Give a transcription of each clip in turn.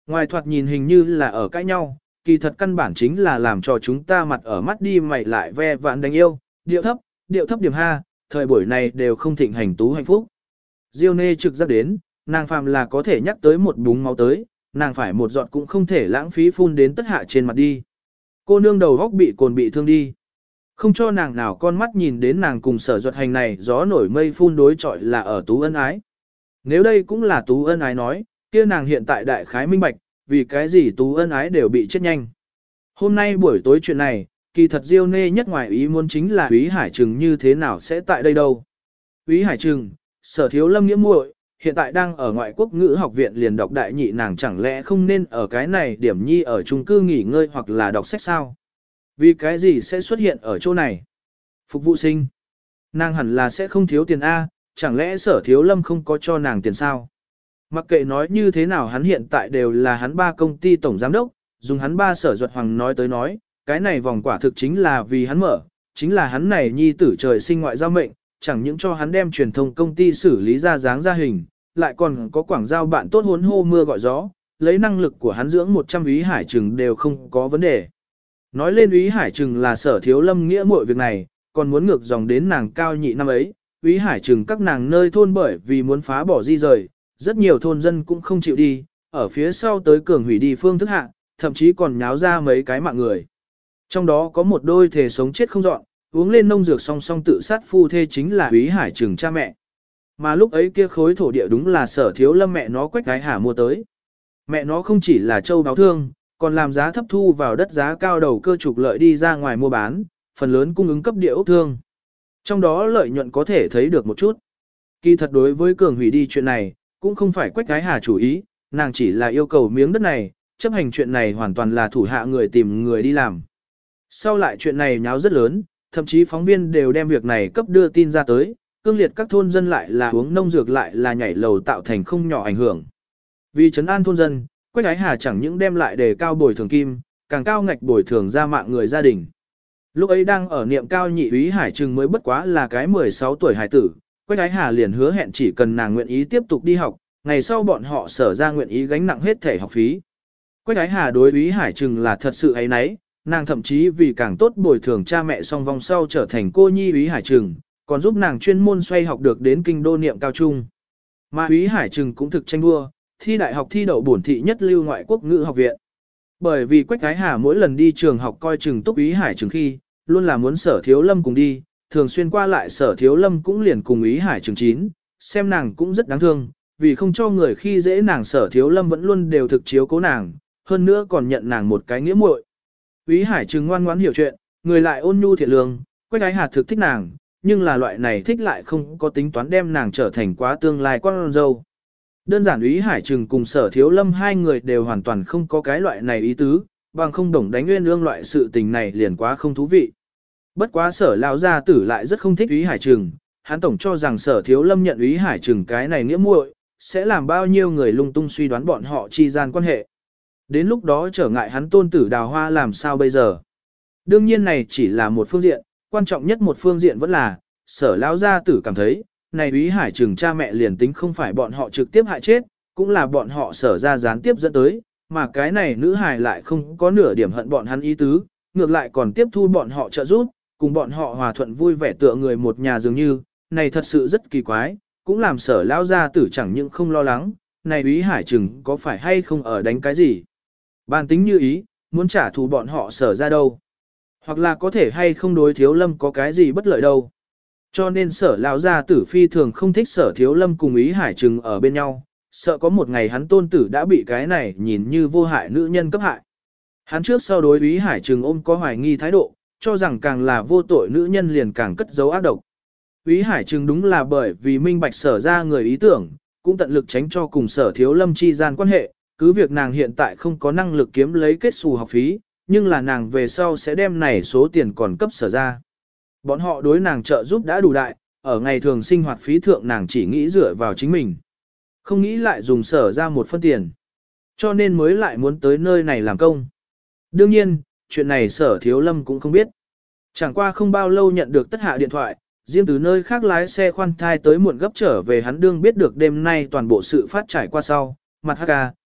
Ngoài thoạt nhìn hình như là ở cãi nhau, kỳ thật căn bản chính là làm cho chúng ta mặt ở mắt đi mày lại ve vãn đánh yêu, điệu thấp điểm ha, thời buổi này đều không thịnh hành tú hạnh phúc. Diêu Nê trực giác đến, nàng phàm là có thể nhắc tới một búng máu tới, nàng phải một giọt cũng không thể lãng phí phun đến tất hạ trên mặt đi. Cô nương đầu góc bị cồn bị thương đi. Không cho nàng nào con mắt nhìn đến nàng cùng Sở Duật hành này gió nổi mây phun đối chọi là ở tú ân ái. Nếu đây cũng là tú ân ái nói, kia nàng hiện tại đại khái minh bạch, vì cái gì tú ân ái đều bị chết nhanh. Hôm nay buổi tối chuyện này, kỳ thật Diêu Nê nhất ngoài ý muốn chính là Úy Hải Trừng như thế nào sẽ tại đây đâu. Úy Hải Trừng, Sở Thiếu Lâm nghĩa muội, hiện tại đang ở ngoại quốc ngữ học viện liền đọc đại nhị, nàng chẳng lẽ không nên ở cái này điểm nhi ở chung cư nghỉ ngơi hoặc là đọc sách sao? Vì cái gì sẽ xuất hiện ở chỗ này? Phục vụ sinh. Nàng hẳn là sẽ không thiếu tiền A, chẳng lẽ Sở Thiếu Lâm không có cho nàng tiền sao? Mặc kệ nói như thế nào hắn hiện tại đều là hắn ba công ty tổng giám đốc, dùng hắn ba Sở Duật Hoàng nói tới nói, cái này vòng quả thực chính là vì hắn mở, chính là hắn này nhi tử trời sinh ngoại giao mệnh, chẳng những cho hắn đem truyền thông công ty xử lý ra dáng ra hình, lại còn có quảng giao bạn tốt hốn hô mưa gọi gió, lấy năng lực của hắn dưỡng 100 Úy Hải Trừng đều không có vấn đề. Nói lên Úy Hải Trừng là Sở Thiếu Lâm nghĩa muội việc này, còn muốn ngược dòng đến nàng cao nhị năm ấy, Úy Hải Trừng các nàng nơi thôn bởi vì muốn phá bỏ di rời, rất nhiều thôn dân cũng không chịu đi, ở phía sau tới cường hủy đi phương thức hạ, thậm chí còn nháo ra mấy cái mạng người. Trong đó có một đôi thề sống chết không dọn, uống lên nông dược song song tự sát phu thê chính là Úy Hải Trừng cha mẹ. Mà lúc ấy kia khối thổ địa đúng là Sở Thiếu Lâm mẹ nó Quách Ái Hà mua tới. Mẹ nó không chỉ là châu báo thương, còn làm giá thấp thu vào đất giá cao đầu cơ trục lợi đi ra ngoài mua bán, phần lớn cung ứng cấp địa ốc thương. Trong đó lợi nhuận có thể thấy được một chút. Kỳ thật đối với cường hủy đi chuyện này, cũng không phải Quách Ái Hà chủ ý, nàng chỉ là yêu cầu miếng đất này, chấp hành chuyện này hoàn toàn là thủ hạ người tìm người đi làm. Sau lại chuyện này nháo rất lớn, thậm chí phóng viên đều đem việc này cấp đưa tin ra tới, cương liệt các thôn dân lại là uống nông dược lại là nhảy lầu tạo thành không nhỏ ảnh hưởng. Vì trấn an thôn dân, Quách Ái Hà chẳng những đem lại đề cao bồi thường kim, càng cao ngạch bồi thường ra mạng người gia đình. Lúc ấy đang ở niệm cao nhị Úy Hải Trừng mới bất quá là cái 16 tuổi hải tử, Quách Ái Hà liền hứa hẹn chỉ cần nàng nguyện ý tiếp tục đi học, ngày sau bọn họ Sở ra nguyện ý gánh nặng hết thể học phí. Quách Ái Hà đối Úy Hải Trừng là thật sự ấy nấy, nàng thậm chí vì càng tốt bồi thường cha mẹ song vong sau trở thành cô nhi Úy Hải Trừng, còn giúp nàng chuyên môn xoay học được đến kinh đô niệm cao trung. Mà Úy Hải Trừng cũng thực tranh đua, thi đại học thi đậu bổn thị nhất lưu ngoại quốc ngữ học viện. Bởi vì Quách Ái Hà mỗi lần đi trường học coi chừng túc Úy Hải Trừng khi, luôn là muốn Sở Thiếu Lâm cùng đi, thường xuyên qua lại Sở Thiếu Lâm cũng liền cùng Úy Hải Trừng chín, xem nàng cũng rất đáng thương, vì không cho người khi dễ nàng Sở Thiếu Lâm vẫn luôn đều thực chiếu cố nàng, hơn nữa còn nhận nàng một cái nghĩa muội. Úy Hải Trừng ngoan ngoãn hiểu chuyện, người lại ôn nhu thiện lương, Quách Ái Hà thực thích nàng, nhưng là loại này thích lại không có tính toán đem nàng trở thành quá tương lai con dâu. Đơn giản Úy Hải Trừng cùng Sở Thiếu Lâm hai người đều hoàn toàn không có cái loại này ý tứ, bằng không đồng đánh nguyên ương loại sự tình này liền quá không thú vị. Bất quá Sở lão gia tử lại rất không thích Úy Hải Trừng, hắn tổng cho rằng Sở Thiếu Lâm nhận Úy Hải Trừng cái này nghĩa muội, sẽ làm bao nhiêu người lung tung suy đoán bọn họ chi gian quan hệ. Đến lúc đó trở ngại hắn tôn tử Đào Hoa làm sao bây giờ? Đương nhiên này chỉ là một phương diện, quan trọng nhất một phương diện vẫn là, Sở lão gia tử cảm thấy, này Úy Hải Trừng cha mẹ liền tính không phải bọn họ trực tiếp hại chết, cũng là bọn họ Sở ra gián tiếp dẫn tới, mà cái này nữ hài lại không có nửa điểm hận bọn hắn ý tứ, ngược lại còn tiếp thu bọn họ trợ giúp, cùng bọn họ hòa thuận vui vẻ tựa người một nhà dường như, này thật sự rất kỳ quái, cũng làm Sở lão gia tử chẳng những không lo lắng, này Úy Hải Trừng có phải hay không ở đánh cái gì? Bàn tính như ý, muốn trả thù bọn họ Sở ra đâu? Hoặc là có thể hay không đối Thiếu Lâm có cái gì bất lợi đâu? Cho nên Sở lão gia tử phi thường không thích Sở Thiếu Lâm cùng Úy Hải Trừng ở bên nhau, sợ có một ngày hắn tôn tử đã bị cái này nhìn như vô hại nữ nhân cấp hại. Hắn trước sau đối Úy Hải Trừng ôm có hoài nghi thái độ, cho rằng càng là vô tội nữ nhân liền càng cất giấu ác độc. Úy Hải Trừng đúng là bởi vì minh bạch Sở ra người ý tưởng, cũng tận lực tránh cho cùng Sở Thiếu Lâm chi gian quan hệ, cứ việc nàng hiện tại không có năng lực kiếm lấy kết xù học phí, nhưng là nàng về sau sẽ đem này số tiền còn cấp Sở ra. Bọn họ đối nàng trợ giúp đã đủ đại, ở ngày thường sinh hoạt phí thượng nàng chỉ nghĩ dựa vào chính mình. Không nghĩ lại dùng Sở ra một phân tiền. Cho nên mới lại muốn tới nơi này làm công. Đương nhiên, chuyện này Sở Thiếu Lâm cũng không biết. Chẳng qua không bao lâu nhận được tất hạ điện thoại, riêng từ nơi khác lái xe khoan thai tới muộn gấp trở về hắn đương biết được đêm nay toàn bộ sự phát trải qua sau, mặt hắc ca,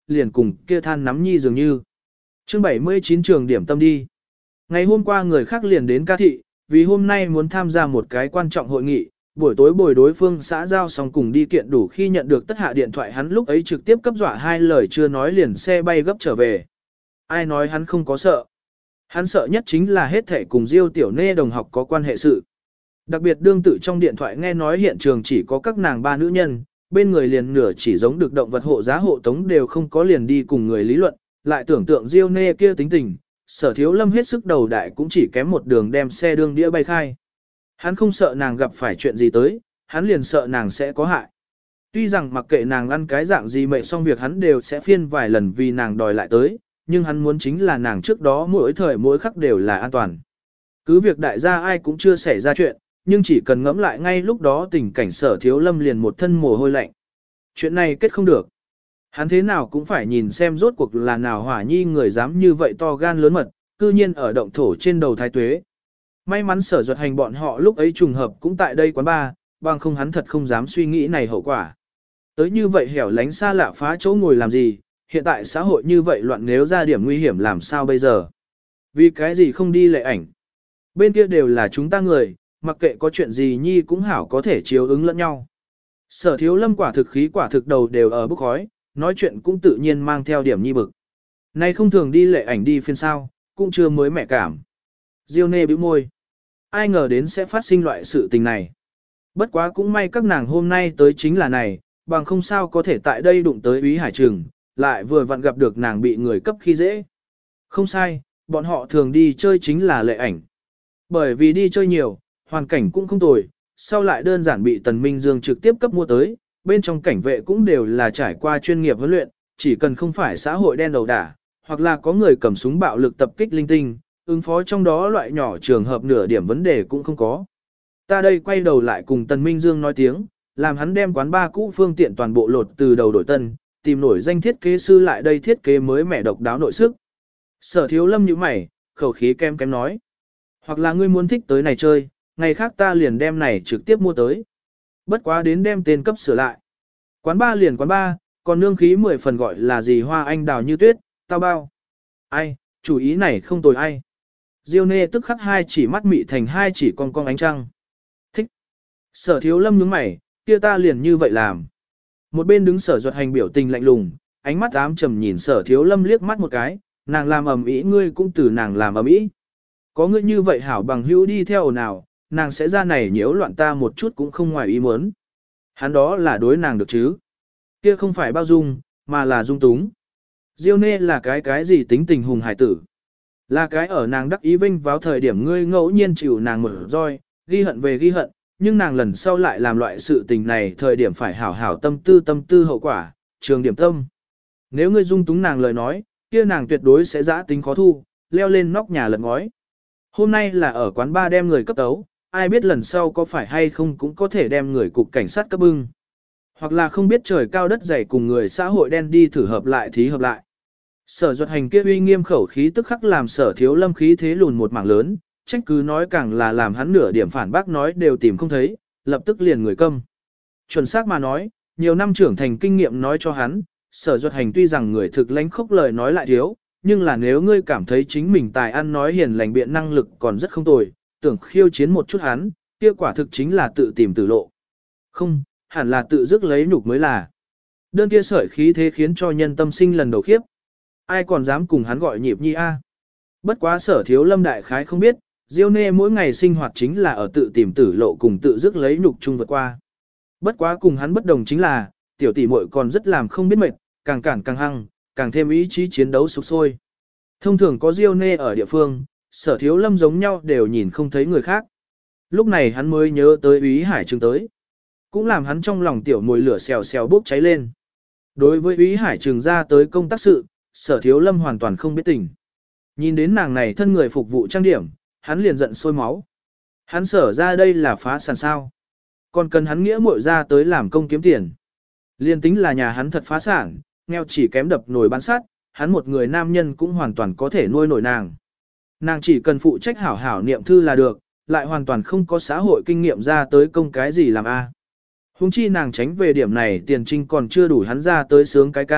liền cùng kia than nắm nhi dường như. Chương 79 trường điểm tâm đi. Ngày hôm qua người khác liền đến ca thị, vì hôm nay muốn tham gia một cái quan trọng hội nghị, buổi tối bồi đối phương xã giao xong cùng đi kiện đủ khi nhận được tất hạ điện thoại hắn lúc ấy trực tiếp cấp dọa hai lời chưa nói liền xe bay gấp trở về. Ai nói hắn không có sợ. Hắn sợ nhất chính là hết thể cùng Diêu Tiểu Nê đồng học có quan hệ sự. Đặc biệt đương tự trong điện thoại nghe nói hiện trường chỉ có các nàng ba nữ nhân, bên người liền nửa chỉ giống được động vật hộ giá hộ tống đều không có liền đi cùng người lý luận, lại tưởng tượng Diêu Nê kia tính tình, Sở Thiếu Lâm hết sức đầu đại cũng chỉ kém một đường đem xe đương đĩa bay khai. Hắn không sợ nàng gặp phải chuyện gì tới, hắn liền sợ nàng sẽ có hại. Tuy rằng mặc kệ nàng ăn cái dạng gì mệt xong việc hắn đều sẽ phiên vài lần vì nàng đòi lại tới, nhưng hắn muốn chính là nàng trước đó mỗi thời mỗi khắc đều là an toàn. Cứ việc đại gia ai cũng chưa xảy ra chuyện, nhưng chỉ cần ngẫm lại ngay lúc đó tình cảnh Sở Thiếu Lâm liền một thân mồ hôi lạnh. Chuyện này kết không được. Hắn thế nào cũng phải nhìn xem rốt cuộc là nào hỏa nhi người dám như vậy to gan lớn mật, cư nhiên ở động thổ trên đầu thái tuế. May mắn Sở Duật Hành bọn họ lúc ấy trùng hợp cũng tại đây quán bar, bằng không hắn thật không dám suy nghĩ này hậu quả. Tới như vậy hẻo lánh xa lạ phá chỗ ngồi làm gì, hiện tại xã hội như vậy loạn nếu ra điểm nguy hiểm làm sao bây giờ. Vì cái gì không đi lệ ảnh. Bên kia đều là chúng ta người, mặc kệ có chuyện gì nhi cũng hảo có thể chiếu ứng lẫn nhau. Sở Thiếu Lâm quả thực khí quả thực đầu đều ở bức khói, nói chuyện cũng tự nhiên mang theo điểm nhi bực. Này không thường đi lệ ảnh đi phiên sao, cũng chưa mới mẹ cảm. Diêu Nê bĩu môi. Ai ngờ đến sẽ phát sinh loại sự tình này. Bất quá cũng may các nàng hôm nay tới chính là này, bằng không sao có thể tại đây đụng tới Úy Hải Trừng, lại vừa vặn gặp được nàng bị người cấp khi dễ. Không sai, bọn họ thường đi chơi chính là lệ ảnh. Bởi vì đi chơi nhiều, hoàn cảnh cũng không tồi, sau lại đơn giản bị Tần Minh Dương trực tiếp cấp mua tới, bên trong cảnh vệ cũng đều là trải qua chuyên nghiệp huấn luyện, chỉ cần không phải xã hội đen đầu đả, hoặc là có người cầm súng bạo lực tập kích linh tinh, ứng phó trong đó loại nhỏ trường hợp nửa điểm vấn đề cũng không có. Ta đây quay đầu lại cùng Tần Minh Dương nói tiếng, làm hắn đem quán bar cũ phương tiện toàn bộ lột từ đầu đổi tân, tìm nổi danh thiết kế sư lại đây thiết kế mới mẻ độc đáo nội sức. Sở Thiếu Lâm nhíu mày, khẩu khí kem kém nói. Hoặc là ngươi muốn thích tới này chơi, ngày khác ta liền đem này trực tiếp mua tới. Bất quá đến đem tên cấp sửa lại. Quán bar liền quán bar, còn nương khí 10 phần gọi là gì hoa anh đào như tuyết, tao bao. Ai, chủ ý này không tồi ai. Diêu Nê tức khắc hai chỉ mắt mị thành hai chỉ con ánh trăng. Thích. Sở Thiếu Lâm nhướng mày, kia ta liền như vậy làm. Một bên đứng Sở Duật Hành biểu tình lạnh lùng, ánh mắt ám trầm nhìn Sở Thiếu Lâm liếc mắt một cái, nàng làm ầm ĩ ngươi cũng từ nàng làm ầm ĩ. Có ngươi như vậy hảo bằng hữu đi theo nào, nàng sẽ ra này nhiễu loạn ta một chút cũng không ngoài ý muốn. Hắn đó là đối nàng được chứ. Kia không phải bao dung, mà là dung túng. Diêu Nê là cái gì tính tình hùng hải tử. Là cái ở nàng đắc ý vinh vào thời điểm ngươi ngẫu nhiên chịu nàng một roi, ghi hận về ghi hận, nhưng nàng lần sau lại làm loại sự tình này thời điểm phải hảo hảo tâm tư hậu quả, trường điểm tâm. Nếu ngươi dung túng nàng lời nói, kia nàng tuyệt đối sẽ giã tính khó thu, leo lên nóc nhà lật ngói. Hôm nay là ở quán bar đem người cấp tấu, ai biết lần sau có phải hay không cũng có thể đem người cục cảnh sát cấp bưng. Hoặc là không biết trời cao đất dày cùng người xã hội đen đi thử hợp lại thí hợp lại. Sở Duật Hành kia uy nghiêm khẩu khí tức khắc làm Sở Thiếu Lâm khí thế lùn một mảng lớn, trách cứ nói càng là làm hắn nửa điểm phản bác nói đều tìm không thấy, lập tức liền người câm. Chuẩn xác mà nói, nhiều năm trưởng thành kinh nghiệm nói cho hắn, Sở Duật Hành tuy rằng người thực lãnh khốc lời nói lại thiếu, nhưng là nếu ngươi cảm thấy chính mình tài ăn nói hiền lành biện năng lực còn rất không tồi, tưởng khiêu chiến một chút hắn, kia quả thực chính là tự tìm tử lộ. Không, hẳn là tự dứt lấy nhục mới là. Đơn kia sợi khí thế khiến cho nhân tâm sinh lần đầu khiếp. Ai còn dám cùng hắn gọi nhịp nhi a? Bất quá Sở Thiếu Lâm đại khái không biết, Diêu Nê mỗi ngày sinh hoạt chính là ở tự tìm tử lộ cùng tự dứt lấy nhục chung vượt qua. Bất quá cùng hắn bất đồng chính là, tiểu tỷ muội còn rất làm không biết mệt, càng cản càng hăng, càng thêm ý chí chiến đấu sục sôi. Thông thường có Diêu Nê ở địa phương, Sở Thiếu Lâm giống nhau đều nhìn không thấy người khác. Lúc này hắn mới nhớ tới Úy Hải Trừng tới. Cũng làm hắn trong lòng tiểu mùi lửa xèo xèo bốc cháy lên. Đối với Úy Hải Trừng ra tới công tác sự, Sở Thiếu Lâm hoàn toàn không biết tình. Nhìn đến nàng này thân người phục vụ trang điểm, hắn liền giận sôi máu. Hắn sở ra đây là phá sản sao. Còn cần hắn nghĩa muội ra tới làm công kiếm tiền. Liên tính là nhà hắn thật phá sản, nghèo chỉ kém đập nồi bán sắt, hắn một người nam nhân cũng hoàn toàn có thể nuôi nổi nàng. Nàng chỉ cần phụ trách hảo hảo niệm thư là được, lại hoàn toàn không có xã hội kinh nghiệm ra tới công cái gì làm a. Hùng chi nàng tránh về điểm này tiền trinh còn chưa đủ hắn ra tới sướng cái ca,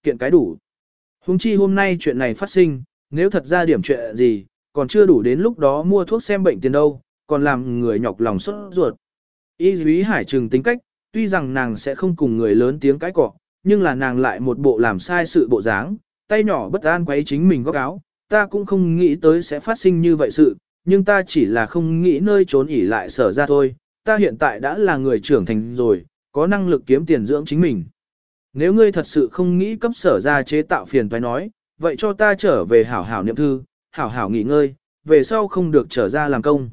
kiện cái đủ. Hùng chi hôm nay chuyện này phát sinh, nếu thật ra điểm chuyện gì, còn chưa đủ đến lúc đó mua thuốc xem bệnh tiền đâu, còn làm người nhọc lòng sốt ruột. Y Lý Hải Trừng tính cách, tuy rằng nàng sẽ không cùng người lớn tiếng cãi cọ, nhưng là nàng lại một bộ làm sai sự bộ dáng, tay nhỏ bất an quấy chính mình góc áo, ta cũng không nghĩ tới sẽ phát sinh như vậy sự, nhưng ta chỉ là không nghĩ nơi trốn ỉ lại Sở ra thôi, ta hiện tại đã là người trưởng thành rồi, có năng lực kiếm tiền dưỡng chính mình. Nếu ngươi thật sự không nghĩ cấp Sở ra chế tạo phiền toái nói, vậy cho ta trở về hảo hảo niệm thư, hảo hảo nghỉ ngơi, về sau không được trở ra làm công.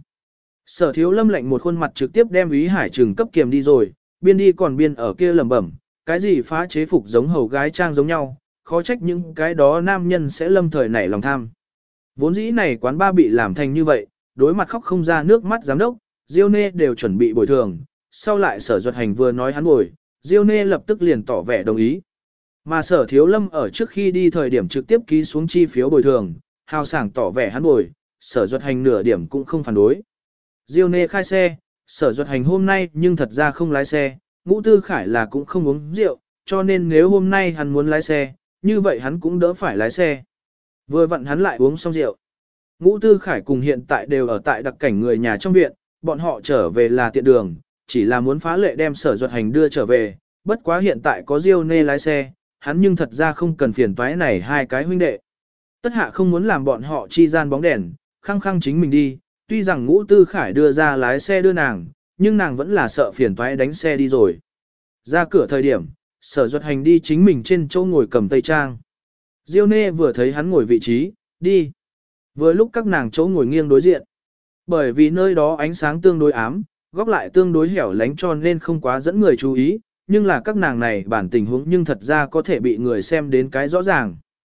Sở Thiếu Lâm lạnh một khuôn mặt trực tiếp đem Ý Hải Trừng cấp kiềm đi rồi, biên đi còn biên ở kia lẩm bẩm, cái gì phá chế phục giống hầu gái trang giống nhau, khó trách những cái đó nam nhân sẽ lâm thời nảy lòng tham. Vốn dĩ này quán ba bị làm thành như vậy, đối mặt khóc không ra nước mắt giám đốc, Diêu Nê đều chuẩn bị bồi thường, sau lại Sở Duật Hành vừa nói hắn bồi, Diêu Nê lập tức liền tỏ vẻ đồng ý. Mà Sở Thiếu Lâm ở trước khi đi thời điểm trực tiếp ký xuống chi phiếu bồi thường, hào sảng tỏ vẻ hắn bồi, Sở Duật Hành nửa điểm cũng không phản đối. Diêu Nê khai xe, Sở Duật Hành hôm nay nhưng thật ra không lái xe, Ngũ Tư Khải là cũng không uống rượu, cho nên nếu hôm nay hắn muốn lái xe, như vậy hắn cũng đỡ phải lái xe. Vừa vặn hắn lại uống xong rượu. Ngũ Tư Khải cùng hiện tại đều ở tại đặc cảnh người nhà trong viện, bọn họ trở về là tiện đường, chỉ là muốn phá lệ đem Sở Duật Hành đưa trở về, bất quá hiện tại có Diêu Nê lái xe, hắn nhưng thật ra không cần phiền toái này hai cái huynh đệ. Tất hạ không muốn làm bọn họ chi gian bóng đèn, khăng khăng chính mình đi, tuy rằng Ngũ Tư Khải đưa ra lái xe đưa nàng, nhưng nàng vẫn là sợ phiền toái đánh xe đi rồi. Ra cửa thời điểm, Sở Duật Hành đi chính mình trên chỗ ngồi cầm tây trang. Diêu Nê vừa thấy hắn ngồi vị trí, đi. Vừa lúc các nàng chỗ ngồi nghiêng đối diện. Bởi vì nơi đó ánh sáng tương đối ám, góc lại tương đối hẻo lánh cho nên không quá dẫn người chú ý, nhưng là các nàng này bản tình huống nhưng thật ra có thể bị người xem đến cái rõ ràng.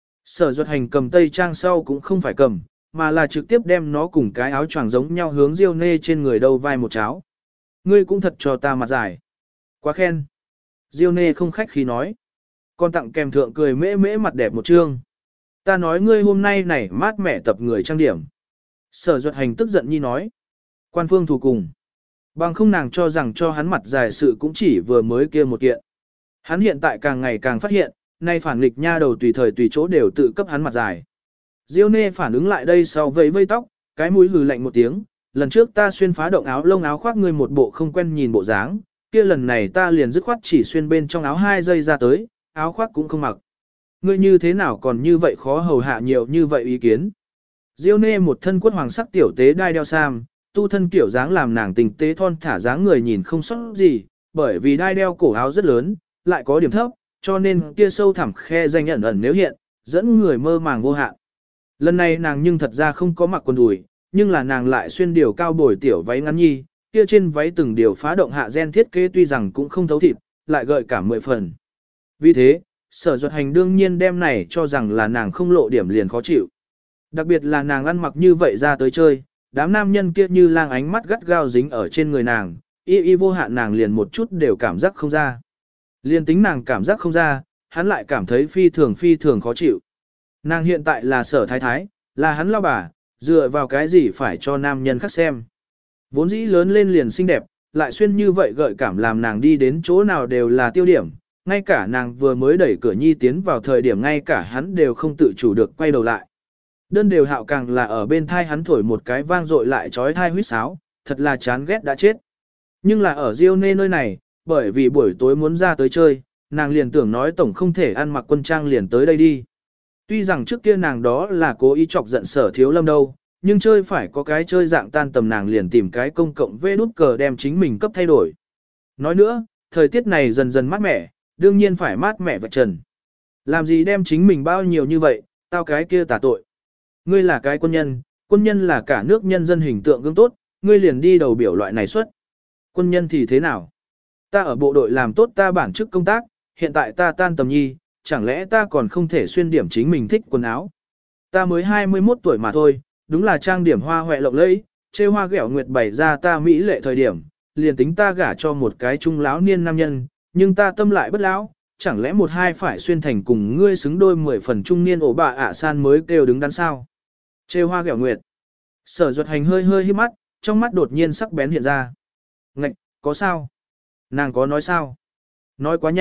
Sở Duật Hành cầm tây trang sau cũng không phải cầm, mà là trực tiếp đem nó cùng cái áo choàng giống nhau hướng Diêu Nê trên người đầu vai một cháo. Ngươi cũng thật cho ta mặt dài. Quá khen. Diêu Nê không khách khí nói. Còn tặng kèm thượng cười mễ mễ mặt đẹp một trương. Ta nói ngươi hôm nay này mát mẻ tập người trang điểm. Sở Duật Hành tức giận nhi nói. Quan phương thù cùng. Bằng không nàng cho rằng cho hắn mặt dài sự cũng chỉ vừa mới kia một kiện. Hắn hiện tại càng ngày càng phát hiện, nay phản nghịch nha đầu tùy thời tùy chỗ đều tự cấp hắn mặt dài. Diêu Nê phản ứng lại đây sau vẫy vây tóc, cái mũi hừ lạnh một tiếng, lần trước ta xuyên phá động áo lông áo khoác ngươi một bộ không quen nhìn bộ dáng, kia lần này ta liền dứt khoát chỉ xuyên bên trong áo 2 giây ra tới, áo khoác cũng không mặc. Ngươi như thế nào còn như vậy khó hầu hạ nhiều như vậy ý kiến. Diêu Nê một thân quất hoàng sắc tiểu tế đai đeo sam, tu thân kiểu dáng làm nàng tình tế thon thả dáng người nhìn không sót gì, bởi vì đai đeo cổ áo rất lớn, lại có điểm thấp, cho nên kia sâu thẳm khe danh ẩn ẩn nếu hiện, dẫn người mơ màng vô hạn. Lần này nàng nhưng thật ra không có mặc quần đùi, nhưng là nàng lại xuyên điều cao bồi tiểu váy ngắn nhi, kia trên váy từng điều phá động hạ gen thiết kế tuy rằng cũng không thấu thịt, lại gợi cảm 10 phần. Vì thế, Sở Duật Hành đương nhiên đem này cho rằng là nàng không lộ điểm liền khó chịu. Đặc biệt là nàng ăn mặc như vậy ra tới chơi, đám nam nhân kia như lang ánh mắt gắt gao dính ở trên người nàng, y vô hạn nàng liền một chút đều cảm giác không ra. Liên tính nàng cảm giác không ra, hắn lại cảm thấy phi thường khó chịu. Nàng hiện tại là Sở Thái Thái, là hắn lao bà, dựa vào cái gì phải cho nam nhân khác xem. Vốn dĩ lớn lên liền xinh đẹp, lại xuyên như vậy gợi cảm làm nàng đi đến chỗ nào đều là tiêu điểm, ngay cả nàng vừa mới đẩy cửa nhi tiến vào thời điểm ngay cả hắn đều không tự chủ được quay đầu lại. Đơn đều hạo càng là ở bên thai hắn thổi một cái vang dội lại trói thai huýt sáo, thật là chán ghét đã chết. Nhưng là ở Diêu Nê nơi này, bởi vì buổi tối muốn ra tới chơi, nàng liền tưởng nói tổng không thể ăn mặc quân trang liền tới đây đi. Tuy rằng trước kia nàng đó là cố ý chọc giận Sở Thiếu Lâm đâu, nhưng chơi phải có cái chơi dạng tan tầm nàng liền tìm cái công cộng vê nút cờ đem chính mình cấp thay đổi. Nói nữa, thời tiết này dần dần mát mẻ, đương nhiên phải mát mẻ vạch trần. Làm gì đem chính mình bao nhiêu như vậy, tao cái kia tà tội. Ngươi là cái quân nhân là cả nước nhân dân hình tượng gương tốt, ngươi liền đi đầu biểu loại này xuất. Quân nhân thì thế nào? Ta ở bộ đội làm tốt ta bản chức công tác, hiện tại ta tan tầm nhi, chẳng lẽ ta còn không thể xuyên điểm chính mình thích quần áo? Ta mới 21 tuổi mà thôi, đúng là trang điểm hoa hoẹ lộng lẫy, trêu hoa ghẹo nguyệt bày ra ta mỹ lệ thời điểm, liền tính ta gả cho một cái trung lão niên nam nhân, nhưng ta tâm lại bất lão, chẳng lẽ một hai phải xuyên thành cùng ngươi xứng đôi 10 phần trung niên ổ bạ ạ san mới kêu đứng đắn sao? Trêu hoa ghẹo nguyệt. Sở Duật Hành hơi hơi híp mắt, trong mắt đột nhiên sắc bén hiện ra. Ngạch, có sao? Nàng có nói sao? Nói quá nhanh,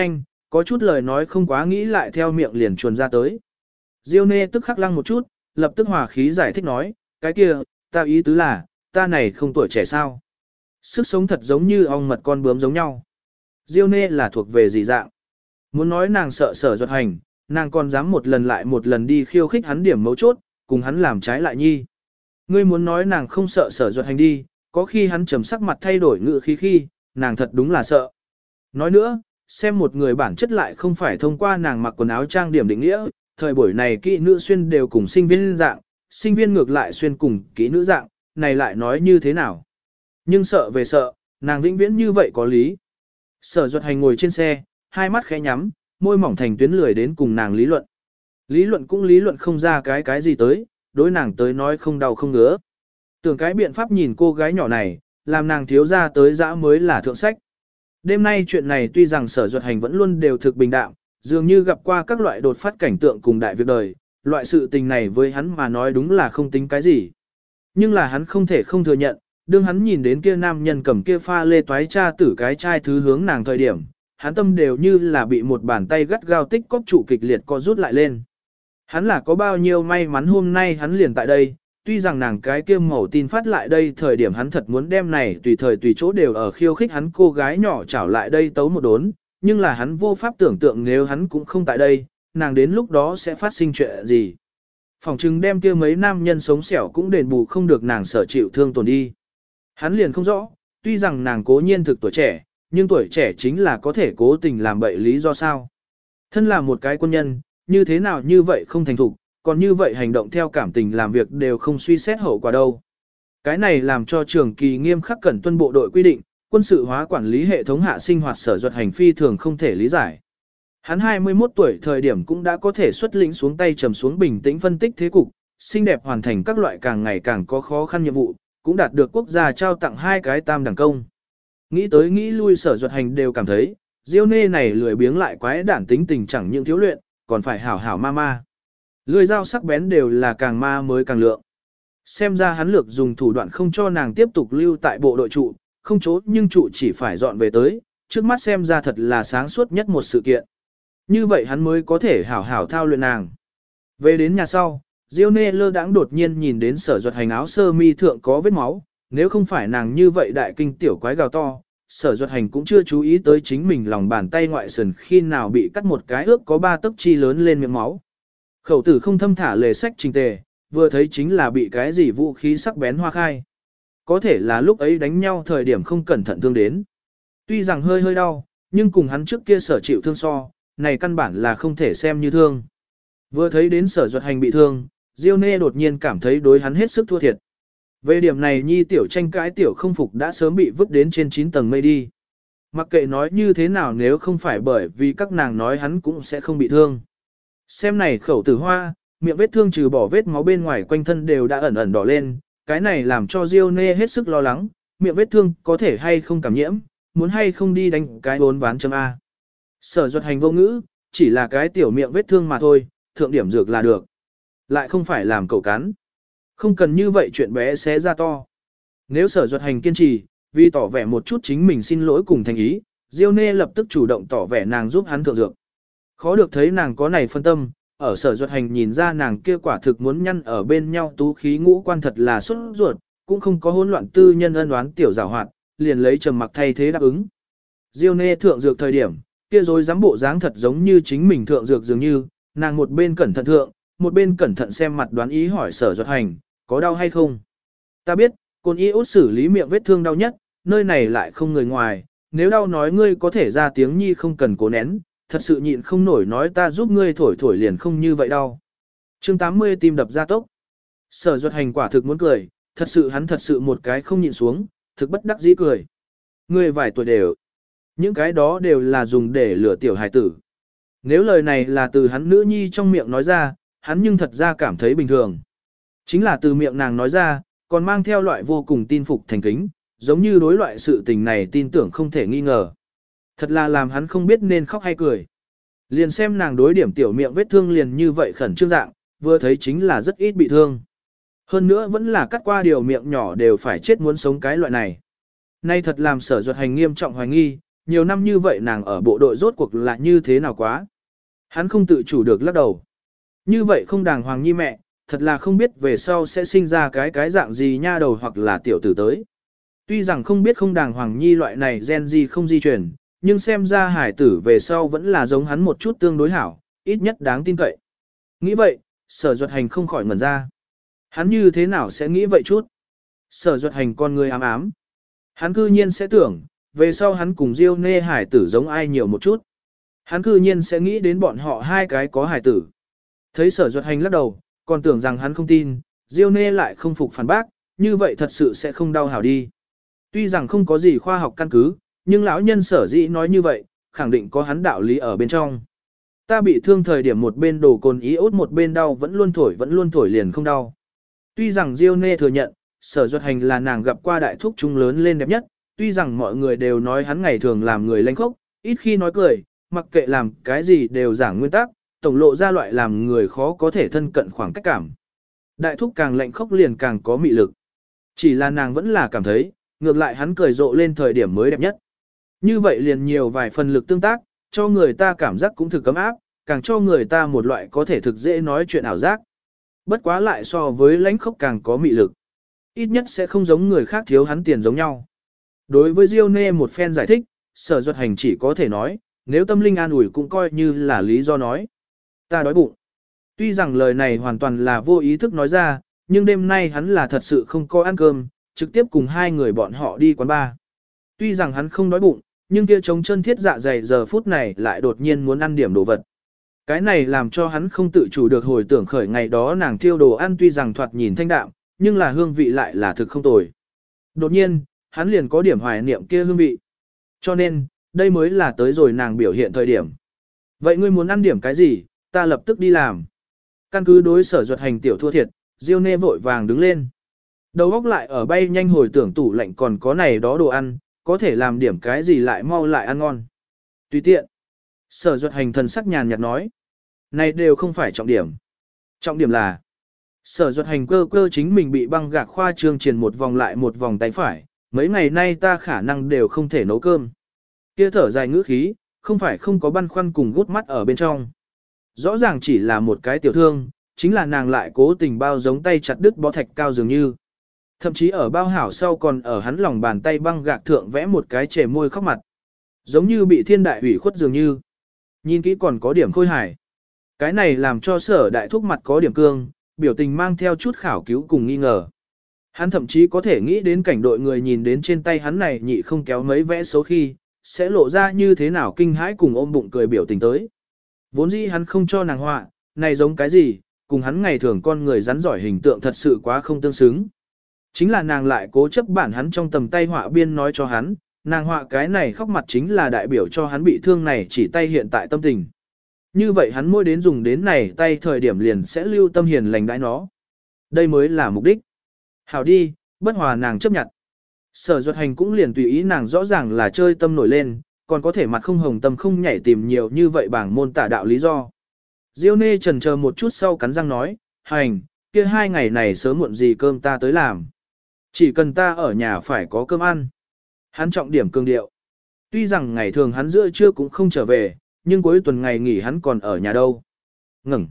có chút lời nói không quá nghĩ lại theo miệng liền chuồn ra tới. Diêu Nê tức khắc lăng một chút, lập tức hòa khí giải thích nói, cái kia, ta ý tứ là, ta này không tuổi trẻ sao. Sức sống thật giống như ong mật con bướm giống nhau. Diêu Nê là thuộc về gì dạng? Muốn nói nàng sợ Sở Duật Hành, nàng còn dám một lần lại một lần đi khiêu khích hắn điểm mấu chốt, cùng hắn làm trái lại nhi. Ngươi muốn nói nàng không sợ Sở Duật Hành đi, có khi hắn trầm sắc mặt thay đổi ngữ khí khi, nàng thật đúng là sợ. Nói nữa, xem một người bản chất lại không phải thông qua nàng mặc quần áo trang điểm định nghĩa, thời buổi này kỹ nữ xuyên đều cùng sinh viên dạng, sinh viên ngược lại xuyên cùng kỹ nữ dạng, này lại nói như thế nào? Nhưng sợ về sợ, nàng vĩnh viễn như vậy có lý. Sở Duật Hành ngồi trên xe, hai mắt khẽ nhắm, môi mỏng thành tuyến lười đến cùng nàng lý luận. Lý luận cũng lý luận không ra cái gì tới, đối nàng tới nói không đau không ngứa. Tưởng cái biện pháp nhìn cô gái nhỏ này, làm nàng thiếu ra tới dã mới là thượng sách. Đêm nay chuyện này tuy rằng Sở Duật Hành vẫn luôn đều thực bình đạm, dường như gặp qua các loại đột phát cảnh tượng cùng đại việc đời, loại sự tình này với hắn mà nói đúng là không tính cái gì. Nhưng là hắn không thể không thừa nhận, đương hắn nhìn đến kia nam nhân cầm kia pha lê toái cha tử cái chai thứ hướng nàng thời điểm, hắn tâm đều như là bị một bàn tay gắt gao tích cóp trụ kịch liệt co rút lại lên. Hắn là có bao nhiêu may mắn hôm nay hắn liền tại đây, tuy rằng nàng cái kia mẩu tin phát lại đây thời điểm hắn thật muốn đem này tùy thời tùy chỗ đều ở khiêu khích hắn cô gái nhỏ trảo lại đây tấu một đốn, nhưng là hắn vô pháp tưởng tượng nếu hắn cũng không tại đây, nàng đến lúc đó sẽ phát sinh chuyện gì. Phòng trừng đem kia mấy nam nhân sống xẻo cũng đền bù không được nàng sở chịu thương tổn đi. Hắn liền không rõ, tuy rằng nàng cố nhiên thực tuổi trẻ, nhưng tuổi trẻ chính là có thể cố tình làm bậy lý do sao. Thân là một cái quân nhân, như thế nào như vậy không thành thục, còn như vậy hành động theo cảm tình làm việc đều không suy xét hậu quả đâu. Cái này làm cho trường kỳ nghiêm khắc cẩn tuân bộ đội quy định, quân sự hóa quản lý hệ thống hạ sinh hoạt Sở Duật Hành phi thường không thể lý giải. Hắn 21 tuổi thời điểm cũng đã có thể xuất lĩnh xuống tay trầm xuống bình tĩnh phân tích thế cục, xinh đẹp hoàn thành các loại càng ngày càng có khó khăn nhiệm vụ, cũng đạt được quốc gia trao tặng 2 cái tam đẳng công. Nghĩ tới nghĩ lui Sở Duật Hành đều cảm thấy, Diêu Nê này lười biếng lại quái đản tính tình chẳng những thiếu luyện, còn phải hảo hảo ma ma. Lưỡi dao sắc bén đều là càng ma mới càng lượng. Xem ra hắn lược dùng thủ đoạn không cho nàng tiếp tục lưu tại bộ đội trụ, không chốt nhưng trụ chỉ phải dọn về tới, trước mắt xem ra thật là sáng suốt nhất một sự kiện. Như vậy hắn mới có thể hảo hảo thao luyện nàng. Về đến nhà sau, Diêu Nê lơ đãng đột nhiên nhìn đến Sở Duật Hành áo sơ mi thượng có vết máu, nếu không phải nàng như vậy đại kinh tiểu quái gào to, Sở Duật Hành cũng chưa chú ý tới chính mình lòng bàn tay ngoại sườn khi nào bị cắt một cái ước có 3 tấc chi lớn lên miệng máu. Khẩu tử không thâm thả lề sách trình tề, vừa thấy chính là bị cái gì vũ khí sắc bén hoa khai. Có thể là lúc ấy đánh nhau thời điểm không cẩn thận thương đến. Tuy rằng hơi hơi đau, nhưng cùng hắn trước kia sở chịu thương so, này căn bản là không thể xem như thương. Vừa thấy đến Sở Duật Hành bị thương, Diêu Nê đột nhiên cảm thấy đối hắn hết sức thua thiệt. Về điểm này nhi tiểu tranh cãi tiểu không phục đã sớm bị vứt đến trên 9 tầng mây đi. Mặc kệ nói như thế nào nếu không phải bởi vì các nàng nói hắn cũng sẽ không bị thương. Xem này khẩu tử hoa, miệng vết thương trừ bỏ vết máu bên ngoài quanh thân đều đã ẩn ẩn đỏ lên, cái này làm cho Diêu Nê hết sức lo lắng, miệng vết thương có thể hay không cảm nhiễm, muốn hay không đi đánh cái 4 ván chấm A. Sở Duật Hành vô ngữ, chỉ là cái tiểu miệng vết thương mà thôi, thượng điểm dược là được. Lại không phải làm cậu cắn. Không cần như vậy chuyện bé xé ra to. Nếu Sở Duật Hành kiên trì, vì tỏ vẻ một chút chính mình xin lỗi cùng thành ý, Diêu Nê lập tức chủ động tỏ vẻ nàng giúp hắn thượng dược. Khó được thấy nàng có này phân tâm, ở Sở Duật Hành nhìn ra nàng kia quả thực muốn nhăn ở bên nhau tú khí ngũ quan thật là xuất ruột, cũng không có hỗn loạn tư nhân ân oán tiểu giảo hoạt, liền lấy trầm mặc thay thế đáp ứng. Diêu Nê thượng dược thời điểm, kia rồi dám bộ dáng thật giống như chính mình thượng dược dường như, nàng một bên cẩn thận thượng, một bên cẩn thận xem mặt đoán ý hỏi Sở Duật Hành, có đau hay không? Ta biết, côn y ốt xử lý miệng vết thương đau nhất, nơi này lại không người ngoài, nếu đau nói ngươi có thể ra tiếng nhi không cần cố nén, thật sự nhịn không nổi nói ta giúp ngươi thổi thổi liền không như vậy đau. Chương 80 tim đập ra tốc. Sở Duật Hành quả thực muốn cười, thật sự hắn thật sự một cái không nhịn xuống, thực bất đắc dĩ cười. Ngươi vài tuổi đều. Những cái đó đều là dùng để lừa tiểu hài tử. Nếu lời này là từ hắn nữ nhi trong miệng nói ra, hắn nhưng thật ra cảm thấy bình thường. Chính là từ miệng nàng nói ra, còn mang theo loại vô cùng tin phục thành kính, giống như đối loại sự tình này tin tưởng không thể nghi ngờ. Thật là làm hắn không biết nên khóc hay cười. Liền xem nàng đối điểm tiểu miệng vết thương liền như vậy khẩn trương dạng, vừa thấy chính là rất ít bị thương. Hơn nữa vẫn là cắt qua điều miệng nhỏ đều phải chết muốn sống cái loại này. Nay thật làm Sở Duật Hành nghiêm trọng hoài nghi, nhiều năm như vậy nàng ở bộ đội rốt cuộc là như thế nào quá. Hắn không tự chủ được lắc đầu. Như vậy không đàng hoàng nhi mẹ, thật là không biết về sau sẽ sinh ra cái dạng gì nha đầu hoặc là tiểu tử tới. Tuy rằng không biết không đàng hoàng nhi loại này gen gì không di truyền, nhưng xem ra hải tử về sau vẫn là giống hắn một chút tương đối hảo, ít nhất đáng tin cậy. Nghĩ vậy, Sở Duật Hành không khỏi ngẩn ra. Hắn như thế nào sẽ nghĩ vậy chút? Sở Duật Hành con người ám ám. Hắn cư nhiên sẽ tưởng, về sau hắn cùng Diêu Nê hải tử giống ai nhiều một chút. Hắn cư nhiên sẽ nghĩ đến bọn họ hai cái có hải tử. Thấy Sở Duật Hành lắc đầu, còn tưởng rằng hắn không tin, Diêu Nê lại không phục phản bác, như vậy thật sự sẽ không đau hảo đi. Tuy rằng không có gì khoa học căn cứ, nhưng lão nhân Sở dĩ nói như vậy, khẳng định có hắn đạo lý ở bên trong. Ta bị thương thời điểm một bên đổ cồn ý ốt một bên đau vẫn luôn thổi liền không đau. Tuy rằng Diêu Nê thừa nhận, Sở Duật Hành là nàng gặp qua đại thúc trung lớn lên đẹp nhất, tuy rằng mọi người đều nói hắn ngày thường làm người lanh khốc, ít khi nói cười, mặc kệ làm cái gì đều giảng nguyên tắc, tổng lộ ra loại làm người khó có thể thân cận khoảng cách cảm. Đại thúc càng lạnh khốc liền càng có mị lực. Chỉ là nàng vẫn là cảm thấy, ngược lại hắn cười rộ lên thời điểm mới đẹp nhất. Như vậy liền nhiều vài phần lực tương tác, cho người ta cảm giác cũng thực cấm áp, càng cho người ta một loại có thể thực dễ nói chuyện ảo giác. Bất quá lại so với lãnh khốc càng có mị lực. Ít nhất sẽ không giống người khác thiếu hắn tiền giống nhau. Đối với Diêu Nê một phen giải thích, Sở Duật Hành chỉ có thể nói, nếu tâm linh an ủi cũng coi như là lý do nói. Ta đói bụng. Tuy rằng lời này hoàn toàn là vô ý thức nói ra, nhưng đêm nay hắn là thật sự không có ăn cơm, trực tiếp cùng hai người bọn họ đi quán bar. Tuy rằng hắn không đói bụng, nhưng kia trống chân thiết dạ dày giờ phút này lại đột nhiên muốn ăn điểm đồ vật. Cái này làm cho hắn không tự chủ được hồi tưởng khởi ngày đó nàng thiêu đồ ăn tuy rằng thoạt nhìn thanh đạm, nhưng là hương vị lại là thực không tồi. Đột nhiên, hắn liền có điểm hoài niệm kia hương vị. Cho nên, đây mới là tới rồi nàng biểu hiện thời điểm. Vậy ngươi muốn ăn điểm cái gì, ta lập tức đi làm. Căn cứ đối Sở Duật Hành tiểu thua thiệt, Diêu Nê vội vàng đứng lên. Đầu óc lại ở bay nhanh hồi tưởng tủ lạnh còn có này đó đồ ăn, có thể làm điểm cái gì lại mau lại ăn ngon. Tùy tiện. Sở Duật Hành thần sắc nhàn nhạt nói. Này đều không phải trọng điểm. Trọng điểm là Sở Duật Hành cơ cơ chính mình bị băng gạc khoa trương truyền một vòng lại một vòng tay phải, mấy ngày nay ta khả năng đều không thể nấu cơm. Kia thở dài ngữ khí, không phải không có băn khoăn cùng gút mắt ở bên trong. Rõ ràng chỉ là một cái tiểu thương, chính là nàng lại cố tình bao giống tay chặt đứt bó thạch cao dường như. Thậm chí ở bao hảo sau còn ở hắn lòng bàn tay băng gạc thượng vẽ một cái trẻ môi khóc mặt. Giống như bị thiên đại hủy khuất dường như. Nhìn kỹ còn có điểm khôi hài. Cái này làm cho Sở đại thúc mặt có điểm cương, biểu tình mang theo chút khảo cứu cùng nghi ngờ. Hắn thậm chí có thể nghĩ đến cảnh đội người nhìn đến trên tay hắn này nhị không kéo mấy vẽ xấu khi, sẽ lộ ra như thế nào kinh hãi cùng ôm bụng cười biểu tình tới. Vốn dĩ hắn không cho nàng họa, này giống cái gì, cùng hắn ngày thường con người rắn giỏi hình tượng thật sự quá không tương xứng. Chính là nàng lại cố chấp bản hắn trong tầm tay họa biên nói cho hắn, nàng họa cái này khóc mặt chính là đại biểu cho hắn bị thương này chỉ tay hiện tại tâm tình. Như vậy hắn mỗi đến dùng đến này tay thời điểm liền sẽ lưu tâm hiền lành đãi nó. Đây mới là mục đích. Hảo đi, bất hòa nàng chấp nhận. Sở Duật Hành cũng liền tùy ý nàng rõ ràng là chơi tâm nổi lên, còn có thể mặt không hồng tâm không nhảy tìm nhiều như vậy bảng môn tả đạo lý do. Diêu Nê chần chờ một chút sau cắn răng nói, Hành, kia 2 ngày này sớm muộn gì cơm ta tới làm. Chỉ cần ta ở nhà phải có cơm ăn. Hắn trọng điểm cương điệu. Tuy rằng ngày thường hắn giữa trưa cũng không trở về, nhưng cuối tuần ngày nghỉ hắn còn ở nhà đâu. Ngừng.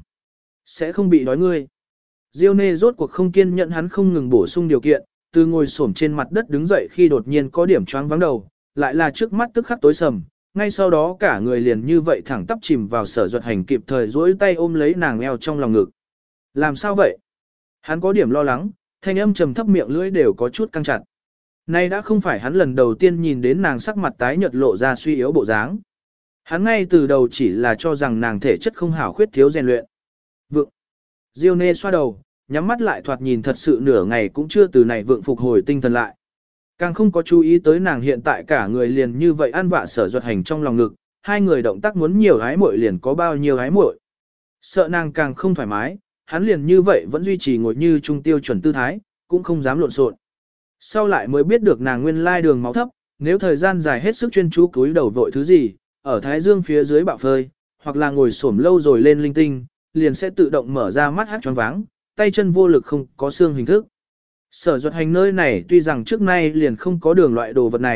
Sẽ không bị đói ngươi. Diêu Nê rốt cuộc không kiên nhẫn hắn không ngừng bổ sung điều kiện, từ ngồi xổm trên mặt đất đứng dậy khi đột nhiên có điểm choáng vắng đầu, lại là trước mắt tức khắc tối sầm, ngay sau đó cả người liền như vậy thẳng tắp chìm vào Sở Duật Hành kịp thời duỗi tay ôm lấy nàng eo trong lòng ngực. Làm sao vậy? Hắn có điểm lo lắng, thanh âm trầm thấp miệng lưỡi đều có chút căng chặt. Nay đã không phải hắn lần đầu tiên nhìn đến nàng sắc mặt tái nhợt lộ ra suy yếu bộ dáng. Hắn ngay từ đầu chỉ là cho rằng nàng thể chất không hảo khuyết thiếu rèn luyện. Vượng. Diêu Nê xoa đầu, nhắm mắt lại thoạt nhìn thật sự nửa ngày cũng chưa từ này vượng phục hồi tinh thần lại. Càng không có chú ý tới nàng hiện tại cả người liền như vậy ăn vạ Sở Duật Hành trong lòng ngực, hai người động tác muốn nhiều hái muội liền có bao nhiêu hái muội. Sợ nàng càng không thoải mái, hắn liền như vậy vẫn duy trì ngồi như trung tiêu chuẩn tư thái, cũng không dám lộn xộn. Sau lại mới biết được nàng nguyên lai đường máu thấp, nếu thời gian dài hết sức chuyên chú cúi đầu vội thứ gì, ở thái dương phía dưới bạo phơi, hoặc là ngồi xổm lâu rồi lên linh tinh, liền sẽ tự động mở ra mắt hát choáng váng, tay chân vô lực không có xương hình thức. Sở Duật Hành nơi này tuy rằng trước nay liền không có đường loại đồ vật này,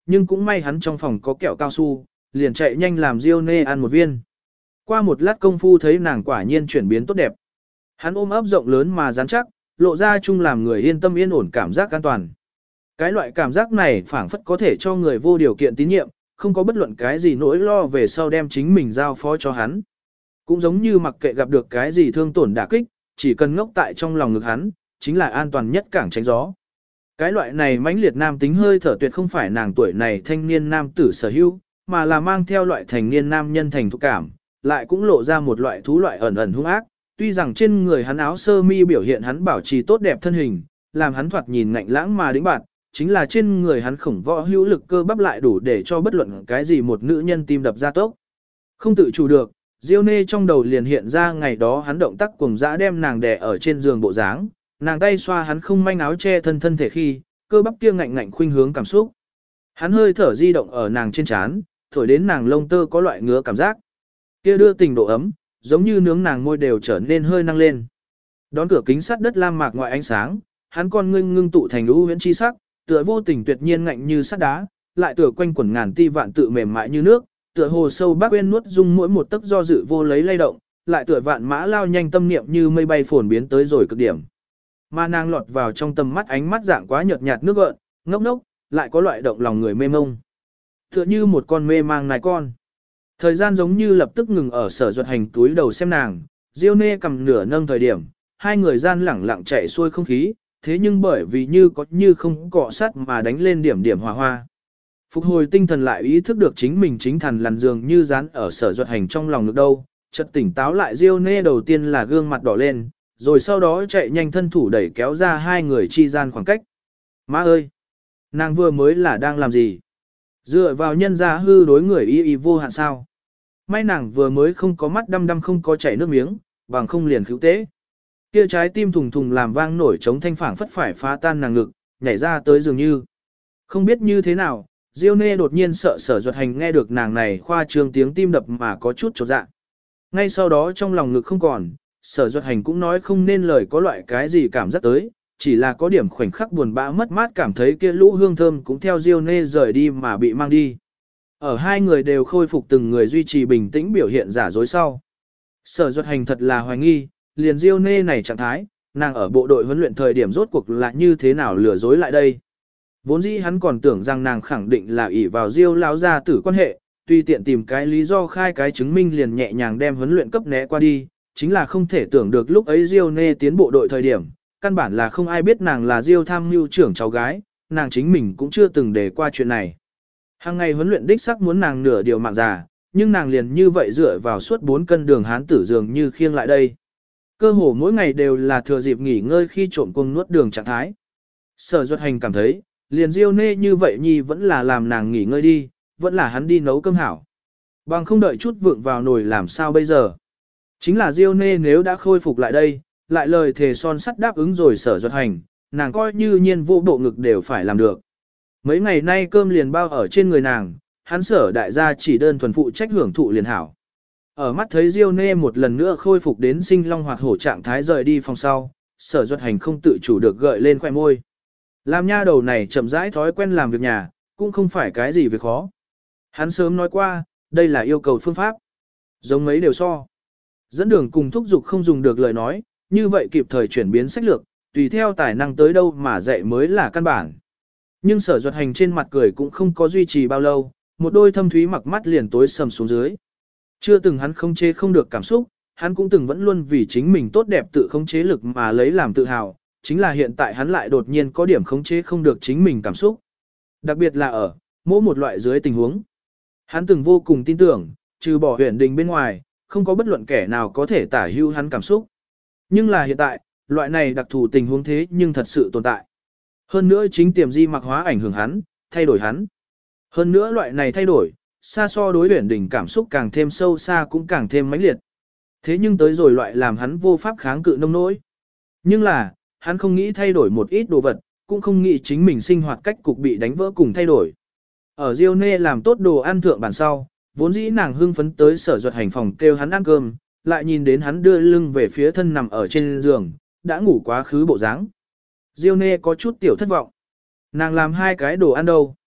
nhưng cũng may hắn trong phòng có kẹo cao su, liền chạy nhanh làm Diêu Nê ăn một viên. Qua một lát công phu thấy nàng quả nhiên chuyển biến tốt đẹp. Hắn ôm ấp rộng lớn mà rắn chắc, lộ ra chung làm người yên tâm yên ổn cảm giác an toàn. Cái loại cảm giác này phảng phất có thể cho người vô điều kiện tín nhiệm, không có bất luận cái gì nỗi lo về sau đem chính mình giao phó cho hắn. Cũng giống như mặc kệ gặp được cái gì thương tổn đả kích, chỉ cần ngốc tại trong lòng ngực hắn, chính là an toàn nhất cảng tránh gió. Cái loại này mãnh liệt nam tính hơi thở tuyệt không phải nàng tuổi này thanh niên nam tử sở hữu, mà là mang theo loại thành niên nam nhân thành thục cảm, lại cũng lộ ra một loại thú loại ẩn ẩn hung ác. Tuy rằng trên người hắn áo sơ mi biểu hiện hắn bảo trì tốt đẹp thân hình, làm hắn thoạt nhìn ngạnh lãng mà đĩnh bạt, chính là trên người hắn khổng võ hữu lực cơ bắp lại đủ để cho bất luận cái gì một nữ nhân tim đập ra tốc. Không tự chủ được, Diêu Nê trong đầu liền hiện ra ngày đó hắn động tác cuồng dã đem nàng đè ở trên giường bộ dáng, nàng tay xoa hắn không manh áo che thân thân thể khi, cơ bắp kia ngạnh ngạnh khuynh hướng cảm xúc. Hắn hơi thở di động ở nàng trên trán, thổi đến nàng lông tơ có loại ngứa cảm giác. Kia đưa tình độ ấm, giống như nướng nàng môi đều trở nên hơi năng lên. Đón cửa kính sắt đất lam mạc ngoại ánh sáng, hắn con ngưng tụ thành lũ huyễn chi sắc, tựa vô tình tuyệt nhiên ngạnh như sắt đá, lại tựa quanh quẩn ngàn ti vạn tự mềm mại như nước, tựa hồ sâu bác quên nuốt dung mỗi một tấc do dự vô lấy lay động, lại tựa vạn mã lao nhanh tâm niệm như mây bay phồn biến tới rồi cực điểm. Mà nàng lọt vào trong tầm mắt ánh mắt dạng quá nhợt nhạt nước gợn, ngốc ngốc, lại có loại động lòng người mê mông. Tựa như một con mê mang nài con. Thời gian giống như lập tức ngừng ở Sở Duật Hành túi đầu xem nàng, Diêu Nê cầm nửa nâng thời điểm, hai người gian lẳng lặng chạy xuôi không khí, thế nhưng bởi vì như có như không cọ sát mà đánh lên điểm điểm hòa hoa. Phục hồi tinh thần lại ý thức được chính mình chính thần lằn dường như dán ở Sở Duật Hành trong lòng được đâu, chợt tỉnh táo lại Diêu Nê đầu tiên là gương mặt đỏ lên, rồi sau đó chạy nhanh thân thủ đẩy kéo ra hai người chi gian khoảng cách. Má ơi! Nàng vừa mới là đang làm gì? Dựa vào nhân gia hư đối người y vô hạn sao? May nàng vừa mới không có mắt đăm đăm không có chảy nước miếng, bằng không liền cứu tế. Kia trái tim thùng thùng làm vang nổi trống thanh phảng phất phải phá tan nàng ngực, nhảy ra tới dường như. Không biết như thế nào, Diêu Nê đột nhiên sợ Sở Duật Hành nghe được nàng này khoa trương tiếng tim đập mà có chút chột dạ. Ngay sau đó trong lòng ngực không còn, Sở Duật Hành cũng nói không nên lời có loại cái gì cảm giác tới, chỉ là có điểm khoảnh khắc buồn bã mất mát cảm thấy kia lũ hương thơm cũng theo Diêu Nê rời đi mà bị mang đi. Ở hai người đều khôi phục từng người duy trì bình tĩnh biểu hiện giả dối sau. Sở Duật Hành thật là hoài nghi, liền Diêu Nê này trạng thái, nàng ở bộ đội huấn luyện thời điểm rốt cuộc là như thế nào lừa dối lại đây. Vốn dĩ hắn còn tưởng rằng nàng khẳng định là ỷ vào Diêu lão gia tử quan hệ, tùy tiện tìm cái lý do khai cái chứng minh liền nhẹ nhàng đem huấn luyện cấp né qua đi, chính là không thể tưởng được lúc ấy Diêu Nê tiến bộ đội thời điểm, căn bản là không ai biết nàng là Diêu tham mưu trưởng cháu gái, nàng chính mình cũng chưa từng đề qua chuyện này. Hàng ngày huấn luyện đích sắc muốn nàng nửa điều mạng già, nhưng nàng liền như vậy dựa vào suốt 4 cân đường hán tử dường như khiêng lại đây. Cơ hồ mỗi ngày đều là thừa dịp nghỉ ngơi khi trộm cuồng nuốt đường trạng thái. Sở Duật Hành cảm thấy, liền Diêu Nê như vậy nhi vẫn là làm nàng nghỉ ngơi đi, vẫn là hắn đi nấu cơm hảo. Bằng không đợi chút vượng vào nồi làm sao bây giờ. Chính là Diêu Nê nếu đã khôi phục lại đây, lại lời thề son sắt đáp ứng rồi Sở Duật Hành, nàng coi như nhiên vô bộ ngực đều phải làm được. Mấy ngày nay cơm liền bao ở trên người nàng, hắn Sở đại gia chỉ đơn thuần phụ trách hưởng thụ liền hảo. Ở mắt thấy Diêu Nê một lần nữa khôi phục đến sinh long hoạt hổ trạng thái rời đi phòng sau, Sở Duật Hành không tự chủ được gợi lên khóe môi. Làm nha đầu này chậm rãi thói quen làm việc nhà, cũng không phải cái gì việc khó. Hắn sớm nói qua, đây là yêu cầu phương pháp. Giống mấy đều so. Dẫn đường cùng thúc giục không dùng được lời nói, như vậy kịp thời chuyển biến sách lược, tùy theo tài năng tới đâu mà dạy mới là căn bản. Nhưng Sở Duật Hành trên mặt cười cũng không có duy trì bao lâu, một đôi thâm thúy mặc mắt liền tối sầm xuống dưới. Chưa từng hắn không chế không được cảm xúc, hắn cũng từng vẫn luôn vì chính mình tốt đẹp tự khống chế lực mà lấy làm tự hào, chính là hiện tại hắn lại đột nhiên có điểm khống chế không được chính mình cảm xúc. Đặc biệt là ở mỗi một loại dưới tình huống. Hắn từng vô cùng tin tưởng, trừ bỏ Huyền Đình bên ngoài, không có bất luận kẻ nào có thể tả hưu hắn cảm xúc. Nhưng là hiện tại, loại này đặc thù tình huống thế nhưng thật sự tồn tại. Hơn nữa chính tiềm di mặc hóa ảnh hưởng hắn, thay đổi hắn. Hơn nữa loại này thay đổi, xa so đối Huyền Đình cảm xúc càng thêm sâu xa cũng càng thêm mãnh liệt. Thế nhưng tới rồi loại làm hắn vô pháp kháng cự nông nỗi. Nhưng là, hắn không nghĩ thay đổi một ít đồ vật, cũng không nghĩ chính mình sinh hoạt cách cục bị đánh vỡ cùng thay đổi. Ở Diêu Nê làm tốt đồ ăn thượng bản sau, vốn dĩ nàng hưng phấn tới Sở Duật Hành phòng kêu hắn ăn cơm, lại nhìn đến hắn đưa lưng về phía thân nằm ở trên giường, đã ngủ quá khứ bộ dáng. Diêu Nê có chút tiểu thất vọng. Nàng làm 2 cái đồ ăn đâu?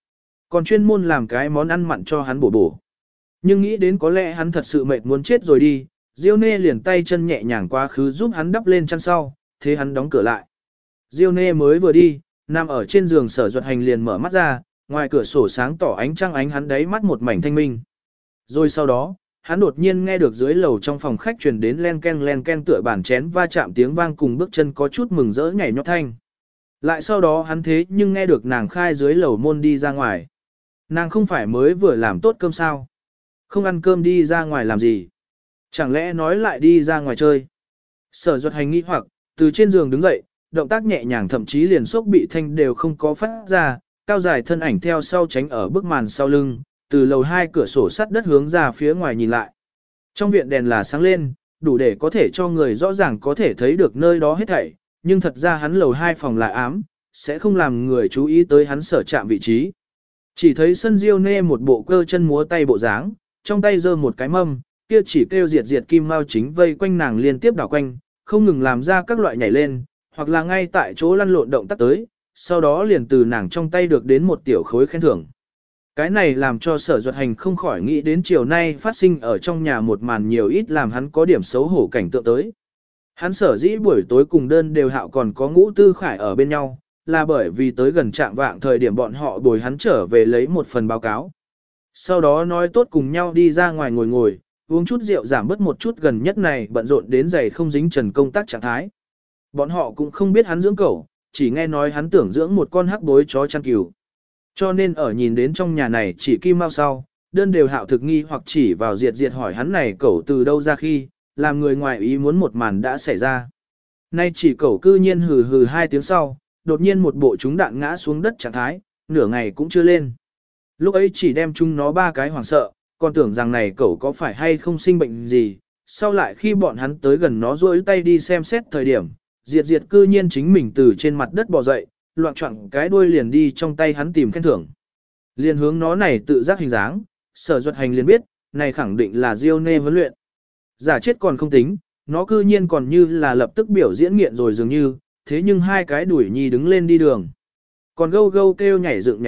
Còn chuyên môn làm cái món ăn mặn cho hắn bổ bổ. Nhưng nghĩ đến có lẽ hắn thật sự mệt muốn chết rồi đi, Diêu Nê liền tay chân nhẹ nhàng quá khứ giúp hắn đắp lên chăn sau, thế hắn đóng cửa lại. Diêu Nê mới vừa đi, nằm ở trên giường Sở Duật Hành liền mở mắt ra, ngoài cửa sổ sáng tỏ ánh trăng ánh hắn đáy mắt một mảnh thanh minh. Rồi sau đó, hắn đột nhiên nghe được dưới lầu trong phòng khách truyền đến len ken tựa bàn chén va chạm tiếng vang cùng bước chân có chút mừng rỡ nhảy nhót thanh. Lại sau đó hắn thế nhưng nghe được nàng khai dưới lầu môn đi ra ngoài. Nàng không phải mới vừa làm tốt cơm sao? Không ăn cơm đi ra ngoài làm gì? Chẳng lẽ nói lại đi ra ngoài chơi? Sở Duật Hành nghi hoặc, từ trên giường đứng dậy, động tác nhẹ nhàng thậm chí liền sốc bị thanh đều không có phát ra, cao dài thân ảnh theo sau tránh ở bức màn sau lưng, từ lầu 2 cửa sổ sắt đất hướng ra phía ngoài nhìn lại. Trong viện đèn là sáng lên, đủ để có thể cho người rõ ràng có thể thấy được nơi đó hết thảy, nhưng thật ra hắn lầu 2 phòng là ám, sẽ không làm người chú ý tới hắn sở chạm vị trí. Chỉ thấy sân Diêu Nê một bộ cơ chân múa tay bộ dáng, trong tay giơ một cái mâm, kia chỉ kêu diệt diệt kim mao chính vây quanh nàng liên tiếp đảo quanh, không ngừng làm ra các loại nhảy lên, hoặc là ngay tại chỗ lăn lộn động tác tới, sau đó liền từ nàng trong tay được đến một tiểu khối khen thưởng. Cái này làm cho Sở Duật Hành không khỏi nghĩ đến chiều nay phát sinh ở trong nhà một màn nhiều ít làm hắn có điểm xấu hổ cảnh tượng tới. Hắn sở dĩ buổi tối cùng đơn đều hạo còn có Ngũ Tư Khải ở bên nhau, là bởi vì tới gần trạng vạng thời điểm bọn họ bồi hắn trở về lấy một phần báo cáo. Sau đó nói tốt cùng nhau đi ra ngoài ngồi, uống chút rượu giảm bớt một chút gần nhất này bận rộn đến giày không dính trần công tác trạng thái. Bọn họ cũng không biết hắn dưỡng cẩu, chỉ nghe nói hắn tưởng dưỡng một con hắc bối chó chăn cừu. Cho nên ở nhìn đến trong nhà này chỉ kim mau sau, đơn đều hạo thực nghi hoặc chỉ vào diệt diệt hỏi hắn này cẩu từ đâu ra khi, làm người ngoài ý muốn một màn đã xảy ra. Nay chỉ cẩu cư nhiên hừ hừ 2 tiếng sau, đột nhiên một bộ chúng đạn ngã xuống đất trạng thái, nửa ngày cũng chưa lên. Lúc ấy chỉ đem chúng nó 3 cái hoảng sợ, còn tưởng rằng này cẩu có phải hay không sinh bệnh gì, sau lại khi bọn hắn tới gần nó duỗi tay đi xem xét thời điểm, diệt diệt cư nhiên chính mình từ trên mặt đất bò dậy, loạn choạng cái đuôi liền đi trong tay hắn tìm khen thưởng. Liền hướng nó này tự giác hình dáng, Sở Duật Hành liền biết, này khẳng định là Diêu Nê huấn luyện. Giả chết còn không tính, nó cư nhiên còn như là lập tức biểu diễn nghiện rồi dường như, thế nhưng 2 cái đuổi nhi đứng lên đi đường. Còn gâu gâu kêu nhảy dựng.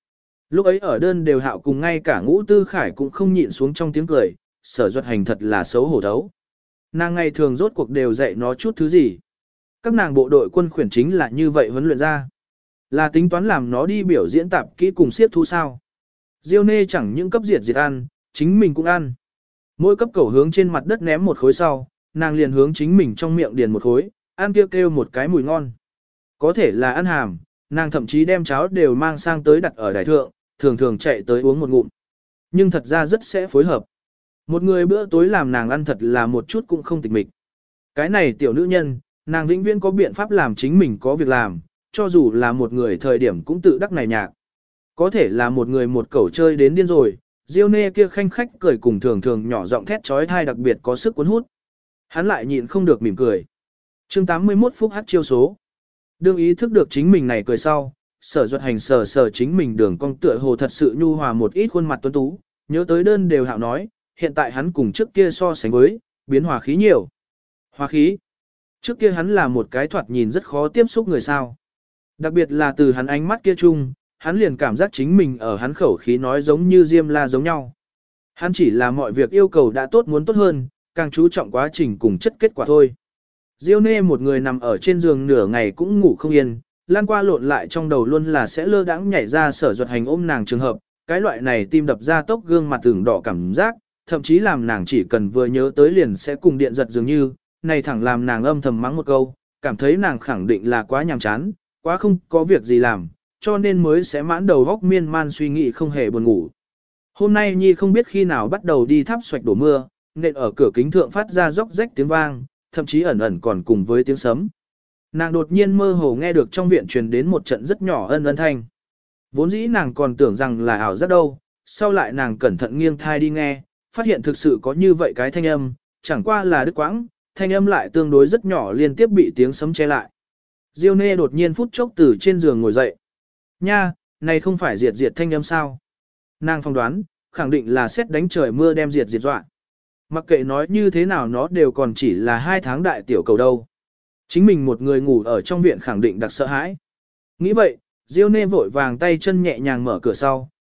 Lúc ấy ở đơn đều hạo cùng ngay cả Ngũ Tư Khải cũng không nhịn xuống trong tiếng cười, Sở Duật Hành thật là xấu hổ thấu. Nàng ngày thường rốt cuộc đều dạy nó chút thứ gì. Các nàng bộ đội quân khuyển chính là như vậy huấn luyện ra. Là tính toán làm nó đi biểu diễn tạp kỹ cùng siết thú sao. Diêu Nê chẳng những cấp diệt ăn, chính mình cũng ăn. Mỗi cấp cẩu hướng trên mặt đất ném một khối sau, nàng liền hướng chính mình trong miệng điền một khối, ăn kêu một cái mùi ngon. Có thể là ăn hàm, nàng thậm chí đem cháo đều mang sang tới đặt ở đài thượng, thường thường chạy tới uống một ngụm. Nhưng thật ra rất sẽ phối hợp. Một người bữa tối làm nàng ăn thật là một chút cũng không tịch mịch. Cái này tiểu nữ nhân, nàng vĩnh viễn có biện pháp làm chính mình có việc làm, cho dù là một người thời điểm cũng tự đắc này nhạc. Có thể là một người một cẩu chơi đến điên rồi, Diêu Nê kia khanh khách cười cùng thường thường nhỏ giọng thét trói thai đặc biệt có sức cuốn hút. Hắn lại nhịn không được mỉm cười. Chương 81 phút hát chiêu số. Đương ý thức được chính mình này cười sau, Sở Duật Hành sờ chính mình đường cong tựa hồ thật sự nhu hòa một ít khuôn mặt tuấn tú, nhớ tới đơn đều hạo nói, hiện tại hắn cùng trước kia so sánh với, biến hòa khí nhiều. Hòa khí. Trước kia hắn là một cái thoạt nhìn rất khó tiếp xúc người sao. Đặc biệt là từ hắn ánh mắt kia chung, hắn liền cảm giác chính mình ở hắn khẩu khí nói giống như Diêm La giống nhau. Hắn chỉ là mọi việc yêu cầu đã tốt muốn tốt hơn, càng chú trọng quá trình cùng chất kết quả thôi. Diêu Nê một người nằm ở trên giường nửa ngày cũng ngủ không yên, lan qua lộn lại trong đầu luôn là sẽ lơ đãng nhảy ra Sở Duật Hành ôm nàng trường hợp, cái loại này tim đập ra tốc gương mặt ửng đỏ cảm giác, thậm chí làm nàng chỉ cần vừa nhớ tới liền sẽ cùng điện giật dường như, này thẳng làm nàng âm thầm mắng một câu, cảm thấy nàng khẳng định là quá nhàm chán, quá không có việc gì làm, cho nên mới sẽ mãn đầu góc miên man suy nghĩ không hề buồn ngủ. Hôm nay Nhi không biết khi nào bắt đầu đi tháp xoạch đổ mưa, nên ở cửa kính thượng phát ra róc rách tiếng vang, thậm chí ẩn ẩn còn cùng với tiếng sấm. Nàng đột nhiên mơ hồ nghe được trong viện truyền đến một trận rất nhỏ ân thanh. Vốn dĩ nàng còn tưởng rằng là ảo giác đâu, sau lại nàng cẩn thận nghiêng thai đi nghe, phát hiện thực sự có như vậy cái thanh âm, chẳng qua là đứt quãng, thanh âm lại tương đối rất nhỏ liên tiếp bị tiếng sấm che lại. Diêu Nê đột nhiên phút chốc từ trên giường ngồi dậy. Nha, này không phải diệt thanh âm sao? Nàng phong đoán, khẳng định là xét đánh trời mưa đem diệt dọa. Mặc kệ nói như thế nào nó đều còn chỉ là 2 tháng đại tiểu cầu đâu. Chính mình một người ngủ ở trong viện khẳng định đặc sợ hãi. Nghĩ vậy, Diêu Nê vội vàng tay chân nhẹ nhàng mở cửa sau,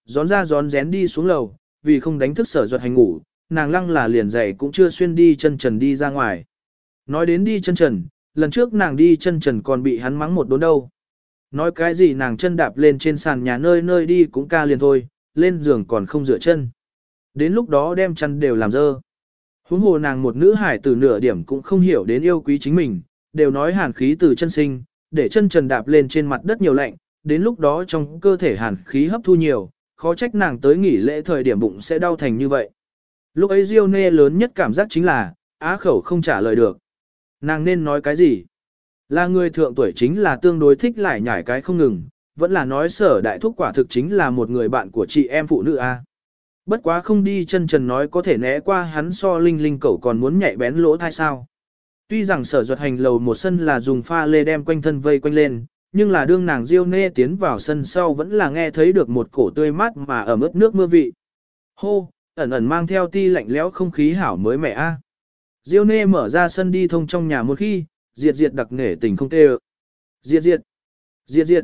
gión ra gión rén đi xuống lầu, vì không đánh thức Sở Duật Hành ngủ, nàng lăng là liền giày cũng chưa xuyên đi chân trần đi ra ngoài. Nói đến đi chân trần, lần trước nàng đi chân trần còn bị hắn mắng một đốn đâu. Nói cái gì nàng chân đạp lên trên sàn nhà nơi nơi đi cũng ca liền thôi, lên giường còn không rửa chân. Đến lúc đó đem chăn đều làm dơ. Huống hồ nàng một nữ hải từ nửa điểm cũng không hiểu đến yêu quý chính mình, đều nói hàn khí từ chân sinh, để chân trần đạp lên trên mặt đất nhiều lạnh, đến lúc đó trong cơ thể hàn khí hấp thu nhiều, khó trách nàng tới nghỉ lễ thời điểm bụng sẽ đau thành như vậy. Lúc ấy Diêu Nê lớn nhất cảm giác chính là, á khẩu không trả lời được. Nàng nên nói cái gì? Là người thượng tuổi chính là tương đối thích lại nhải cái không ngừng, vẫn là nói Sở đại thúc quả thực chính là một người bạn của chị em phụ nữ a. Bất quá không đi chân trần nói có thể né qua hắn so linh linh cẩu còn muốn nhạy bén lỗ thai sao. Tuy rằng Sở Duật Hành lầu một sân là dùng pha lê đem quanh thân vây quanh lên, nhưng là đương nàng Diêu Nê tiến vào sân sau vẫn là nghe thấy được một cổ tươi mát mà ẩm ướt nước mưa vị. Hô, ẩn ẩn mang theo ti lạnh lẽo không khí hảo mới mẻ a. Diêu Nê mở ra sân đi thông trong nhà một khi, Diệt Diệt đặc nể tình không tê ơ. Diệt Diệt, Diệt Diệt,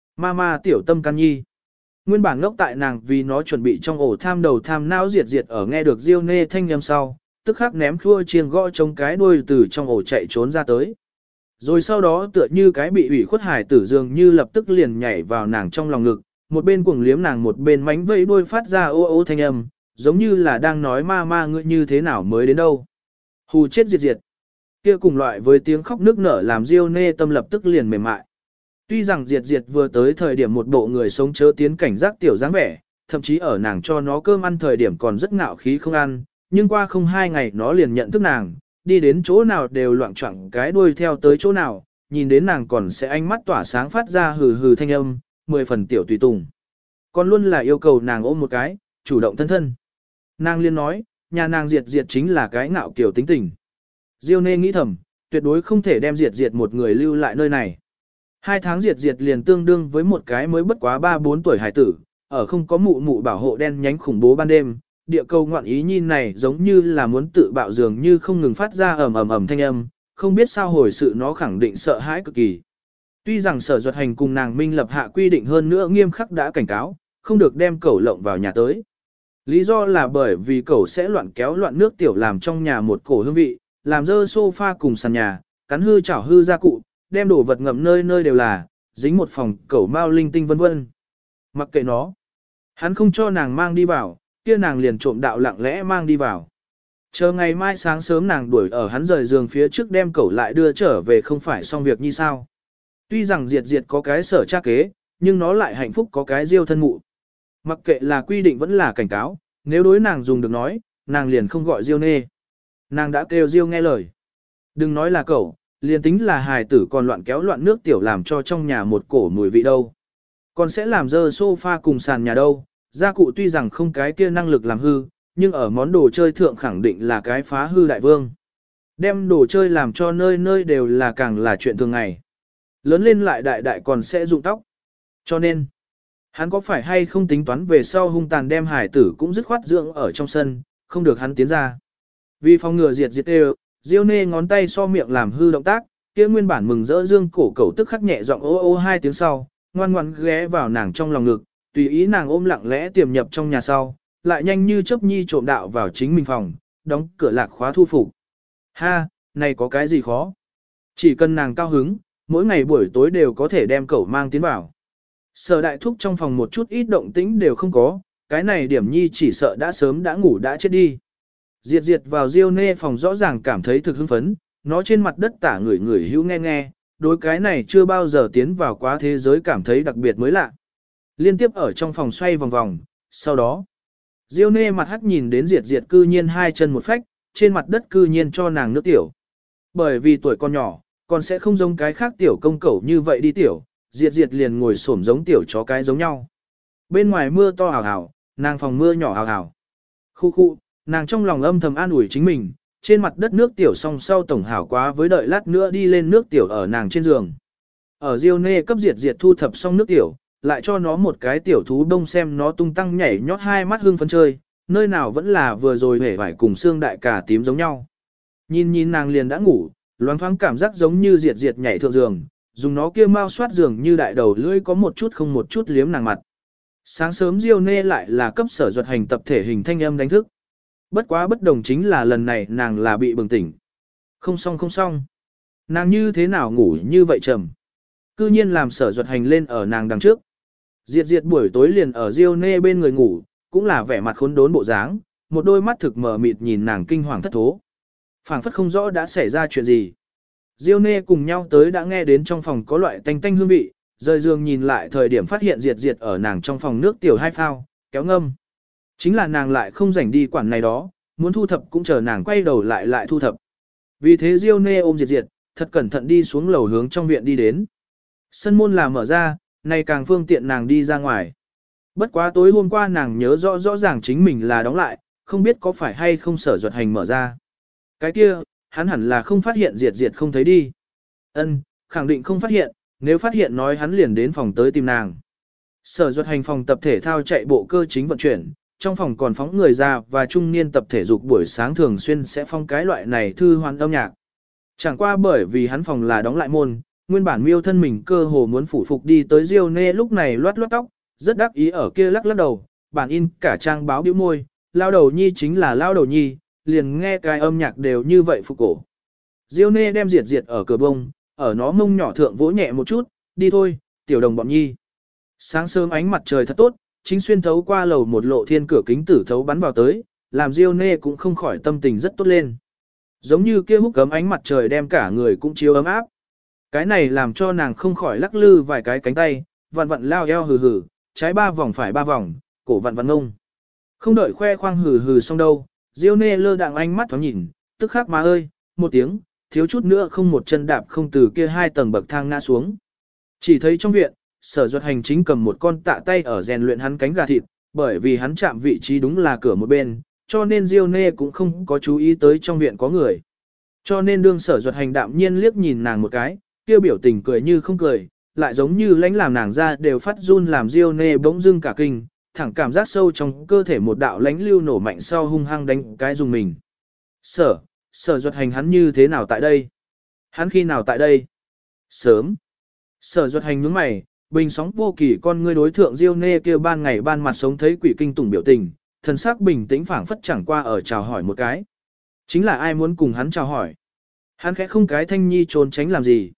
ma tiểu tâm can nhi. Nguyên bản ngốc tại nàng vì nó chuẩn bị trong ổ tham đầu tham não Diệt Diệt ở nghe được Diêu Nê thanh âm sau, tức khắc ném khua chiêng gõ chống cái đuôi từ trong ổ chạy trốn ra tới. Rồi sau đó tựa như cái bị ủy khuất hải tử dường như lập tức liền nhảy vào nàng trong lòng ngực, một bên cuồng liếm nàng một bên mánh vẫy đuôi phát ra ô ô thanh âm, giống như là đang nói ma ngươi như thế nào mới đến đâu. Hù chết Diệt Diệt. Kia cùng loại với tiếng khóc nức nở làm Diêu Nê tâm lập tức liền mềm mại. Tuy rằng Diệt Diệt vừa tới thời điểm một bộ người sống chớ tiến cảnh giác tiểu dáng vẻ, thậm chí ở nàng cho nó cơm ăn thời điểm còn rất ngạo khí không ăn, nhưng qua không 2 ngày nó liền nhận thức nàng, đi đến chỗ nào đều loạng choạng cái đuôi theo tới chỗ nào, nhìn đến nàng còn sẽ ánh mắt tỏa sáng phát ra hừ hừ thanh âm, 10 phần tiểu tùy tùng. Còn luôn là yêu cầu nàng ôm một cái, chủ động thân thân. Nàng liên nói, nhà nàng Diệt Diệt chính là cái ngạo kiểu tính tình. Diêu Nê nghĩ thầm, tuyệt đối không thể đem Diệt Diệt một người lưu lại nơi này. 2 tháng Diệt Diệt liền tương đương với một cái mới bất quá 3-4 tuổi hải tử, ở không có mụ mụ bảo hộ đen nhánh khủng bố ban đêm, địa cầu ngoạn ý nhìn này giống như là muốn tự bạo dường như không ngừng phát ra ầm thanh âm, không biết sao hồi sự nó khẳng định sợ hãi cực kỳ. Tuy rằng Sở Duật Hành cùng nàng minh lập hạ quy định hơn nữa nghiêm khắc đã cảnh cáo, không được đem cẩu lộng vào nhà tới. Lý do là bởi vì cẩu sẽ loạn kéo loạn nước tiểu làm trong nhà một cổ hương vị, làm dơ sofa cùng sàn nhà, cắn hư chảo hư gia cụ, đem đồ vật ngậm nơi nơi đều là, dính một phòng cẩu mau linh tinh vân vân. Mặc kệ nó, hắn không cho nàng mang đi vào, kia nàng liền trộm đạo lặng lẽ mang đi vào. Chờ ngày mai sáng sớm nàng đuổi ở hắn rời giường phía trước đem cẩu lại đưa trở về không phải xong việc như sao. Tuy rằng Diệt Diệt có cái sở tra kế, nhưng nó lại hạnh phúc có cái Diêu thân mụ. Mặc kệ là quy định vẫn là cảnh cáo, nếu đối nàng dùng được nói, nàng liền không gọi Diêu Nê. Nàng đã kêu Diêu nghe lời. Đừng nói là cẩu, liền tính là hài tử còn loạn kéo loạn nước tiểu làm cho trong nhà một cổ mùi vị đâu. Còn sẽ làm dơ sofa cùng sàn nhà đâu, gia cụ tuy rằng không cái kia năng lực làm hư, nhưng ở món đồ chơi thượng khẳng định là cái phá hư đại vương. Đem đồ chơi làm cho nơi nơi đều là càng là chuyện thường ngày. Lớn lên lại đại đại còn sẽ rụng tóc. Cho nên, hắn có phải hay không tính toán về sau hung tàn đem hải tử cũng dứt khoát dưỡng ở trong sân, không được hắn tiến ra. Vì phòng ngừa Diệt Diệt đều, Diêu Nê ngón tay so miệng làm hư động tác, kia nguyên bản mừng rỡ dương cổ cẩu tức khắc nhẹ giọng ô ô 2 tiếng sau, ngoan ngoãn ghé vào nàng trong lòng ngực, tùy ý nàng ôm lặng lẽ tiềm nhập trong nhà sau, lại nhanh như chớp nhi trộm đạo vào chính mình phòng, đóng cửa lạc khóa thu phục. Ha, này có cái gì khó? Chỉ cần nàng cao hứng, mỗi ngày buổi tối đều có thể đem cẩu mang tiến vào. Sở đại thúc trong phòng một chút ít động tĩnh đều không có, cái này điểm nhi chỉ sợ đã sớm đã ngủ đã chết đi. Diệt Diệt vào Diêu Nê phòng rõ ràng cảm thấy thực hưng phấn, nó trên mặt đất tả người người hữu nghe nghe, đối cái này chưa bao giờ tiến vào quá thế giới cảm thấy đặc biệt mới lạ. Liên tiếp ở trong phòng xoay vòng vòng, sau đó, Diêu Nê mặt hắt nhìn đến Diệt Diệt cư nhiên 2 chân một phách, trên mặt đất cư nhiên cho nàng nước tiểu. Bởi vì tuổi con nhỏ, còn sẽ không giống cái khác tiểu công cẩu như vậy đi tiểu, Diệt Diệt liền ngồi xổm giống tiểu chó cái giống nhau. Bên ngoài mưa to hào hào, nàng phòng mưa nhỏ hào hào. Khu khu, nàng trong lòng âm thầm an ủi chính mình, trên mặt đất nước tiểu song sau tổng hảo quá với đợi lát nữa đi lên nước tiểu ở nàng trên giường. Ở Diêu Nê cấp Diệt Diệt thu thập xong nước tiểu, lại cho nó một cái tiểu thú đông xem nó tung tăng nhảy nhót 2 mắt hương phấn chơi, nơi nào vẫn là vừa rồi hể vải cùng xương đại cà tím giống nhau. Nhìn nàng liền đã ngủ, loáng thoáng cảm giác giống như Diệt Diệt nhảy thượng giường, dùng nó kia mau soát giường như đại đầu lưỡi có một chút không một chút liếm nàng mặt. Sáng sớm Diêu Nê lại là cấp Sở Duật Hành tập thể hình thanh âm đánh thức. Bất quá bất đồng chính là lần này nàng là bị bừng tỉnh. Không xong không xong. Nàng như thế nào ngủ như vậy trầm. Cư nhiên làm Sở Duật Hành lên ở nàng đằng trước. Diệt Diệt buổi tối liền ở Diêu Nê bên người ngủ, cũng là vẻ mặt khốn đốn bộ dáng, một đôi mắt thực mờ mịt nhìn nàng kinh hoàng thất thố. Phảng phất không rõ đã xảy ra chuyện gì. Diêu Nê cùng nhau tới đã nghe đến trong phòng có loại tanh tanh hương vị, rời giường nhìn lại thời điểm phát hiện Diệt Diệt ở nàng trong phòng nước tiểu 2 phao, kéo ngâm. Chính là nàng lại không rảnh đi quản này đó, muốn thu thập cũng chờ nàng quay đầu lại thu thập. Vì thế Diêu Nê ôm Diệt Diệt, thật cẩn thận đi xuống lầu hướng trong viện đi đến. Sân môn là mở ra, này càng phương tiện nàng đi ra ngoài. Bất quá tối hôm qua nàng nhớ rõ ràng chính mình là đóng lại, không biết có phải hay không Sở Duật Hành mở ra. Cái kia, hắn hẳn là không phát hiện Diệt Diệt không thấy đi. Ân, khẳng định không phát hiện, nếu phát hiện nói hắn liền đến phòng tới tìm nàng. Sở Duật Hành phòng tập thể thao chạy bộ cơ chính vận chuyển, trong phòng còn phóng người già và trung niên tập thể dục buổi sáng thường xuyên sẽ phong cái loại này thư hoan âm nhạc. Chẳng qua bởi vì hắn phòng là đóng lại môn, nguyên bản miêu thân mình cơ hồ muốn phủ phục đi tới Diêu Nê lúc này loát loát tóc, rất đắc ý ở kia lắc lắc đầu, bản in cả trang báo bĩu môi, lao đầu nhi chính là lao đầu nhi, liền nghe cái âm nhạc đều như vậy phục cổ. Diêu Nê đem Diệt Diệt ở cửa bông, ở nó mông nhỏ thượng vỗ nhẹ một chút, đi thôi, tiểu đồng bọn nhi. Sáng sớm ánh mặt trời thật tốt, chính xuyên thấu qua lầu một lộ thiên cửa kính tử thấu bắn vào tới, làm Diêu Nê cũng không khỏi tâm tình rất tốt lên. Giống như kia hút cấm ánh mặt trời đem cả người cũng chiếu ấm áp. Cái này làm cho nàng không khỏi lắc lư vài cái cánh tay, vặn vặn lao eo hừ hừ, trái 3 vòng phải 3 vòng, cổ vặn vặn ngông. Không đợi khoe khoang hừ hừ xong đâu, Diêu Nê lơ đạng ánh mắt thoáng nhìn, tức khắc mà ơi, một tiếng, thiếu chút nữa không một chân đạp không từ kia 2 tầng bậc thang ngã xuống. Chỉ thấy trong viện, Sở Duật Hành chính cầm một con tạ tay ở rèn luyện hắn cánh gà thịt, bởi vì hắn chạm vị trí đúng là cửa một bên, cho nên Diêu Nê cũng không có chú ý tới trong viện có người. Cho nên đương Sở Duật Hành đạm nhiên liếc nhìn nàng một cái, kia biểu tình cười như không cười, lại giống như lãnh làm nàng ra đều phát run làm Diêu Nê bỗng dưng cả kinh, thẳng cảm giác sâu trong cơ thể một đạo lãnh lưu nổ mạnh sau hung hăng đánh cái dùng mình. Sở Duật Hành hắn như thế nào tại đây? Hắn khi nào tại đây? Sớm. Sở Duật Hành nhướng mày, bình sóng vô kỳ con ngươi đối thượng Diêu Nê kia ban ngày ban mặt sống thấy quỷ kinh tủng biểu tình, thần sắc bình tĩnh phảng phất chẳng qua ở chào hỏi một cái. Chính là ai muốn cùng hắn chào hỏi? Hắn khẽ không cái thanh nhi trốn tránh làm gì?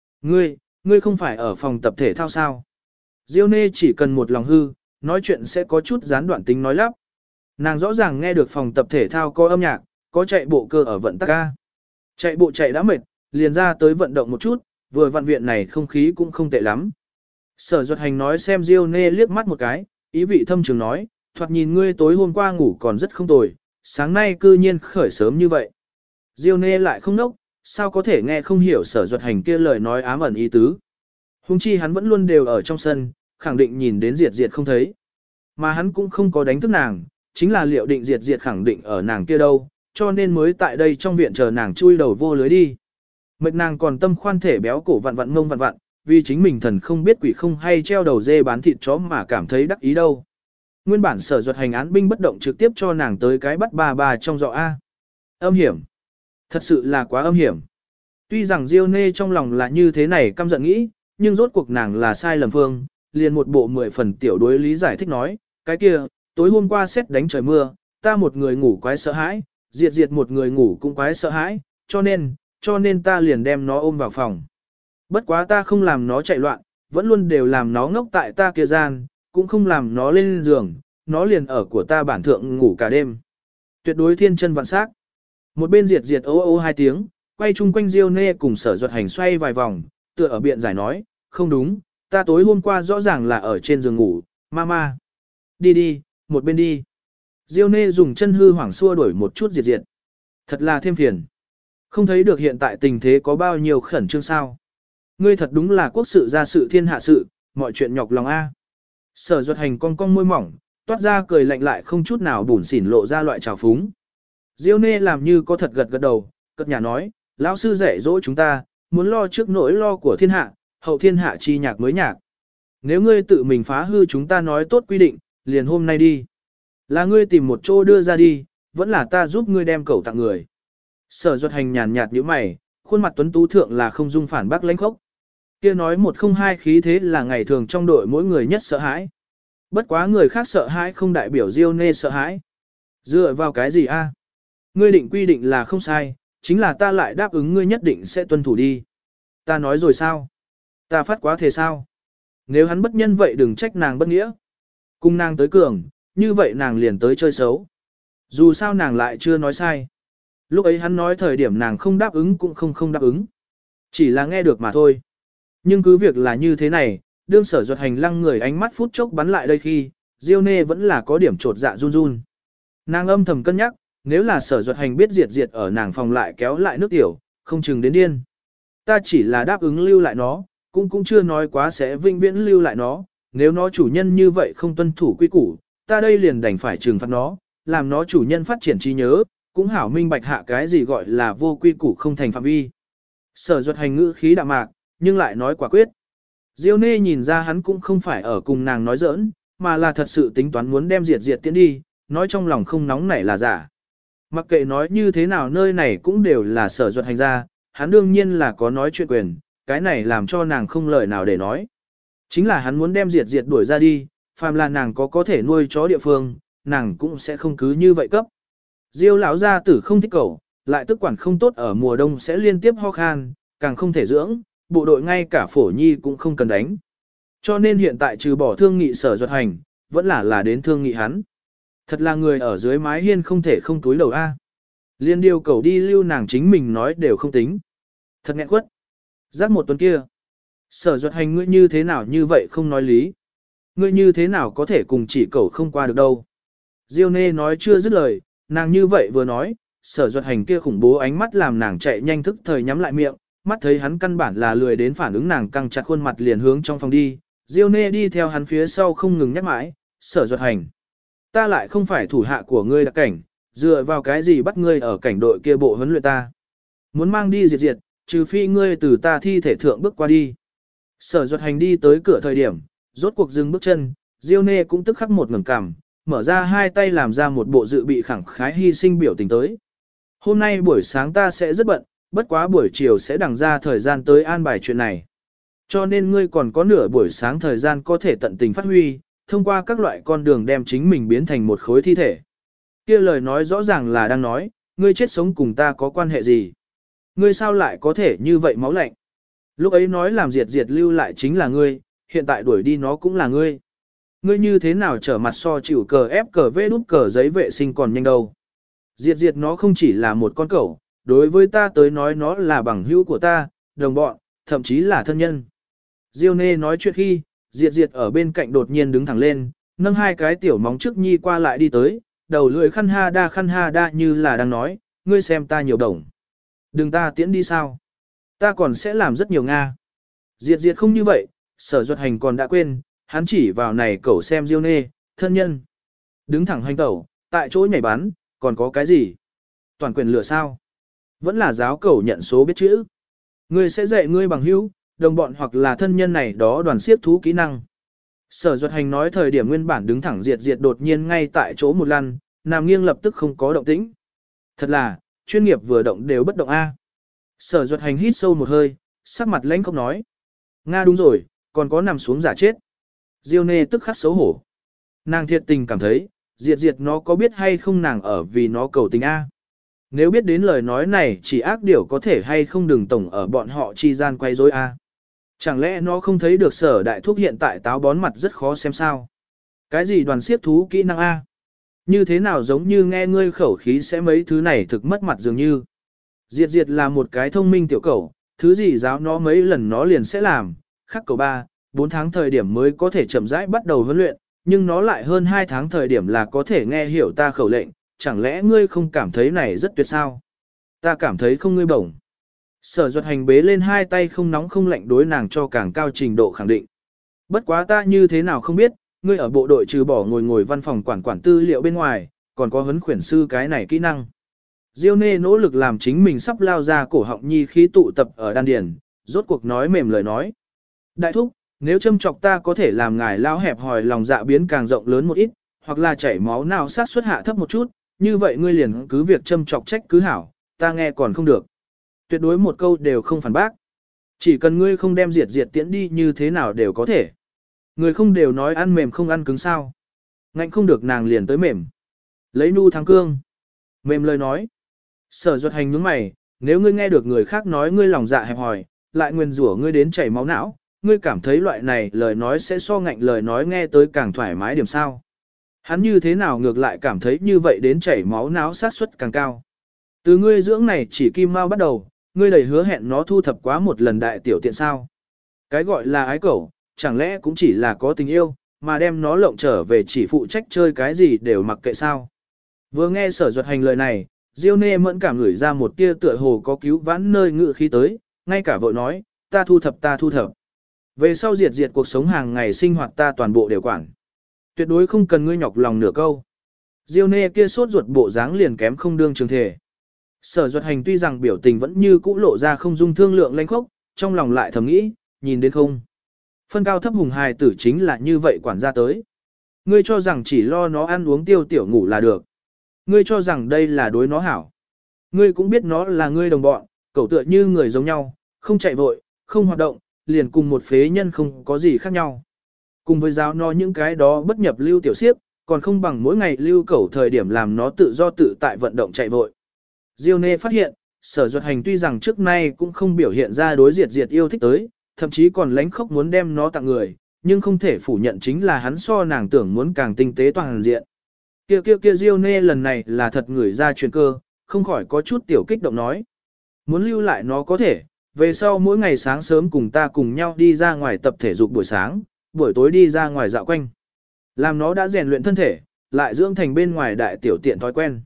Ngươi không phải ở phòng tập thể thao sao? Diêu Nê chỉ cần một lòng hư, nói chuyện sẽ có chút gián đoạn tính nói lắp. Nàng rõ ràng nghe được phòng tập thể thao có âm nhạc, có chạy bộ cơ ở vận tắc ca. Chạy bộ chạy đã mệt, liền ra tới vận động một chút, vừa vận viện này không khí cũng không tệ lắm. Sở Duật Hành nói xem Diêu Nê liếc mắt một cái, ý vị thâm trường nói, thoạt nhìn ngươi tối hôm qua ngủ còn rất không tồi, sáng nay cư nhiên khởi sớm như vậy. Diêu Nê lại không nốc, sao có thể nghe không hiểu Sở Duật Hành kia lời nói ám ẩn ý tứ. Hùng chi hắn vẫn luôn đều ở trong sân, khẳng định nhìn đến Diệt Diệt không thấy. Mà hắn cũng không có đánh thức nàng, chính là liệu định Diệt Diệt khẳng định ở nàng kia đâu, cho nên mới tại đây trong viện chờ nàng chui đầu vô lưới đi. Mệt nàng còn tâm khoan thể béo cổ vặn vặn ngông vặn vặn, vì chính mình thần không biết quỷ không hay treo đầu dê bán thịt chó mà cảm thấy đắc ý đâu. Nguyên bản Sở Duật Hành án binh bất động trực tiếp cho nàng tới cái bắt bà trong dọ A. Âm hiểm. Thật sự là quá âm hiểm. Tuy rằng Diêu Nê trong lòng là như thế này căm giận nghĩ, nhưng rốt cuộc nàng là sai lầm phương, liền một bộ 10 phần tiểu đối lý giải thích nói, cái kia, tối hôm qua sét đánh trời mưa, ta một người ngủ quái sợ hãi, Diệt Diệt một người ngủ cũng quái sợ hãi, cho nên ta liền đem nó ôm vào phòng. Bất quá ta không làm nó chạy loạn, vẫn luôn đều làm nó ngốc tại ta kia gian, cũng không làm nó lên giường, nó liền ở của ta bản thượng ngủ cả đêm. Tuyệt đối thiên chân vạn sắc. Một bên Diệt Diệt ô ô 2 tiếng, quay chung quanh Diêu Nê cùng Sở Duật Hành xoay vài vòng, tựa ở biện giải nói, không đúng, ta tối hôm qua rõ ràng là ở trên giường ngủ, mama. Đi, một bên đi. Diêu Nê dùng chân hư hoảng xua đuổi một chút Diệt Diệt. Thật là thêm phiền. Không thấy được hiện tại tình thế có bao nhiêu khẩn trương sao. Ngươi thật đúng là quốc sự gia sự thiên hạ sự, mọi chuyện nhọc lòng A. Sở Duật Hành cong cong môi mỏng, toát ra cười lạnh lại không chút nào bủn xỉn lộ ra loại trào phúng. Diêu Nê làm như có thật gật đầu, cất nhà nói, lão sư dạy dỗ chúng ta, muốn lo trước nỗi lo của thiên hạ, hậu thiên hạ chi nhạc mới nhạc. Nếu ngươi tự mình phá hư chúng ta nói tốt quy định, liền hôm nay đi. Là ngươi tìm một chỗ đưa ra đi, vẫn là ta giúp ngươi đem cẩu tặng người. Sở Duật Hành nhàn nhạt như mày, khuôn mặt tuấn tú thượng là không dung phản bác lãnh khốc. Kia nói 102 khí thế là ngày thường trong đội mỗi người nhất sợ hãi. Bất quá người khác sợ hãi không đại biểu Diêu Nê sợ hãi. Dựa vào cái gì a? Ngươi định quy định là không sai, chính là ta lại đáp ứng ngươi nhất định sẽ tuân thủ đi. Ta nói rồi sao? Ta phát quá thể sao? Nếu hắn bất nhân vậy đừng trách nàng bất nghĩa. Cùng nàng tới cường, như vậy nàng liền tới chơi xấu. Dù sao nàng lại chưa nói sai. Lúc ấy hắn nói thời điểm nàng không đáp ứng cũng không đáp ứng. Chỉ là nghe được mà thôi. Nhưng cứ việc là như thế này, đương Sở Duật Hành lăng người ánh mắt phút chốc bắn lại đây khi, Diêu Nê vẫn là có điểm trột dạ run run. Nàng âm thầm cân nhắc, nếu là Sở Duật Hành biết diệt ở nàng phòng lại kéo lại nước tiểu, không chừng đến điên. Ta chỉ là đáp ứng lưu lại nó, cũng chưa nói quá sẽ vinh viễn lưu lại nó, nếu nó chủ nhân như vậy không tuân thủ quy củ, ta đây liền đành phải trừng phạt nó, làm nó chủ nhân phát triển trí nhớ, cũng hảo minh bạch hạ cái gì gọi là vô quy củ không thành phạm vi. Sở Duật Hành ngữ khí đạm mạc, nhưng lại nói quả quyết. Diêu Nê nhìn ra hắn cũng không phải ở cùng nàng nói giỡn, mà là thật sự tính toán muốn đem diệt tiễn đi, nói trong lòng không nóng nảy là giả. Mặc kệ nói như thế nào nơi này cũng đều là Sở Duật Hành ra, hắn đương nhiên là có nói chuyện quyền, cái này làm cho nàng không lời nào để nói. Chính là hắn muốn đem diệt đuổi ra đi, phàm là nàng có thể nuôi chó địa phương, nàng cũng sẽ không cứ như vậy cấp. Diêu lão gia tử không thích cẩu, lại tức quản không tốt ở mùa đông sẽ liên tiếp ho khan, càng không thể dưỡng, bộ đội ngay cả phổ nhi cũng không cần đánh. Cho nên hiện tại trừ bỏ thương nghị Sở Duật Hành, vẫn là đến thương nghị hắn. Thật là người ở dưới mái hiên không thể không túi đầu a. Liên điều cẩu đi lưu nàng chính mình nói đều không tính. Thật nghẹn quất. Giác một tuần kia. Sở Duật Hành ngươi như thế nào như vậy không nói lý. Ngươi như thế nào có thể cùng chỉ cẩu không qua được đâu. Diêu Nê nói chưa dứt lời, nàng như vậy vừa nói, Sở Duật Hành kia khủng bố ánh mắt làm nàng chạy nhanh thức thời nhắm lại miệng, mắt thấy hắn căn bản là lười đến phản ứng nàng căng chặt khuôn mặt liền hướng trong phòng đi. Diêu Nê đi theo hắn phía sau không ngừng nhắc mãi, Sở Duật Hành. Ta lại không phải thủ hạ của ngươi đặc cảnh, dựa vào cái gì bắt ngươi ở cảnh đội kia bộ huấn luyện ta. Muốn mang đi diệt, trừ phi ngươi từ ta thi thể thượng bước qua đi. Sở Duật Hành đi tới cửa thời điểm, rốt cuộc dừng bước chân, Diêu Nê cũng tức khắc một ngẩng cằm, mở ra hai tay làm ra một bộ dự bị khẳng khái hy sinh biểu tình tới. Hôm nay buổi sáng ta sẽ rất bận, bất quá buổi chiều sẽ đằng ra thời gian tới an bài chuyện này. Cho nên ngươi còn có nửa buổi sáng thời gian có thể tận tình phát huy, thông qua các loại con đường đem chính mình biến thành một khối thi thể. Kia lời nói rõ ràng là đang nói, ngươi chết sống cùng ta có quan hệ gì? Ngươi sao lại có thể như vậy máu lạnh? Lúc ấy nói làm diệt lưu lại chính là ngươi, hiện tại đuổi đi nó cũng là ngươi. Ngươi như thế nào trở mặt so chịu cờ ép cờ vê đút cờ giấy vệ sinh còn nhanh đâu. Diệt nó không chỉ là một con cẩu, đối với ta tới nói nó là bằng hữu của ta, đồng bọn, thậm chí là thân nhân. Diêu Nê nói chuyện khi, diệt ở bên cạnh đột nhiên đứng thẳng lên, nâng hai cái tiểu móng trước nhi qua lại đi tới, đầu lưỡi khăn ha đa như là đang nói, ngươi xem ta nhiều đồng. Đừng ta tiễn đi sao? Ta còn sẽ làm rất nhiều Nga. Diệt không như vậy, Sở Duật Hành còn đã quên, hắn chỉ vào này cẩu xem Diêu Nê, thân nhân. Đứng thẳng hành cẩu, tại chỗ nhảy bắn, còn có cái gì? Toàn quyền lửa sao? Vẫn là giáo cẩu nhận số biết chữ. Ngươi sẽ dạy ngươi bằng hữu, đồng bọn hoặc là thân nhân này đó đoàn siết thú kỹ năng. Sở Duật Hành nói thời điểm nguyên bản đứng thẳng diệt đột nhiên ngay tại chỗ một lăn, nằm nghiêng lập tức không có động tĩnh. Thật là, chuyên nghiệp vừa động đều bất động a. Sở Duật Hành hít sâu một hơi, sắc mặt lãnh không nói. Nga đúng rồi, còn có nằm xuống giả chết. Diêu Nê tức khắc xấu hổ. Nàng thiệt tình cảm thấy, diệt nó có biết hay không nàng ở vì nó cầu tình a. Nếu biết đến lời nói này chỉ ác điều có thể hay không đừng tổng ở bọn họ chi gian quay rối a. Chẳng lẽ nó không thấy được Sở đại thúc hiện tại táo bón mặt rất khó xem sao? Cái gì đoàn siết thú kỹ năng a? Như thế nào giống như nghe ngươi khẩu khí sẽ mấy thứ này thực mất mặt dường như. Diệt là một cái thông minh tiểu cẩu, thứ gì giáo nó mấy lần nó liền sẽ làm, khắc cầu 3, 4 tháng thời điểm mới có thể chậm rãi bắt đầu huấn luyện, nhưng nó lại hơn 2 tháng thời điểm là có thể nghe hiểu ta khẩu lệnh, chẳng lẽ ngươi không cảm thấy này rất tuyệt sao? Ta cảm thấy không ngươi bổng. Sở Duật Hành bế lên hai tay không nóng không lạnh đối nàng cho càng cao trình độ khẳng định. Bất quá ta như thế nào không biết, ngươi ở bộ đội trừ bỏ ngồi văn phòng quản tư liệu bên ngoài, còn có huấn khuyển sư cái này kỹ năng. Diêu Nê nỗ lực làm chính mình sắp lao ra cổ họng nhi khí tụ tập ở đan điền, rốt cuộc nói mềm lời nói. Đại thúc, nếu châm chọc ta có thể làm ngài lao hẹp hòi lòng dạ biến càng rộng lớn một ít, hoặc là chảy máu nào sát suất hạ thấp một chút, như vậy ngươi liền cứ việc châm chọc trách cứ hảo, ta nghe còn không được. Tuyệt đối một câu đều không phản bác. Chỉ cần ngươi không đem diệt tiễn đi như thế nào đều có thể. Người không đều nói ăn mềm không ăn cứng sao. Ngạnh không được nàng liền tới mềm. Lấy nu thắng cương. Mềm lời nói. Sở Duật Hành nhướng mày, nếu ngươi nghe được người khác nói ngươi lòng dạ hẹp hòi, lại nguyền rủa ngươi đến chảy máu não, ngươi cảm thấy loại này lời nói sẽ so ngạnh lời nói nghe tới càng thoải mái điểm sao. Hắn như thế nào ngược lại cảm thấy như vậy đến chảy máu não sát suất càng cao. Từ ngươi dưỡng này chỉ kim mau bắt đầu, ngươi đầy hứa hẹn nó thu thập quá một lần đại tiểu tiện sao. Cái gọi là ái cẩu, chẳng lẽ cũng chỉ là có tình yêu, mà đem nó lộng trở về chỉ phụ trách chơi cái gì đều mặc kệ sao. Vừa nghe Sở Duật Hành lời này, Diêu Nê mẫn cảm ngửi ra một tia tựa hồ có cứu vãn nơi ngự khí tới, ngay cả vội nói, ta thu thập. Về sau diệt cuộc sống hàng ngày sinh hoạt ta toàn bộ đều quản. Tuyệt đối không cần ngươi nhọc lòng nửa câu. Diêu Nê kia sốt ruột bộ dáng liền kém không đương trường thể. Sở Duật Hành tuy rằng biểu tình vẫn như cũ lộ ra không dung thương lượng lanh khốc, trong lòng lại thầm nghĩ, nhìn đến không. Phân cao thấp hùng hài tử chính là như vậy quản gia tới. Ngươi cho rằng chỉ lo nó ăn uống tiêu tiểu ngủ là được. Ngươi cho rằng đây là đối nó hảo. Ngươi cũng biết nó là ngươi đồng bọn, cẩu tựa như người giống nhau, không chạy vội, không hoạt động, liền cùng một phế nhân không có gì khác nhau. Cùng với giáo nó những cái đó bất nhập lưu tiểu siếp, còn không bằng mỗi ngày lưu cẩu thời điểm làm nó tự do tự tại vận động chạy vội. Diêu Nê phát hiện, Sở Duật Hành tuy rằng trước nay cũng không biểu hiện ra đối diệt yêu thích tới, thậm chí còn lánh khóc muốn đem nó tặng người, nhưng không thể phủ nhận chính là hắn so nàng tưởng muốn càng tinh tế toàn diện. Kia Diêu Nê lần này là thật người ra chuyện cơ, không khỏi có chút tiểu kích động nói. Muốn lưu lại nó có thể, về sau mỗi ngày sáng sớm cùng ta cùng nhau đi ra ngoài tập thể dục buổi sáng, buổi tối đi ra ngoài dạo quanh. Làm nó đã rèn luyện thân thể, lại dưỡng thành bên ngoài đại tiểu tiện thói quen.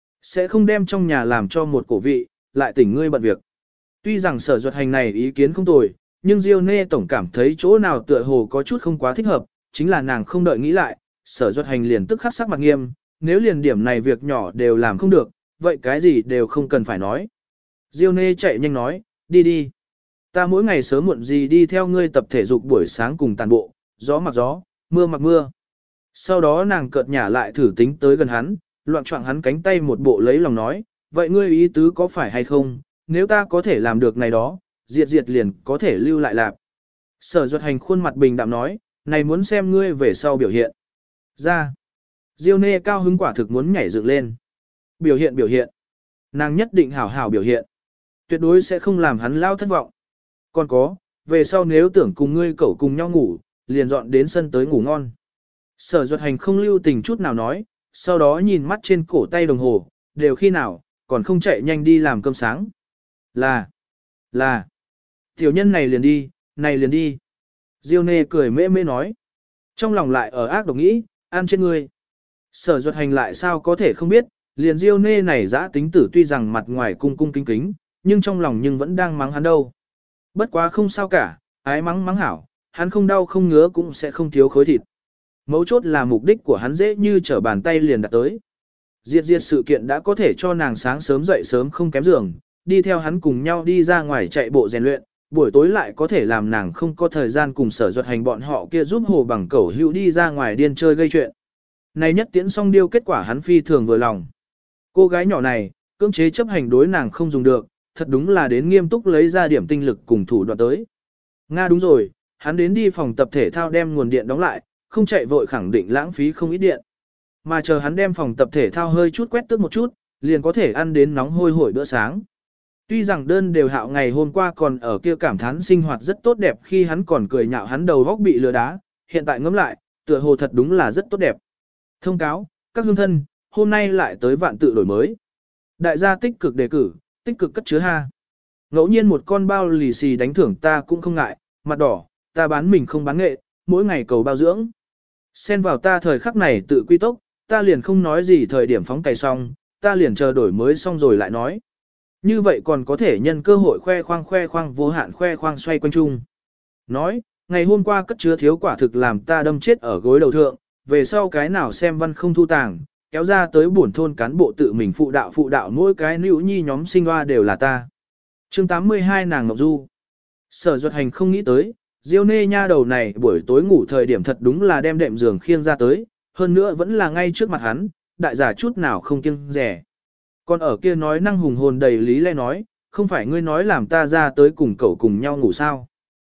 Sẽ không đem trong nhà làm cho một cổ vị, lại tỉnh ngươi bận việc. Tuy rằng Sở Duật Hành này ý kiến không tồi, nhưng Diêu Nê tổng cảm thấy chỗ nào tựa hồ có chút không quá thích hợp, chính là nàng không đợi nghĩ lại, Sở Duật Hành liền tức khắc sắc mặt nghiêm, nếu liền điểm này việc nhỏ đều làm không được, vậy cái gì đều không cần phải nói. Diêu Nê chạy nhanh nói, đi. Ta mỗi ngày sớm muộn gì đi theo ngươi tập thể dục buổi sáng cùng tàn bộ, gió mặc gió, mưa mặc mưa. Sau đó nàng cợt nhả lại thử tính tới gần hắn, loạn choạng hắn cánh tay một bộ lấy lòng nói, vậy ngươi ý tứ có phải hay không, nếu ta có thể làm được này đó, diệt liền có thể lưu lại lạp. Sở Duật Hành khuôn mặt bình đạm nói, này muốn xem ngươi về sau biểu hiện. Ra. Diêu Nê cao hứng quả thực muốn nhảy dựng lên. Biểu hiện. Nàng nhất định hảo hảo biểu hiện. Tuyệt đối sẽ không làm hắn lao thất vọng. Còn có, về sau nếu tưởng cùng ngươi cậu cùng nhau ngủ, liền dọn đến sân tới ngủ ngon. Sở Duật Hành không lưu tình chút nào nói, sau đó nhìn mắt trên cổ tay đồng hồ, đều khi nào, còn không chạy nhanh đi làm cơm sáng. Là. Tiểu nhân này liền đi. Diêu Nê cười mễ mễ nói. Trong lòng lại ở ác độc nghĩ, ăn trên ngươi. Sở Duật Hành lại sao có thể không biết, liền Diêu Nê này dã tính tử tuy rằng mặt ngoài cung cung kính kính, nhưng trong lòng nhưng vẫn đang mắng hắn đâu. Bất quá không sao cả, ái mắng hảo, hắn không đau không ngứa cũng sẽ không thiếu khối thịt. Mấu chốt là mục đích của hắn dễ như trở bàn tay liền đạt tới. Diệt sự kiện đã có thể cho nàng sáng sớm dậy sớm không kém giường, đi theo hắn cùng nhau đi ra ngoài chạy bộ rèn luyện, buổi tối lại có thể làm nàng không có thời gian cùng Sở Duật Hành bọn họ kia giúp hồ bằng cẩu hữu đi ra ngoài điên chơi gây chuyện. Này nhất tiễn xong điêu kết quả hắn phi thường vừa lòng. Cô gái nhỏ này, cưỡng chế chấp hành đối nàng không dùng được, thật đúng là đến nghiêm túc lấy ra điểm tinh lực cùng thủ đoạn tới. Nga đúng rồi, hắn đến đi phòng tập thể thao đem nguồn điện đóng lại, không chạy vội khẳng định lãng phí không ít điện. Mà chờ hắn đem phòng tập thể thao hơi chút quét tước một chút, liền có thể ăn đến nóng hôi hổi bữa sáng. Tuy rằng đơn đều hạo ngày hôm qua còn ở kia cảm thán sinh hoạt rất tốt đẹp khi hắn còn cười nhạo hắn đầu góc bị lừa đá, hiện tại ngẫm lại, tựa hồ thật đúng là rất tốt đẹp. Thông cáo, các hương thân, hôm nay lại tới vạn tự đổi mới. Đại gia tích cực đề cử, tích cực cất chứa ha. Ngẫu nhiên một con bao lì xì đánh thưởng ta cũng không ngại, mặt đỏ, ta bán mình không bán nghệ, mỗi ngày cầu bao dưỡng. Xen vào ta thời khắc này tự quy tốc, ta liền không nói gì thời điểm phóng cày xong, ta liền chờ đổi mới xong rồi lại nói. Như vậy còn có thể nhân cơ hội khoe khoang vô hạn khoe khoang xoay quanh chung. Nói, ngày hôm qua cất chứa thiếu quả thực làm ta đâm chết ở gối đầu thượng, về sau cái nào xem văn không thu tàng, kéo ra tới buồn thôn cán bộ tự mình phụ đạo mỗi cái nữ nhi nhóm sinh hoa đều là ta. Chương 82 nàng Ngọc Du. Sở Duật Hành không nghĩ tới, Diêu Nê nha đầu này buổi tối ngủ thời điểm thật đúng là đem đệm giường khiêng ra tới, hơn nữa vẫn là ngay trước mặt hắn, đại giả chút nào không kiêng rẻ. Còn ở kia nói năng hùng hồn đầy lý lẽ nói, không phải ngươi nói làm ta ra tới cùng cậu cùng nhau ngủ sao.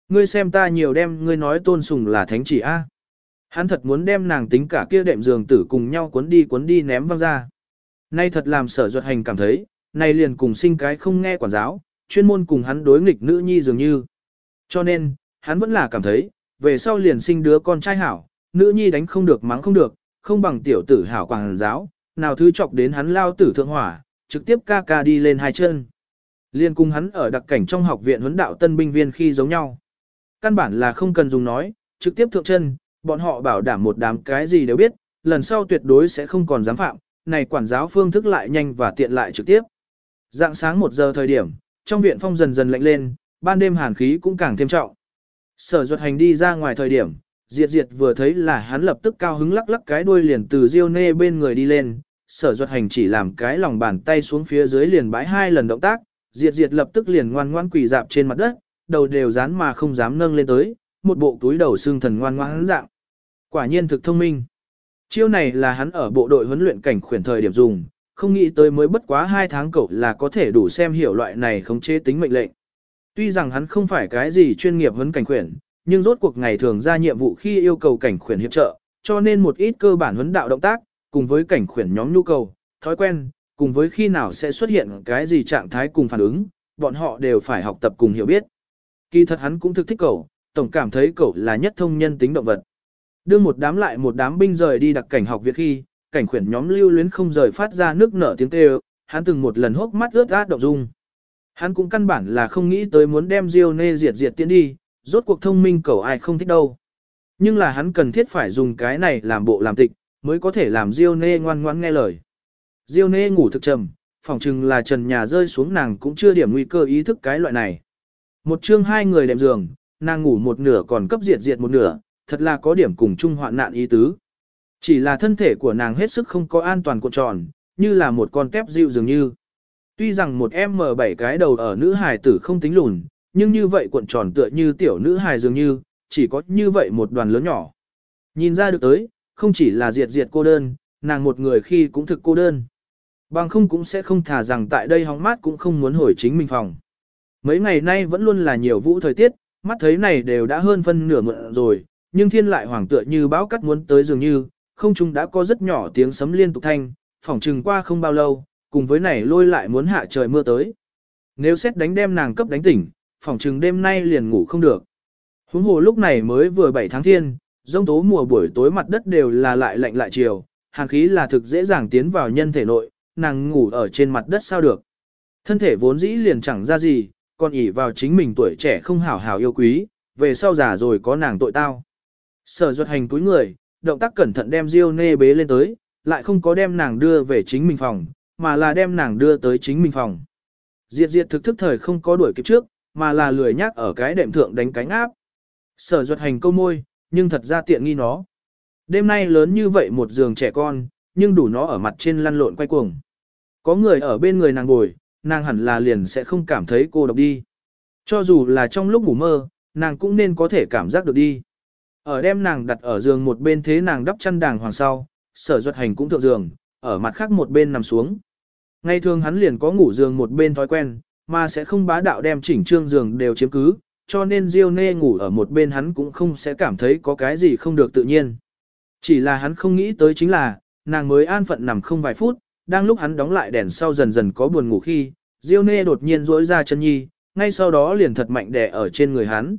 Ngươi xem ta nhiều đem ngươi nói Tôn Sùng là thánh chỉ a. Hắn thật muốn đem nàng tính cả kia đệm giường tử cùng nhau cuốn đi ném văng ra. Nay thật làm Sở Duật Hành cảm thấy, này liền cùng sinh cái không nghe quản giáo, chuyên môn cùng hắn đối nghịch nữ nhi dường như. Cho nên, hắn vẫn là cảm thấy, về sau liền sinh đứa con trai hảo, nữ nhi đánh không được mắng không được, không bằng tiểu tử hảo quảng giáo, nào thứ chọc đến hắn lao tử thượng hỏa, trực tiếp ca ca đi lên hai chân. Liên cùng hắn ở đặc cảnh trong học viện huấn đạo tân binh viên khi giống nhau. Căn bản là không cần dùng nói, trực tiếp thượng chân, bọn họ bảo đảm một đám cái gì đều biết, lần sau tuyệt đối sẽ không còn dám phạm, này quản giáo phương thức lại nhanh và tiện lại trực tiếp. Dạng sáng 1 giờ thời điểm, trong viện phong dần dần lạnh lên, ban đêm hàn khí cũng càng thêm trọng. Sở Duật Hành đi ra ngoài thời điểm, Diệt Diệt vừa thấy là hắn lập tức cao hứng lắc lắc cái đuôi liền từ Diêu Nê bên người đi lên, Sở Duật Hành chỉ làm cái lòng bàn tay xuống phía dưới liền bãi 2 lần động tác, Diệt Diệt lập tức liền ngoan ngoãn quỳ dạp trên mặt đất, đầu đều dán mà không dám nâng lên tới, một bộ túi đầu xương thần ngoan ngoãn dạng. Quả nhiên thực thông minh. Chiêu này là hắn ở bộ đội huấn luyện cảnh khuyển thời điểm dùng, không nghĩ tới mới bất quá 2 tháng cậu là có thể đủ xem hiểu loại này khống chế tính mệnh lệnh. Tuy rằng hắn không phải cái gì chuyên nghiệp huấn cảnh khuyển, nhưng rốt cuộc ngày thường ra nhiệm vụ khi yêu cầu cảnh khuyển hiệp trợ, cho nên một ít cơ bản huấn đạo động tác, cùng với cảnh khuyển nhóm nhu cầu, thói quen, cùng với khi nào sẽ xuất hiện cái gì trạng thái cùng phản ứng, bọn họ đều phải học tập cùng hiểu biết. Kỳ thật hắn cũng thực thích cậu, tổng cảm thấy cậu là nhất thông nhân tính động vật. Đưa một đám lại một đám binh rời đi đặc cảnh học viện khi, cảnh khuyển nhóm lưu luyến không rời phát ra nước nở tiếng kêu, hắn từng một lần hốc mắt ướt át động dung. Hắn cũng căn bản là không nghĩ tới muốn đem Diêu Nê diệt tiến đi, rốt cuộc thông minh cậu ai không thích đâu. Nhưng là hắn cần thiết phải dùng cái này làm bộ làm tịch, mới có thể làm Diêu Nê ngoan ngoãn nghe lời. Diêu Nê ngủ thực trầm, phỏng chừng là trần nhà rơi xuống nàng cũng chưa điểm nguy cơ ý thức cái loại này. Một chương 2 người đệm giường, nàng ngủ một nửa còn cấp diệt một nửa, thật là có điểm cùng chung hoạn nạn ý tứ. Chỉ là thân thể của nàng hết sức không có an toàn cuộn tròn, như là một con tép dịu dường như. Tuy rằng một M7 cái đầu ở nữ hài tử không tính lùn, nhưng như vậy cuộn tròn tựa như tiểu nữ hài dường như, chỉ có như vậy một đoàn lớn nhỏ. Nhìn ra được tới, không chỉ là diệt cô đơn, nàng một người khi cũng thực cô đơn. Bằng không cũng sẽ không thả rằng tại đây hóng mát cũng không muốn hồi chính mình phòng. Mấy ngày nay vẫn luôn là nhiều vũ thời tiết, mắt thấy này đều đã hơn phân nửa mượn rồi, nhưng thiên lại hoàng tựa như bão cắt muốn tới dường như, không trung đã có rất nhỏ tiếng sấm liên tục thanh, phỏng chừng qua không bao lâu, cùng với này lôi lại muốn hạ trời mưa tới. Nếu xét đánh đem nàng cấp đánh tỉnh, phỏng chừng đêm nay liền ngủ không được. Huống hồ lúc này mới vừa 7 tháng thiên, giông tố mùa buổi tối mặt đất đều là lại lạnh lại chiều, hàn khí là thực dễ dàng tiến vào nhân thể nội, nàng ngủ ở trên mặt đất sao được. Thân thể vốn dĩ liền chẳng ra gì, còn ỷ vào chính mình tuổi trẻ không hảo hảo yêu quý, về sau già rồi có nàng tội tao. Sở Duật Hành túi người, động tác cẩn thận đem Diêu Nê bế lên tới, lại không có đem nàng đưa về chính mình phòng, mà là đem nàng đưa tới chính mình phòng. Diệt thực thức thời không có đuổi kịp trước, mà là lười nhác ở cái đệm thượng đánh cánh áp. Sở Duật Hành câu môi, nhưng thật ra tiện nghi nó. Đêm nay lớn như vậy một giường trẻ con, nhưng đủ nó ở mặt trên lăn lộn quay cuồng. Có người ở bên người nàng ngồi, nàng hẳn là liền sẽ không cảm thấy cô độc đi. Cho dù là trong lúc ngủ mơ, nàng cũng nên có thể cảm giác được đi. Ở đem nàng đặt ở giường một bên thế nàng đắp chăn đàng hoàng sau, Sở Duật Hành cũng thượng giường, ở mặt khác một bên nằm xuống. Ngày thường hắn liền có ngủ giường một bên thói quen, mà sẽ không bá đạo đem chỉnh trương giường đều chiếm cứ, cho nên Diêu Nê ngủ ở một bên hắn cũng không sẽ cảm thấy có cái gì không được tự nhiên. Chỉ là hắn không nghĩ tới chính là, nàng mới an phận nằm không vài phút, đang lúc hắn đóng lại đèn sau dần dần có buồn ngủ khi, Diêu Nê đột nhiên duỗi ra chân nhi, ngay sau đó liền thật mạnh đè ở trên người hắn.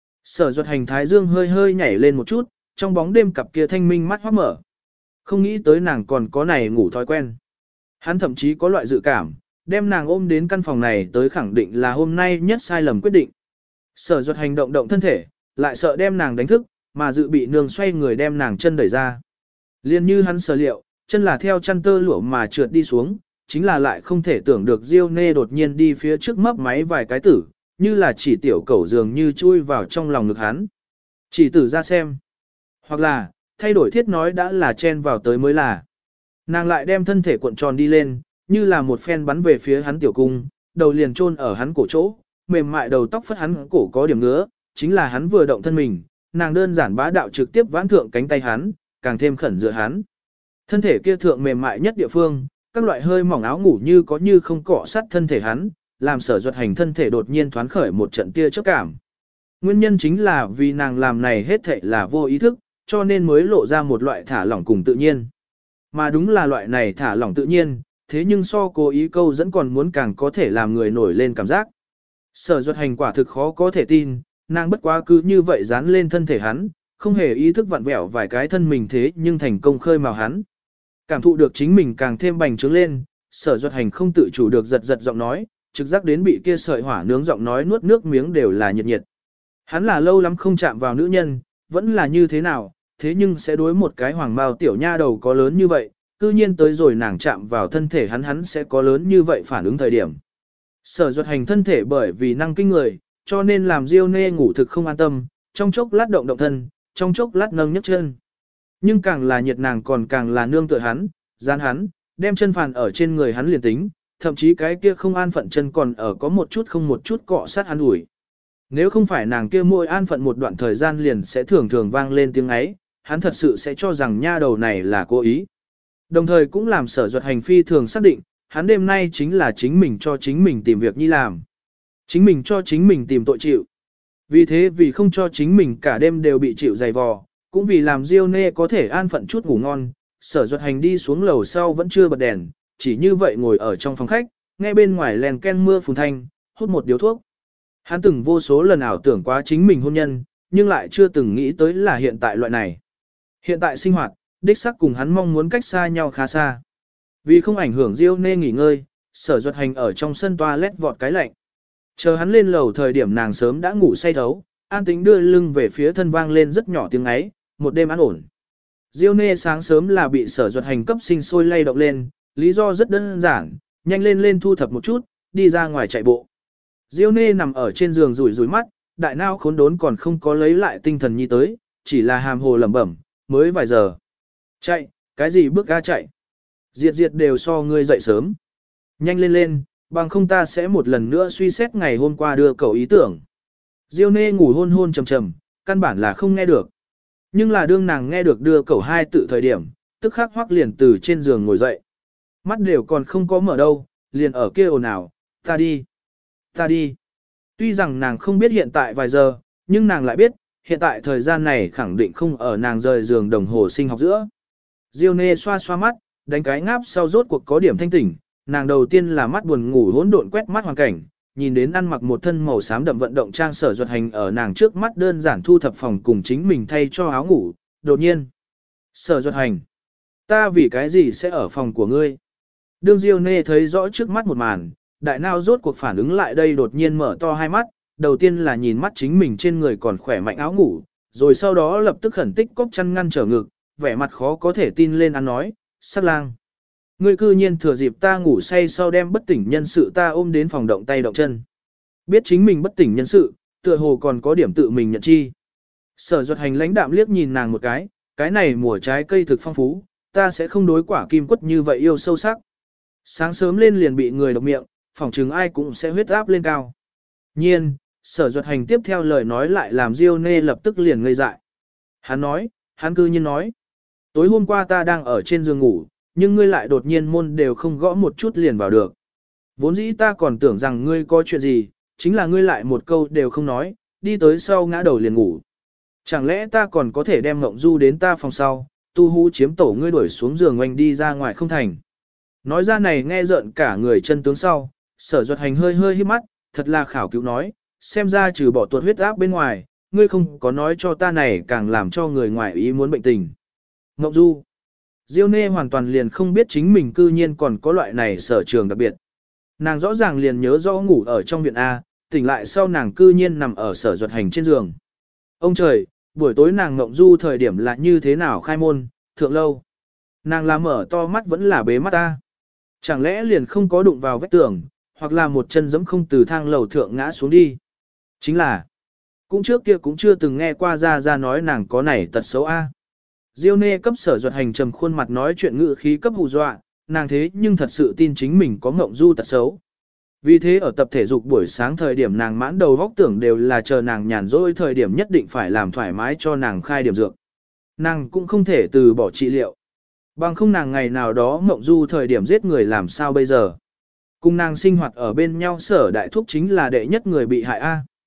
Sở Duật Hành thái dương hơi hơi nhảy lên một chút, trong bóng đêm cặp kia thanh minh mắt hoác mở. Không nghĩ tới nàng còn có này ngủ thói quen. Hắn thậm chí có loại dự cảm, đem nàng ôm đến căn phòng này tới khẳng định là hôm nay nhất sai lầm quyết định. Sở Duật Hành động thân thể, lại sợ đem nàng đánh thức, mà dự bị nương xoay người đem nàng chân đẩy ra. Liên như hắn sở liệu, chân là theo chăn tơ lụa mà trượt đi xuống, chính là lại không thể tưởng được Diêu Nê đột nhiên đi phía trước mấp máy vài cái tử, như là chỉ tiểu cẩu dường như chui vào trong lòng ngực hắn. Chỉ tử ra xem. Hoặc là, thay đổi thiết nói đã là chen vào tới mới là. Nàng lại đem thân thể cuộn tròn đi lên, như là một phen bắn về phía hắn tiểu cung, đầu liền chôn ở hắn cổ chỗ, mềm mại đầu tóc phất hắn cổ có điểm ngứa, chính là hắn vừa động thân mình, nàng đơn giản bá đạo trực tiếp vãn thượng cánh tay hắn, càng thêm khẩn dựa hắn. Thân thể kia thượng mềm mại nhất địa phương, các loại hơi mỏng áo ngủ như có như không cọ sát thân thể hắn, làm Sở Duật Hành thân thể đột nhiên thoáng khởi một trận tia chớp cảm. Nguyên nhân chính là vì nàng làm này hết thảy là vô ý thức, cho nên mới lộ ra một loại thả lỏng cùng tự nhiên. Mà đúng là loại này thả lỏng tự nhiên, thế nhưng so cố ý câu dẫn còn muốn càng có thể làm người nổi lên cảm giác. Sở Duật Hành quả thực khó có thể tin, nàng bất quá cứ như vậy dán lên thân thể hắn, không hề ý thức vặn vẹo vài cái thân mình thế nhưng thành công khơi mào hắn. Cảm thụ được chính mình càng thêm bành trướng lên, Sở Duật Hành không tự chủ được giật giật giọng nói, trực giác đến bị kia sợi hỏa nướng giọng nói nuốt nước miếng đều là nhiệt nhiệt. Hắn là lâu lắm không chạm vào nữ nhân, vẫn là như thế nào, thế nhưng sẽ đối một cái hoàng mao tiểu nha đầu có lớn như vậy, cư nhiên tới rồi nàng chạm vào thân thể hắn sẽ có lớn như vậy phản ứng thời điểm. Sở Duật Hành thân thể bởi vì năng kinh người, cho nên làm Diêu Nê ngủ thực không an tâm, trong chốc lát động thân, trong chốc lát nâng nhấc chân. Nhưng càng là nhiệt nàng còn càng là nương tựa hắn, dán hắn, đem chân phàn ở trên người hắn liền tính, thậm chí cái kia không an phận chân còn ở có một chút không một chút cọ sát hắn ủi. Nếu không phải nàng kia môi an phận một đoạn thời gian liền sẽ thường thường vang lên tiếng ấy, hắn thật sự sẽ cho rằng nha đầu này là cố ý. Đồng thời cũng làm Sở Duật Hành phi thường xác định, hắn đêm nay chính là chính mình cho chính mình tìm việc nhi làm. Chính mình cho chính mình tìm tội chịu. Vì thế vì không cho chính mình cả đêm đều bị chịu dày vò, cũng vì làm Diêu Nê có thể an phận chút ngủ ngon, Sở Duật Hành đi xuống lầu sau vẫn chưa bật đèn, chỉ như vậy ngồi ở trong phòng khách, nghe bên ngoài len ken mưa phùn thanh, hút một điếu thuốc. Hắn từng vô số lần ảo tưởng quá chính mình hôn nhân, nhưng lại chưa từng nghĩ tới là hiện tại loại này. Hiện tại sinh hoạt, đích xác cùng hắn mong muốn cách xa nhau khá xa. Vì không ảnh hưởng Diêu Nê nghỉ ngơi, Sở Duật Hành ở trong sân toilet vọt cái lạnh. Chờ hắn lên lầu thời điểm nàng sớm đã ngủ say thấu, an tĩnh đưa lưng về phía thân vang lên rất nhỏ tiếng ấy, một đêm an ổn. Diêu Nê sáng sớm là bị Sở Duật Hành cấp sinh sôi lay động lên, lý do rất đơn giản, nhanh lên thu thập một chút, đi ra ngoài chạy bộ. Diêu Nê nằm ở trên giường rủi rủi mắt, đại não khốn đốn còn không có lấy lại tinh thần nhi tới, chỉ là hàm hồ lẩm bẩm, mới vài giờ. Chạy, cái gì bước ga chạy? Diệt đều so ngươi dậy sớm. Nhanh lên, bằng không ta sẽ một lần nữa suy xét ngày hôm qua đưa cậu ý tưởng. Diêu Nê ngủ hôn trầm, căn bản là không nghe được. Nhưng là đương nàng nghe được đưa cậu hai tự thời điểm, tức khắc hoắc liền từ trên giường ngồi dậy. Mắt đều còn không có mở đâu, liền ở kia ồn ào, ta đi. Tuy rằng nàng không biết hiện tại vài giờ, nhưng nàng lại biết, hiện tại thời gian này khẳng định không ở nàng rời giường đồng hồ sinh học giữa. Diêu Nê xoa mắt, đánh cái ngáp sau rốt cuộc có điểm thanh tỉnh, nàng đầu tiên là mắt buồn ngủ hỗn độn quét mắt hoàn cảnh, nhìn đến ăn mặc một thân màu xám đậm vận động trang Sở Duật Hành ở nàng trước mắt đơn giản thu thập phòng cùng chính mình thay cho áo ngủ, đột nhiên. Sở Duật Hành, ta vì cái gì sẽ ở phòng của ngươi? Đương Diêu Nê thấy rõ trước mắt một màn, đại não rốt cuộc phản ứng lại đây đột nhiên mở to hai mắt, đầu tiên là nhìn mắt chính mình trên người còn khỏe mạnh áo ngủ, rồi sau đó lập tức khẩn tích cốc chăn ngăn trở ngực, vẻ mặt khó có thể tin lên ăn nói, sắc lang. Ngươi cư nhiên thừa dịp ta ngủ say sau đem bất tỉnh nhân sự ta ôm đến phòng động tay động chân. Biết chính mình bất tỉnh nhân sự, tựa hồ còn có điểm tự mình nhận chi. Sở Duật Hành lãnh đạm liếc nhìn nàng một cái này mùa trái cây thực phong phú, ta sẽ không đối quả kim quất như vậy yêu sâu sắc. Sáng sớm lên liền bị người độc miệng, phỏng chừng ai cũng sẽ huyết áp lên cao. Nhiên, Sở Duật Hành tiếp theo lời nói lại làm Diêu Nê lập tức liền ngây dại. Hắn cư nhiên nói. Tối hôm qua ta đang ở trên giường ngủ, nhưng ngươi lại đột nhiên môn đều không gõ một chút liền vào được. Vốn dĩ ta còn tưởng rằng ngươi có chuyện gì, chính là ngươi lại một câu đều không nói, đi tới sau ngã đầu liền ngủ. Chẳng lẽ ta còn có thể đem Ngộng Du đến ta phòng sau, tu hú chiếm tổ ngươi đuổi xuống giường oanh đi ra ngoài không thành. Nói ra này nghe rợn cả người chân tướng sau, Sở Duật Hành hơi hít mắt, thật là khảo cứu nói, xem ra trừ bỏ tuột huyết áp bên ngoài, ngươi không có nói cho ta này càng làm cho người ngoài ý muốn bệnh tình. Ngộng Du. Diêu Nê hoàn toàn liền không biết chính mình cư nhiên còn có loại này sở trường đặc biệt. Nàng rõ ràng liền nhớ rõ ngủ ở trong viện A, tỉnh lại sau nàng cư nhiên nằm ở Sở Duật Hành trên giường. Ông trời, buổi tối nàng Ngộng Du thời điểm là như thế nào khai môn, thượng lâu. Nàng là mở to mắt vẫn là bế mắt A. Chẳng lẽ liền không có đụng vào vách tường, hoặc là một chân giẫm không từ thang lầu thượng ngã xuống đi. Chính là, cũng trước kia cũng chưa từng nghe qua ra nói nàng có này tật xấu A. Diêu Nê cấp Sở Duật Hành trầm khuôn mặt nói chuyện ngữ khí cấp hù dọa, nàng thế nhưng thật sự tin chính mình có Ngộng Du tật xấu. Vì thế ở tập thể dục buổi sáng thời điểm nàng mãn đầu góc tưởng đều là chờ nàng nhàn rỗi thời điểm nhất định phải làm thoải mái cho nàng khai điểm dược. Nàng cũng không thể từ bỏ trị liệu. Bằng không nàng ngày nào đó Ngộng Du thời điểm giết người làm sao bây giờ. Cùng nàng sinh hoạt ở bên nhau Sở đại thúc chính là đệ nhất người bị hại A.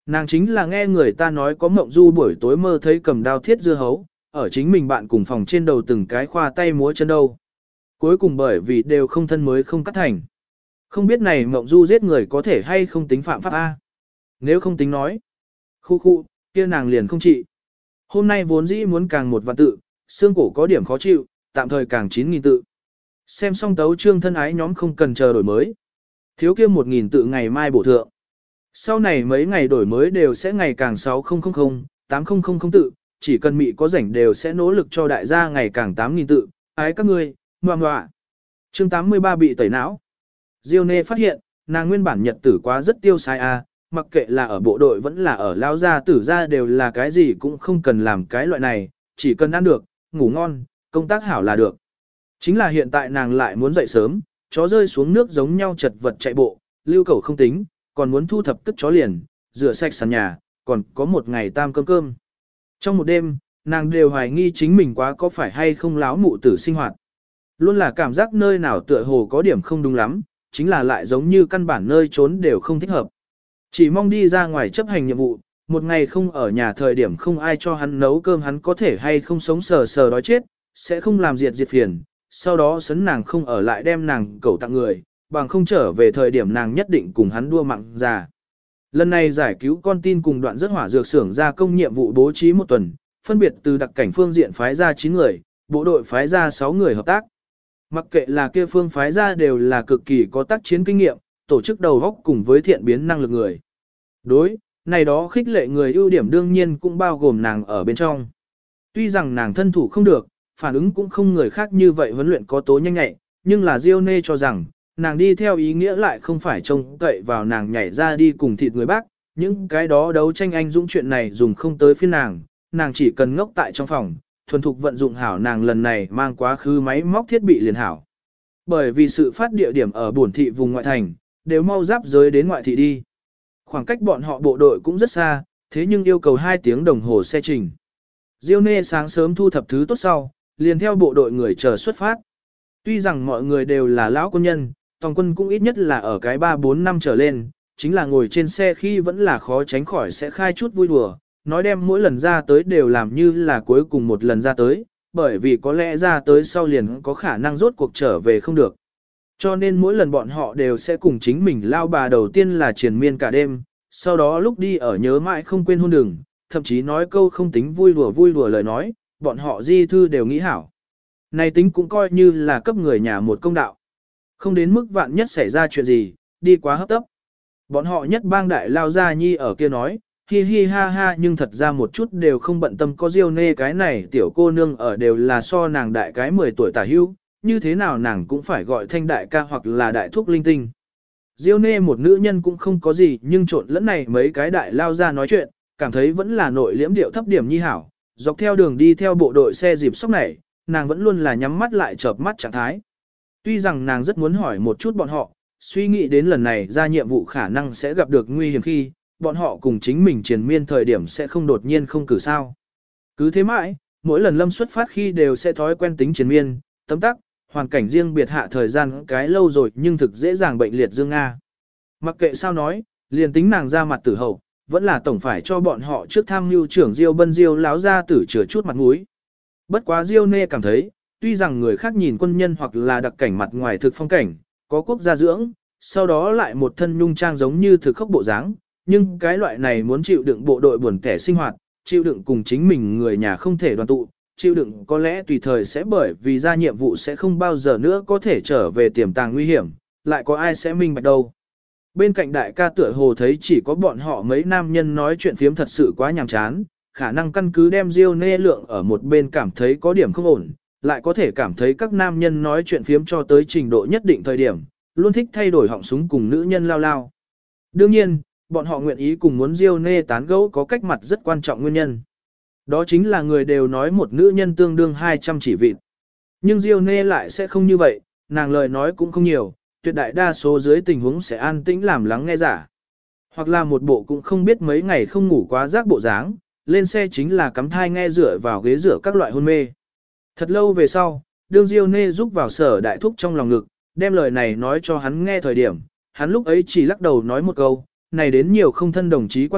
Nàng chính là nghe người ta nói có mộng du buổi tối mơ thấy cầm đao thiết dưa hấu, ở chính mình bạn cùng phòng trên đầu từng cái khoa tay múa chân đâu. Cuối cùng bởi vì đều không thân mới không cắt thành. Không biết này mộng du giết người có thể hay không tính phạm pháp A. Nếu không tính nói. Khu kia nàng liền không trị. Hôm nay vốn dĩ muốn càng một vạn tự, xương cổ có điểm khó chịu, tạm thời càng 9.000 tự. Xem xong tấu chương thân ái nhóm không cần chờ đổi mới. Thiếu kia 1.000 tự ngày mai bổ thượng. Sau này mấy ngày đổi mới đều sẽ ngày càng 6000, 8000 tự, chỉ cần mị có rảnh đều sẽ nỗ lực cho đại gia ngày càng 8.000 tự, ái các ngươi, ngoan ngoạ. Chương 83 bị tẩy não. Diêu Nê phát hiện, nàng nguyên bản nhật tử quá rất tiêu sai a, mặc kệ là ở bộ đội vẫn là ở lao gia tử gia đều là cái gì cũng không cần làm cái loại này, chỉ cần ăn được, ngủ ngon, công tác hảo là được. Chính là hiện tại nàng lại muốn dậy sớm, chó rơi xuống nước giống nhau chật vật chạy bộ, lưu cầu không tính, còn muốn thu thập tức chó liền, rửa sạch sàn nhà, còn có một ngày tam cơm. Trong một đêm, nàng đều hoài nghi chính mình quá có phải hay không láo mụ tử sinh hoạt. Luôn là cảm giác nơi nào tựa hồ có điểm không đúng lắm, chính là lại giống như căn bản nơi trốn đều không thích hợp. Chỉ mong đi ra ngoài chấp hành nhiệm vụ, một ngày không ở nhà thời điểm không ai cho hắn nấu cơm hắn có thể hay không sống sờ sờ đói chết, sẽ không làm diệt phiền, sau đó sấn nàng không ở lại đem nàng cẩu tặng người, bằng không trở về thời điểm nàng nhất định cùng hắn đua mạng già. Lần này giải cứu con tin cùng đoạn rất hỏa dược xưởng ra công nhiệm vụ bố trí một tuần, phân biệt từ đặc cảnh phương diện phái ra 9 người, bộ đội phái ra 6 người hợp tác. Mặc kệ là kia phương phái ra đều là cực kỳ có tác chiến kinh nghiệm, tổ chức đầu góc cùng với thiện biến năng lực người. Đối, này đó khích lệ người ưu điểm đương nhiên cũng bao gồm nàng ở bên trong. Tuy rằng nàng thân thủ không được, phản ứng cũng không người khác như vậy huấn luyện có tố nhanh nhạy, nhưng là Diêu Nê cho rằng, nàng đi theo ý nghĩa lại không phải trông cậy vào nàng nhảy ra đi cùng thịt người bác, những cái đó đấu tranh anh dũng chuyện này dùng không tới phiên nàng chỉ cần ngốc tại trong phòng, thuần thục vận dụng hảo nàng lần này mang quá khứ máy móc thiết bị liền hảo. Bởi vì sự phát địa điểm ở bổn thị vùng ngoại thành, đều mau giáp giới đến ngoại thị đi. Khoảng cách bọn họ bộ đội cũng rất xa, thế nhưng yêu cầu 2 tiếng đồng hồ xe trình. Diêu Nê sáng sớm thu thập thứ tốt sau, liền theo bộ đội người chờ xuất phát. Tuy rằng mọi người đều là lão quân nhân, toàn quân cũng ít nhất là ở cái 3-4 năm trở lên, chính là ngồi trên xe khi vẫn là khó tránh khỏi sẽ khai chút vui đùa, nói đem mỗi lần ra tới đều làm như là cuối cùng một lần ra tới, bởi vì có lẽ ra tới sau liền có khả năng rốt cuộc trở về không được. Cho nên mỗi lần bọn họ đều sẽ cùng chính mình lao bà đầu tiên là triền miên cả đêm, sau đó lúc đi ở nhớ mãi không quên hôn đừng, thậm chí nói câu không tính vui đùa lời nói, bọn họ di thư đều nghĩ hảo. Này tính cũng coi như là cấp người nhà một công đạo. Không đến mức vạn nhất xảy ra chuyện gì, đi quá hấp tấp. Bọn họ nhất bang đại lao gia nhi ở kia nói, hi hi ha ha nhưng thật ra một chút đều không bận tâm có Diêu Nê cái này tiểu cô nương ở đều là so nàng đại cái 10 tuổi tả hữu, như thế nào nàng cũng phải gọi thanh đại ca hoặc là đại thúc linh tinh. Diêu Nê một nữ nhân cũng không có gì nhưng trộn lẫn này mấy cái đại lao ra nói chuyện, cảm thấy vẫn là nội liễm điệu thấp điểm nhi hảo, dọc theo đường đi theo bộ đội xe dịp sóc này, nàng vẫn luôn là nhắm mắt lại chợp mắt trạng thái. Tuy rằng nàng rất muốn hỏi một chút bọn họ, suy nghĩ đến lần này ra nhiệm vụ khả năng sẽ gặp được nguy hiểm khi, bọn họ cùng chính mình triền miên thời điểm sẽ không đột nhiên không cử sao. Cứ thế mãi, mỗi lần lâm xuất phát khi đều sẽ thói quen tính triền miên, tấm tắc, hoàn cảnh riêng biệt hạ thời gian cái lâu rồi nhưng thực dễ dàng bệnh liệt dương Nga. Mặc kệ sao nói, liền tính nàng ra mặt tử hậu, vẫn là tổng phải cho bọn họ trước tham mưu trưởng Diêu Bân Diêu láo ra tử chừa chút mặt mũi. Bất quá Diêu Nê cảm thấy, tuy rằng người khác nhìn quân nhân hoặc là đặc cảnh mặt ngoài thực phong cảnh, có quốc gia dưỡng, sau đó lại một thân nhung trang giống như thực khốc bộ dáng, nhưng cái loại này muốn chịu đựng bộ đội buồn kẻ sinh hoạt, chịu đựng cùng chính mình người nhà không thể đoàn tụ, chịu đựng có lẽ tùy thời sẽ bởi vì ra nhiệm vụ sẽ không bao giờ nữa có thể trở về tiềm tàng nguy hiểm, lại có ai sẽ minh bạch đâu. Bên cạnh đại ca tựa hồ thấy chỉ có bọn họ mấy nam nhân nói chuyện phiếm thật sự quá nhàm chán, khả năng căn cứ đem Diêu Nê lượng ở một bên cảm thấy có điểm không ổn, lại có thể cảm thấy các nam nhân nói chuyện phiếm cho tới trình độ nhất định thời điểm, luôn thích thay đổi họng súng cùng nữ nhân lao lao. Đương nhiên, bọn họ nguyện ý cùng muốn Diêu Nê tán gẫu có cách mặt rất quan trọng nguyên nhân. Đó chính là người đều nói một nữ nhân tương đương 200 chỉ vịt. Nhưng Diêu Nê lại sẽ không như vậy, nàng lời nói cũng không nhiều, tuyệt đại đa số dưới tình huống sẽ an tĩnh làm lắng nghe giả. Hoặc là một bộ cũng không biết mấy ngày không ngủ quá giác bộ dáng, lên xe chính là cắm thai nghe rửa vào ghế rửa các loại hôn mê. Thật lâu về sau, đương Diêu Nê giúp vào Sở Đại Thúc trong lòng ngực, đem lời này nói cho hắn nghe thời điểm, hắn lúc ấy chỉ lắc đầu nói một câu, này đến nhiều không thân đồng chí quan hệ,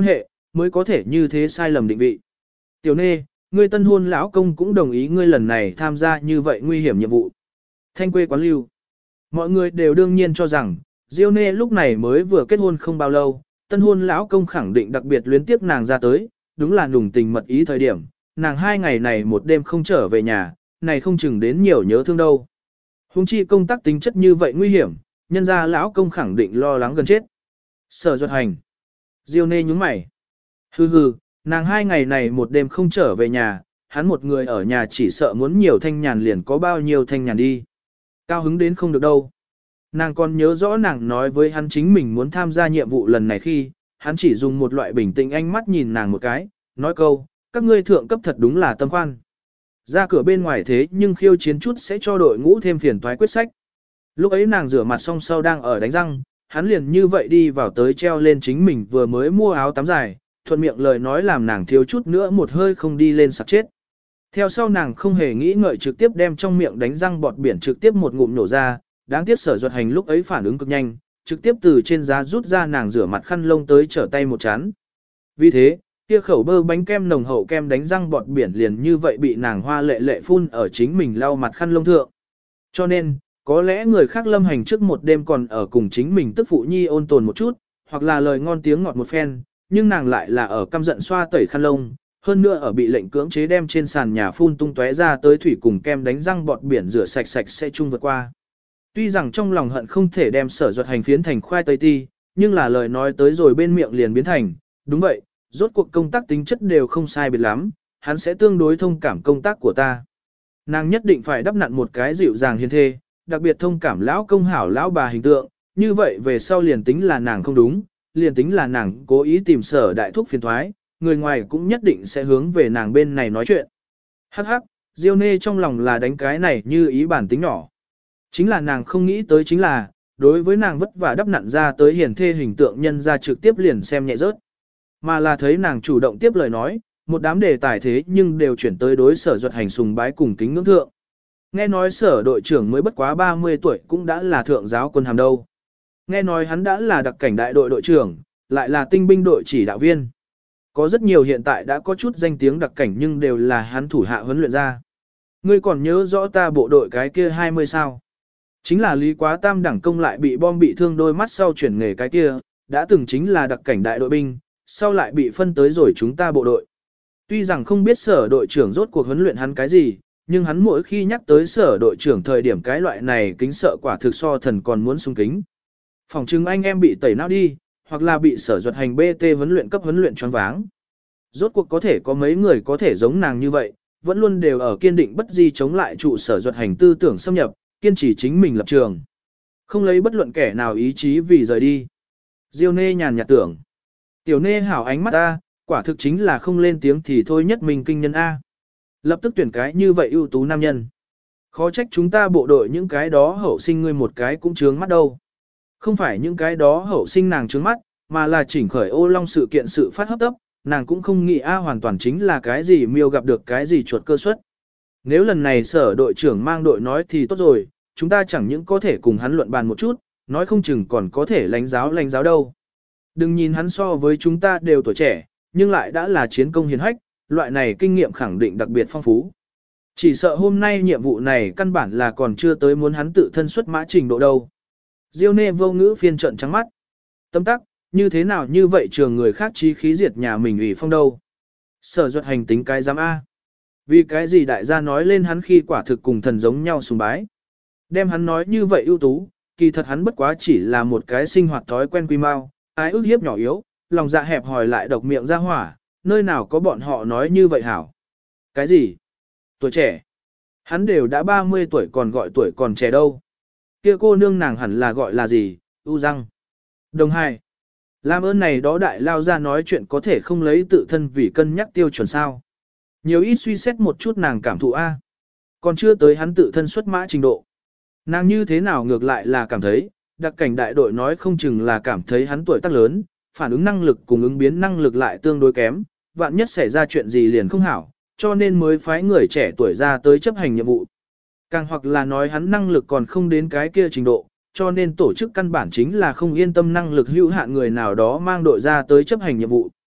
mới có thể như thế sai lầm định vị. Tiểu Nê, ngươi tân hôn lão công cũng đồng ý ngươi lần này tham gia như vậy nguy hiểm nhiệm vụ. Thanh quê quán lưu. Mọi người đều đương nhiên cho rằng, Diêu Nê lúc này mới vừa kết hôn không bao lâu, tân hôn lão công khẳng định đặc biệt luyến tiếc nàng ra tới, đúng là nùng tình mật ý thời điểm, nàng 2 ngày này một đêm không trở về nhà, này không chừng đến nhiều nhớ thương đâu. Hùng chi công tác tính chất như vậy nguy hiểm, nhân ra lão công khẳng định lo lắng gần chết. Sở Duật Hành. Diêu Nê nhúng mày. Hừ hừ, nàng 2 ngày này một đêm không trở về nhà, hắn một người ở nhà chỉ sợ muốn nhiều thanh nhàn liền có bao nhiêu thanh nhàn đi. Cao hứng đến không được đâu. Nàng còn nhớ rõ nàng nói với hắn chính mình muốn tham gia nhiệm vụ lần này khi, hắn chỉ dùng một loại bình tĩnh ánh mắt nhìn nàng một cái, nói câu, các ngươi thượng cấp thật đúng là tâm khoan. Ra cửa bên ngoài thế nhưng khiêu chiến chút sẽ cho đội ngũ thêm phiền toái quyết sách. Lúc ấy nàng rửa mặt xong sau đang ở đánh răng, hắn liền như vậy đi vào tới treo lên chính mình vừa mới mua áo tắm dài, thuận miệng lời nói làm nàng thiếu chút nữa một hơi không đi lên sặc chết. Theo sau nàng không hề nghĩ ngợi trực tiếp đem trong miệng đánh răng bọt biển trực tiếp một ngụm nổ ra, đáng tiếc Sở Duật Hành lúc ấy phản ứng cực nhanh, trực tiếp từ trên giá rút ra nàng rửa mặt khăn lông tới trở tay một chán. Vì thế, kia khẩu bơ bánh kem nồng hậu kem đánh răng bọt biển liền như vậy bị nàng hoa lệ lệ phun ở chính mình lau mặt khăn lông thượng. Cho nên, có lẽ người khác lâm hành trước một đêm còn ở cùng chính mình tức phụ nhi ôn tồn một chút, hoặc là lời ngon tiếng ngọt một phen, nhưng nàng lại là ở căm giận xoa tẩy khăn lông, hơn nữa ở bị lệnh cưỡng chế đem trên sàn nhà phun tung tóe ra tới thủy cùng kem đánh răng bọt biển rửa sạch sạch sẽ chung vượt qua. Tuy rằng trong lòng hận không thể đem Sở Duật Hành phiến thành khoai tây ti, nhưng là lời nói tới rồi bên miệng liền biến thành, đúng vậy, rốt cuộc công tác tính chất đều không sai biệt lắm, hắn sẽ tương đối thông cảm công tác của ta. Nàng nhất định phải đắp nặn một cái dịu dàng hiền thê, đặc biệt thông cảm lão công hảo lão bà hình tượng, như vậy về sau liền tính là nàng không đúng, liền tính là nàng cố ý tìm Sở đại thúc phiền thoái, người ngoài cũng nhất định sẽ hướng về nàng bên này nói chuyện. Hắc hắc, Diêu Nê trong lòng là đánh cái này như ý bản tính nhỏ. Chính là nàng không nghĩ tới chính là, đối với nàng vất vả đắp nặn ra tới hiền thê hình tượng nhân ra trực tiếp liền xem nhẹ rớt. Mà là thấy nàng chủ động tiếp lời nói, một đám đề tài thế nhưng đều chuyển tới đối Sở Duật Hành sùng bái cùng kính ngưỡng thượng. Nghe nói Sở đội trưởng mới bất quá 30 tuổi cũng đã là thượng giáo quân hàm đâu. Nghe nói hắn đã là đặc cảnh đại đội đội trưởng, lại là tinh binh đội chỉ đạo viên. Có rất nhiều hiện tại đã có chút danh tiếng đặc cảnh nhưng đều là hắn thủ hạ huấn luyện ra. Ngươi còn nhớ rõ ta bộ đội cái kia 20 sao? Chính là Lý Quá Tam đẳng công lại bị bom bị thương đôi mắt sau chuyển nghề cái kia, đã từng chính là đặc cảnh đại đội binh, sau lại bị phân tới rồi chúng ta bộ đội. Tuy rằng không biết Sở đội trưởng rốt cuộc huấn luyện hắn cái gì, nhưng hắn mỗi khi nhắc tới Sở đội trưởng thời điểm cái loại này kính sợ quả thực so thần còn muốn sung kính. Phòng trưng anh em bị tẩy não đi, hoặc là bị Sở Duật Hành BT huấn luyện cấp huấn luyện choáng váng. Rốt cuộc có thể có mấy người có thể giống nàng như vậy, vẫn luôn đều ở kiên định bất di chống lại trụ Sở Duật Hành tư tưởng xâm nhập, kiên trì chính mình lập trường. Không lấy bất luận kẻ nào ý chí vì rời đi. Diêu Nê nhàn nhạt tưởng. Tiểu Nê hảo ánh mắt A, quả thực chính là không lên tiếng thì thôi nhất mình kinh nhân A. Lập tức tuyển cái như vậy ưu tú nam nhân. Khó trách chúng ta bộ đội những cái đó hậu sinh ngươi một cái cũng trướng mắt đâu. Không phải những cái đó hậu sinh nàng trướng mắt, mà là chỉnh khởi ô long sự kiện sự phát hấp tấp, nàng cũng không nghĩ A hoàn toàn chính là cái gì miêu gặp được cái gì chuột cơ suất. Nếu lần này Sở đội trưởng mang đội nói thì tốt rồi, chúng ta chẳng những có thể cùng hắn luận bàn một chút, nói không chừng còn có thể lãnh giáo đâu. Đừng nhìn hắn so với chúng ta đều tuổi trẻ, nhưng lại đã là chiến công hiển hách, loại này kinh nghiệm khẳng định đặc biệt phong phú. Chỉ sợ hôm nay nhiệm vụ này căn bản là còn chưa tới muốn hắn tự thân xuất mã trình độ đâu. Diêu Nê vô ngữ phiên trận trắng mắt. Tâm tắc, như thế nào như vậy trường người khác chí khí diệt nhà mình ủy phong đâu. Sở Duật Hành tính cái giám A. Vì cái gì đại gia nói lên hắn khi quả thực cùng thần giống nhau sùng bái. Đem hắn nói như vậy ưu tú, kỳ thật hắn bất quá chỉ là một cái sinh hoạt thói quen quy mau, ái ức hiếp nhỏ yếu, lòng dạ hẹp hòi lại độc miệng ra hỏa, nơi nào có bọn họ nói như vậy hảo. Cái gì? Tuổi trẻ. Hắn đều đã 30 tuổi còn gọi tuổi còn trẻ đâu. Kia cô nương nàng hẳn là gọi là gì? U răng. Đồng hai. Làm ơn này đó đại lao ra nói chuyện có thể không lấy tự thân vì cân nhắc tiêu chuẩn sao. Nhiều ít suy xét một chút nàng cảm thụ A. Còn chưa tới hắn tự thân xuất mã trình độ. Nàng như thế nào ngược lại là cảm thấy, đặc cảnh đại đội nói không chừng là cảm thấy hắn tuổi tác lớn, phản ứng năng lực cùng ứng biến năng lực lại tương đối kém, vạn nhất xảy ra chuyện gì liền không hảo, cho nên mới phái người trẻ tuổi ra tới chấp hành nhiệm vụ. Càng hoặc là nói hắn năng lực còn không đến cái kia trình độ, cho nên tổ chức căn bản chính là không yên tâm năng lực hữu hạn người nào đó mang đội ra tới chấp hành nhiệm vụ.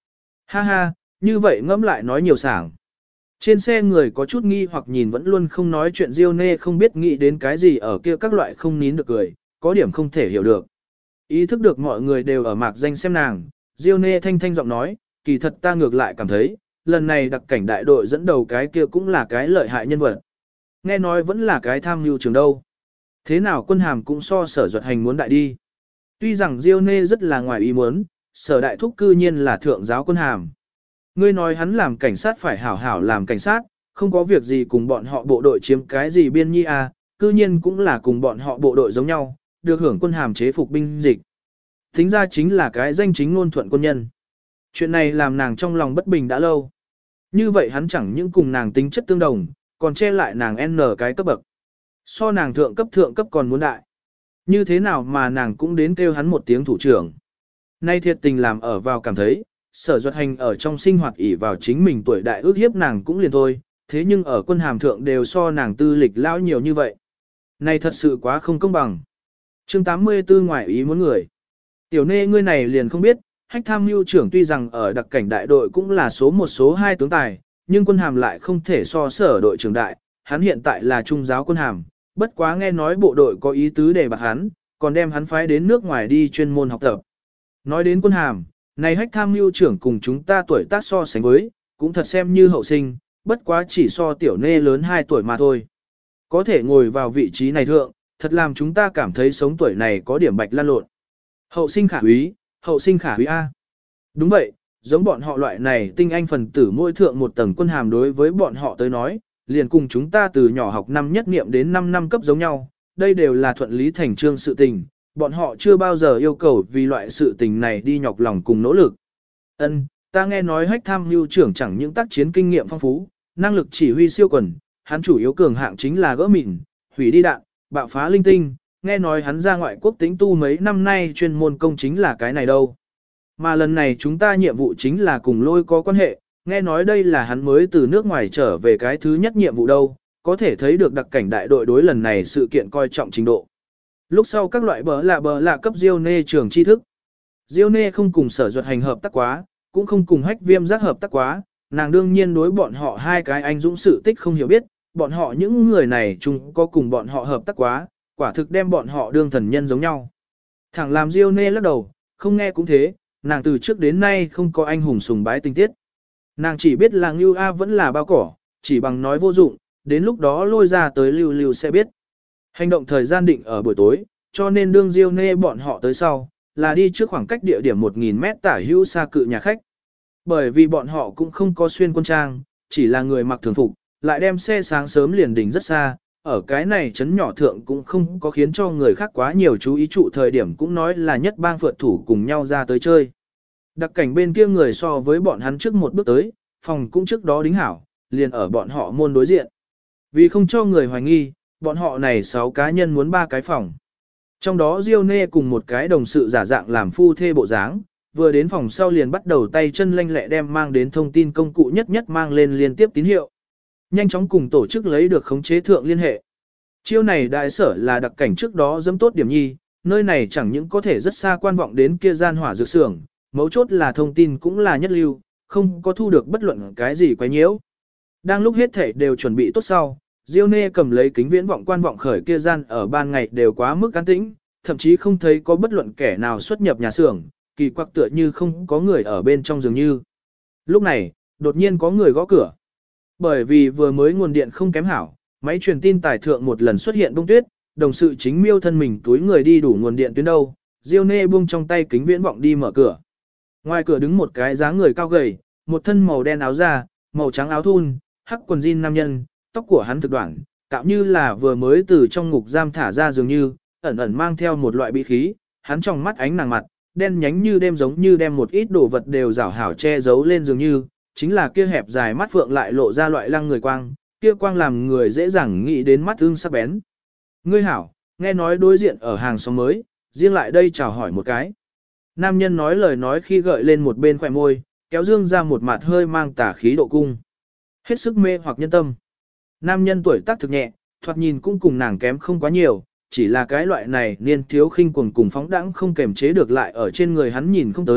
Ha ha, như vậy ngẫm lại nói nhiều sảng. Trên xe người có chút nghi hoặc nhìn vẫn luôn không nói chuyện Diêu Nê không biết nghĩ đến cái gì ở kia các loại không nín được cười, có điểm không thể hiểu được. Ý thức được mọi người đều ở mạc danh xem nàng, Diêu Nê thanh thanh giọng nói, kỳ thật ta ngược lại cảm thấy, lần này đặc cảnh đại đội dẫn đầu cái kia cũng là cái lợi hại nhân vật. Nghe nói vẫn là cái tham mưu trường đâu. Thế nào quân hàm cũng so sở duật hành muốn đại đi. Tuy rằng Diêu Nê rất là ngoài ý muốn, sở đại thúc cư nhiên là thượng giáo quân hàm. Ngươi nói hắn làm cảnh sát phải hảo hảo làm cảnh sát, không có việc gì cùng bọn họ bộ đội chiếm cái gì biên nhi à, cư nhiên cũng là cùng bọn họ bộ đội giống nhau, được hưởng quân hàm chế phục binh dịch. Tính ra chính là cái danh chính ngôn thuận quân nhân. Chuyện này làm nàng trong lòng bất bình đã lâu. Như vậy hắn chẳng những cùng nàng tính chất tương đồng, còn che lại nàng N cái cấp bậc. So nàng thượng cấp còn muốn đại. Như thế nào mà nàng cũng đến kêu hắn một tiếng thủ trưởng. Nay thiệt tình làm ở vào cảm thấy, sở duật hành ở trong sinh hoạt ỷ vào chính mình tuổi đại ước hiếp nàng cũng liền thôi, thế nhưng ở quân hàm thượng đều so nàng tư lịch lão nhiều như vậy. Này thật sự quá không công bằng. Chương 84 ngoại ý muốn người. Tiểu Nê ngươi này liền không biết, Hách tham mưu trưởng tuy rằng ở đặc cảnh đại đội cũng là số 1 số 2 tướng tài, nhưng quân hàm lại không thể so sở đội trưởng đại, hắn hiện tại là trung giáo quân hàm, bất quá nghe nói bộ đội có ý tứ để bạc hắn, còn đem hắn phái đến nước ngoài đi chuyên môn học tập. Nói đến quân hàm, này Hách tham mưu trưởng cùng chúng ta tuổi tác so sánh với, cũng thật xem như hậu sinh, bất quá chỉ so Tiểu Nê lớn 2 tuổi mà thôi. Có thể ngồi vào vị trí này thượng, thật làm chúng ta cảm thấy sống tuổi này có điểm bạch lan lộn. Hậu sinh khả úy, hậu sinh khả úy A. Đúng vậy, giống bọn họ loại này tinh anh phần tử mỗi thượng một tầng quân hàm đối với bọn họ tới nói, liền cùng chúng ta từ nhỏ học năm nhất niệm đến 5 năm cấp giống nhau, đây đều là thuận lý thành trương sự tình, bọn họ chưa bao giờ yêu cầu vì loại sự tình này đi nhọc lòng cùng nỗ lực. Ân, ta nghe nói Hách tham mưu trưởng chẳng những tác chiến kinh nghiệm phong phú, năng lực chỉ huy siêu quần, hắn chủ yếu cường hạng chính là gỡ mìn, hủy đi đạn, bạo phá linh tinh, nghe nói hắn ra ngoại quốc tính tu mấy năm nay chuyên môn công chính là cái này đâu. Mà lần này chúng ta nhiệm vụ chính là cùng Lôi có quan hệ, nghe nói đây là hắn mới từ nước ngoài trở về cái thứ nhất nhiệm vụ đâu, có thể thấy được đặc cảnh đại đội đối lần này sự kiện coi trọng trình độ. Lúc sau các loại bờ lạ cấp Diêu Nê trường tri thức. Diêu Nê không cùng sở duật hành hợp tác quá, cũng không cùng Hách Viêm giác hợp tác quá, nàng đương nhiên đối bọn họ hai cái anh dũng sự tích không hiểu biết, bọn họ những người này chung có cùng bọn họ hợp tác quá, quả thực đem bọn họ đương thần nhân giống nhau. Thẳng làm Diêu Nê lắc đầu, không nghe cũng thế, nàng từ trước đến nay không có anh hùng sùng bái tình tiết. Nàng chỉ biết là Ngưu A vẫn là bao cỏ, chỉ bằng nói vô dụng, đến lúc đó lôi ra tới lưu lưu sẽ biết. Hành động thời gian định ở buổi tối, cho nên đương Diêu Nê bọn họ tới sau, là đi trước khoảng cách địa điểm 1.000 mét tả hữu xa cự nhà khách. Bởi vì bọn họ cũng không có xuyên quân trang, chỉ là người mặc thường phục, lại đem xe sáng sớm liền đỉnh rất xa, ở cái này chấn nhỏ thượng cũng không có khiến cho người khác quá nhiều chú ý trụ thời điểm cũng nói là nhất bang phượt thủ cùng nhau ra tới chơi. Đặc cảnh bên kia người so với bọn hắn trước một bước tới, phòng cũng trước đó đính hảo, liền ở bọn họ môn đối diện. Vì không cho người hoài nghi, bọn họ này 6 cá nhân muốn 3 cái phòng. Trong đó Diêu Nê cùng một cái đồng sự giả dạng làm phu thê bộ dáng, vừa đến phòng sau liền bắt đầu tay chân lanh lẹ đem mang đến thông tin công cụ nhất nhất mang lên liên tiếp tín hiệu. Nhanh chóng cùng tổ chức lấy được khống chế thượng liên hệ. Chiêu này đại sở là đặc cảnh trước đó dẫm tốt điểm nhi, nơi này chẳng những có thể rất xa quan vọng đến kia gian hỏa dược xưởng, mấu chốt là thông tin cũng là nhất lưu, không có thu được bất luận cái gì quấy nhiễu. Đang lúc hết thể đều chuẩn bị tốt sau, Diêu Nê cầm lấy kính viễn vọng quan vọng khởi kia gian ở ban ngày đều quá mức an tĩnh, thậm chí không thấy có bất luận kẻ nào xuất nhập nhà xưởng, kỳ quặc tựa như không có người ở bên trong dường như. Lúc này, đột nhiên có người gõ cửa. Bởi vì vừa mới nguồn điện không kém hảo, máy truyền tin tài thượng một lần xuất hiện bông tuyết, đồng sự chính miêu thân mình túi người đi đủ nguồn điện tuyến đâu, Diêu Nê buông trong tay kính viễn vọng đi mở cửa. Ngoài cửa đứng một cái dáng người cao gầy, một thân màu đen áo da, màu trắng áo thun, hắc quần jean nam nhân, tóc của hắn thực đoạn, cạo như là vừa mới từ trong ngục giam thả ra dường như, ẩn ẩn mang theo một loại bí khí, hắn trong mắt ánh nàng mặt, đen nhánh như đêm giống như đem một ít đồ vật đều rảo hảo che giấu lên dường như, chính là kia hẹp dài mắt phượng lại lộ ra loại lăng người quang, kia quang làm người dễ dàng nghĩ đến mắt ương sắc bén. Ngươi hảo, nghe nói đối diện ở hàng xóm mới, riêng lại đây chào hỏi một cái. Nam nhân nói lời nói khi gợi lên một bên khỏe môi, kéo dương ra một mặt hơi mang tà khí độ cung. Hết sức mê hoặc nhân tâm. Nam nhân tuổi tác thực nhẹ, thoạt nhìn cũng cùng nàng kém không quá nhiều, chỉ là cái loại này niên thiếu khinh cuồng cùng phóng đãng không kềm chế được lại ở trên người hắn nhìn không tới,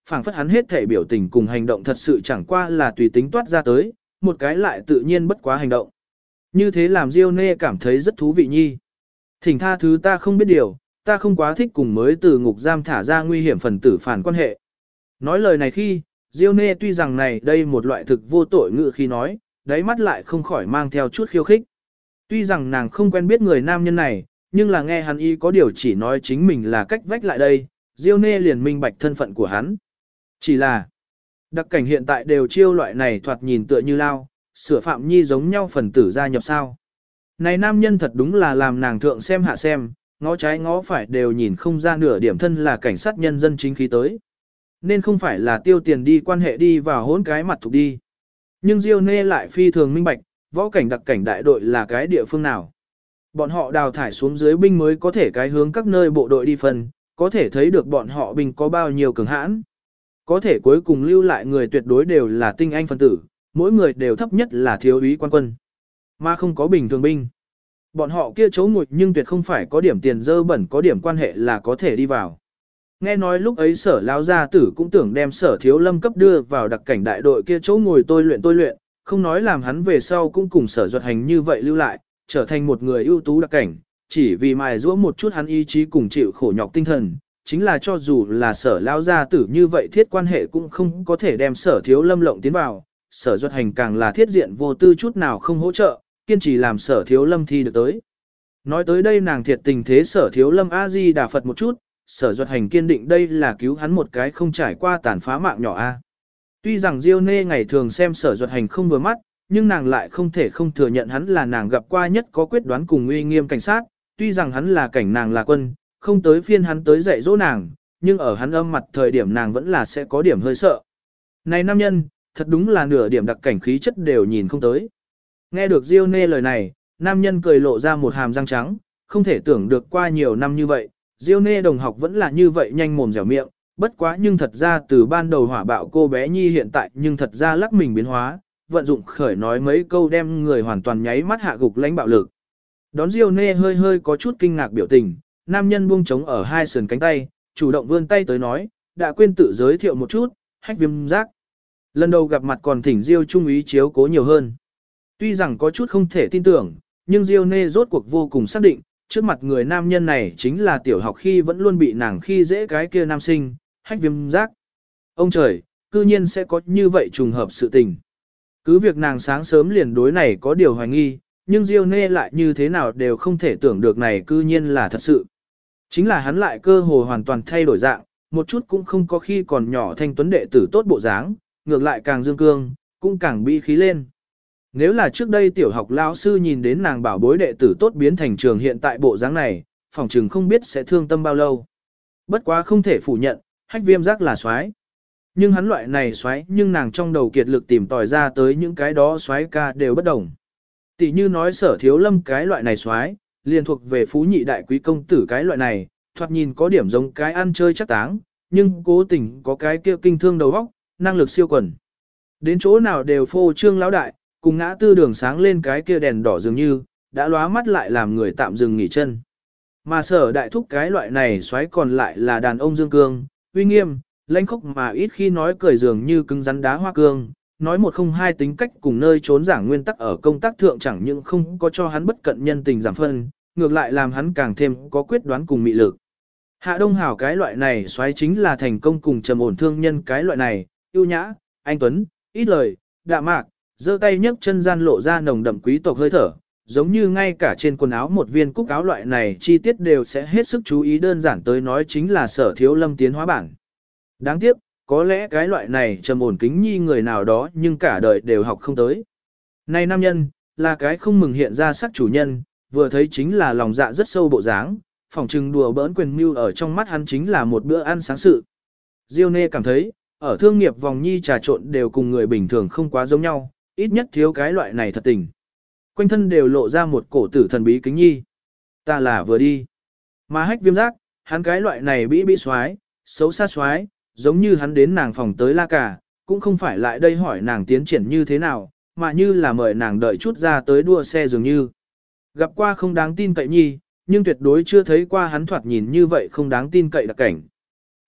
phảng phất hắn hết thể biểu tình cùng hành động thật sự chẳng qua là tùy tính toát ra tới, một cái lại tự nhiên bất quá hành động. Như thế làm Diêu Nê cảm thấy rất thú vị nhi. Thỉnh tha thứ ta không biết điều, ta không quá thích cùng mới từ ngục giam thả ra nguy hiểm phần tử phản quan hệ. Nói lời này khi, Diêu Nê tuy rằng này đây một loại thực vô tội ngữ khi nói, đáy mắt lại không khỏi mang theo chút khiêu khích. Tuy rằng nàng không quen biết người nam nhân này, nhưng là nghe hắn y có điều chỉ nói chính mình là cách vách lại đây, Diêu Nê liền minh bạch thân phận của hắn. Chỉ là, đặc cảnh hiện tại đều chiêu loại này thoạt nhìn tựa như lao, sửa phạm nhi giống nhau phần tử gia nhập sao. Này nam nhân thật đúng là làm nàng thượng xem hạ xem, ngó trái ngó phải đều nhìn không ra nửa điểm thân là cảnh sát nhân dân chính khí tới. Nên không phải là tiêu tiền đi quan hệ đi vào hỗn cái mặt thuộc đi. Nhưng Diêu Nê lại phi thường minh bạch, võ cảnh đặc cảnh đại đội là cái địa phương nào. Bọn họ đào thải xuống dưới binh mới có thể cái hướng các nơi bộ đội đi phân, có thể thấy được bọn họ binh có bao nhiêu cường hãn. Có thể cuối cùng lưu lại người tuyệt đối đều là tinh anh phân tử, mỗi người đều thấp nhất là thiếu úy quan quân, mà không có bình thường binh. Bọn họ kia chỗ ngồi nhưng tuyệt không phải có điểm tiền dơ bẩn có điểm quan hệ là có thể đi vào. Nghe nói lúc ấy sở lão gia tử cũng tưởng đem sở thiếu lâm cấp đưa vào đặc cảnh đại đội kia chỗ ngồi tôi luyện, không nói làm hắn về sau cũng cùng sở duật hành như vậy lưu lại, trở thành một người ưu tú đặc cảnh, chỉ vì mài giũa một chút hắn ý chí cùng chịu khổ nhọc tinh thần, chính là cho dù là sở lão gia tử như vậy thiết quan hệ cũng không có thể đem sở thiếu lâm lộng tiến vào, sở duật hành càng là thiết diện vô tư chút nào không hỗ trợ, kiên trì làm sở thiếu lâm thi được tới. Nói tới đây nàng thiệt tình thế sở thiếu lâm A-di đà Phật một chút, sở duật hành kiên định đây là cứu hắn một cái không trải qua tàn phá mạng nhỏ A. Tuy rằng Diêu Nê ngày thường xem sở duật hành không vừa mắt, nhưng nàng lại không thể không thừa nhận hắn là nàng gặp qua nhất có quyết đoán cùng uy nghiêm cảnh sát, tuy rằng hắn là cảnh nàng là quân, không tới phiên hắn tới dạy dỗ nàng, nhưng ở hắn âm mặt thời điểm nàng vẫn là sẽ có điểm hơi sợ. Này nam nhân, thật đúng là nửa điểm đặc cảnh khí chất đều nhìn không tới. Nghe được Diêu Nê lời này, nam nhân cười lộ ra một hàm răng trắng, không thể tưởng được qua nhiều năm như vậy, Diêu Nê đồng học vẫn là như vậy nhanh mồm dẻo miệng, bất quá nhưng thật ra từ ban đầu hỏa bạo cô bé nhi hiện tại nhưng thật ra lắc mình biến hóa, vận dụng khởi nói mấy câu đem người hoàn toàn nháy mắt hạ gục lãnh bạo lực. Đón Diêu Nê hơi hơi có chút kinh ngạc biểu tình, nam nhân buông trống ở hai sườn cánh tay, chủ động vươn tay tới nói, đã quên tự giới thiệu một chút, Hách Viêm Giác. Lần đầu gặp mặt còn thỉnh Diêu trung úy chiếu cố nhiều hơn. Tuy rằng có chút không thể tin tưởng, nhưng Diêu Nê rốt cuộc vô cùng xác định, trước mặt người nam nhân này chính là tiểu học khi vẫn luôn bị nàng khi dễ cái kia nam sinh, Hách Viêm Giác. Ông trời, cư nhiên sẽ có như vậy trùng hợp sự tình. Cứ việc nàng sáng sớm liền đối này có điều hoài nghi, nhưng Diêu Nê lại như thế nào đều không thể tưởng được này cư nhiên là thật sự. Chính là hắn lại cơ hồ hoàn toàn thay đổi dạng, một chút cũng không có khi còn nhỏ thanh tuấn đệ tử tốt bộ dáng, ngược lại càng dương cương, cũng càng bi khí lên. Nếu là trước đây tiểu học lão sư nhìn đến nàng bảo bối đệ tử tốt biến thành trường hiện tại bộ dáng này, phòng trừng không biết sẽ thương tâm bao lâu. Bất quá không thể phủ nhận, Hách Viêm Giác là soái. Nhưng hắn loại này soái nhưng nàng trong đầu kiệt lực tìm tòi ra tới những cái đó soái ca đều bất đồng. Tỷ như nói sở thiếu lâm cái loại này soái liền thuộc về phú nhị đại quý công tử cái loại này, thoạt nhìn có điểm giống cái ăn chơi chắc táng, nhưng cố tình có cái kia kinh thương đầu óc, năng lực siêu quần. Đến chỗ nào đều phô trương lão đại, cùng ngã tư đường sáng lên cái kia đèn đỏ dường như, đã lóa mắt lại làm người tạm dừng nghỉ chân. Mà sở đại thúc cái loại này xoáy còn lại là đàn ông dương cương, uy nghiêm, lãnh khốc mà ít khi nói cười dường như cứng rắn đá hoa cương, nói một không hai tính cách cùng nơi trốn giảng nguyên tắc ở công tác thượng chẳng những không có cho hắn bất cận nhân tình giảm phân, ngược lại làm hắn càng thêm có quyết đoán cùng mị lực. Hạ Đông Hảo cái loại này xoáy chính là thành công cùng trầm ổn thương nhân cái loại này, ưu nhã, anh tuấn, ít lời, đạm mạc, giơ tay nhấc chân gian lộ ra nồng đậm quý tộc hơi thở, giống như ngay cả trên quần áo một viên cúc áo loại này chi tiết đều sẽ hết sức chú ý, đơn giản tới nói chính là sở thiếu lâm tiến hóa bản. Đáng tiếc, có lẽ cái loại này trầm ổn kính nhi người nào đó nhưng cả đời đều học không tới. Này nam nhân, là cái không mừng hiện ra sắc chủ nhân, vừa thấy chính là lòng dạ rất sâu bộ dáng, phỏng trừng đùa bỡn quyền mưu ở trong mắt hắn chính là một bữa ăn sáng sự. Diêu Nê cảm thấy, ở thương nghiệp vòng nhi trà trộn đều cùng người bình thường không quá giống nhau, ít nhất thiếu cái loại này thật tình. Quanh thân đều lộ ra một cổ tử thần bí kính nhi. Ta là vừa đi. Mà Hách Viêm Giác, hắn cái loại này bĩ xoái, xấu xa xoái, giống như hắn đến nàng phòng tới la cả, cũng không phải lại đây hỏi nàng tiến triển như thế nào, mà như là mời nàng đợi chút ra tới đua xe dường như. Gặp qua không đáng tin cậy nhi, nhưng tuyệt đối chưa thấy qua hắn thoạt nhìn như vậy không đáng tin cậy đặc cảnh.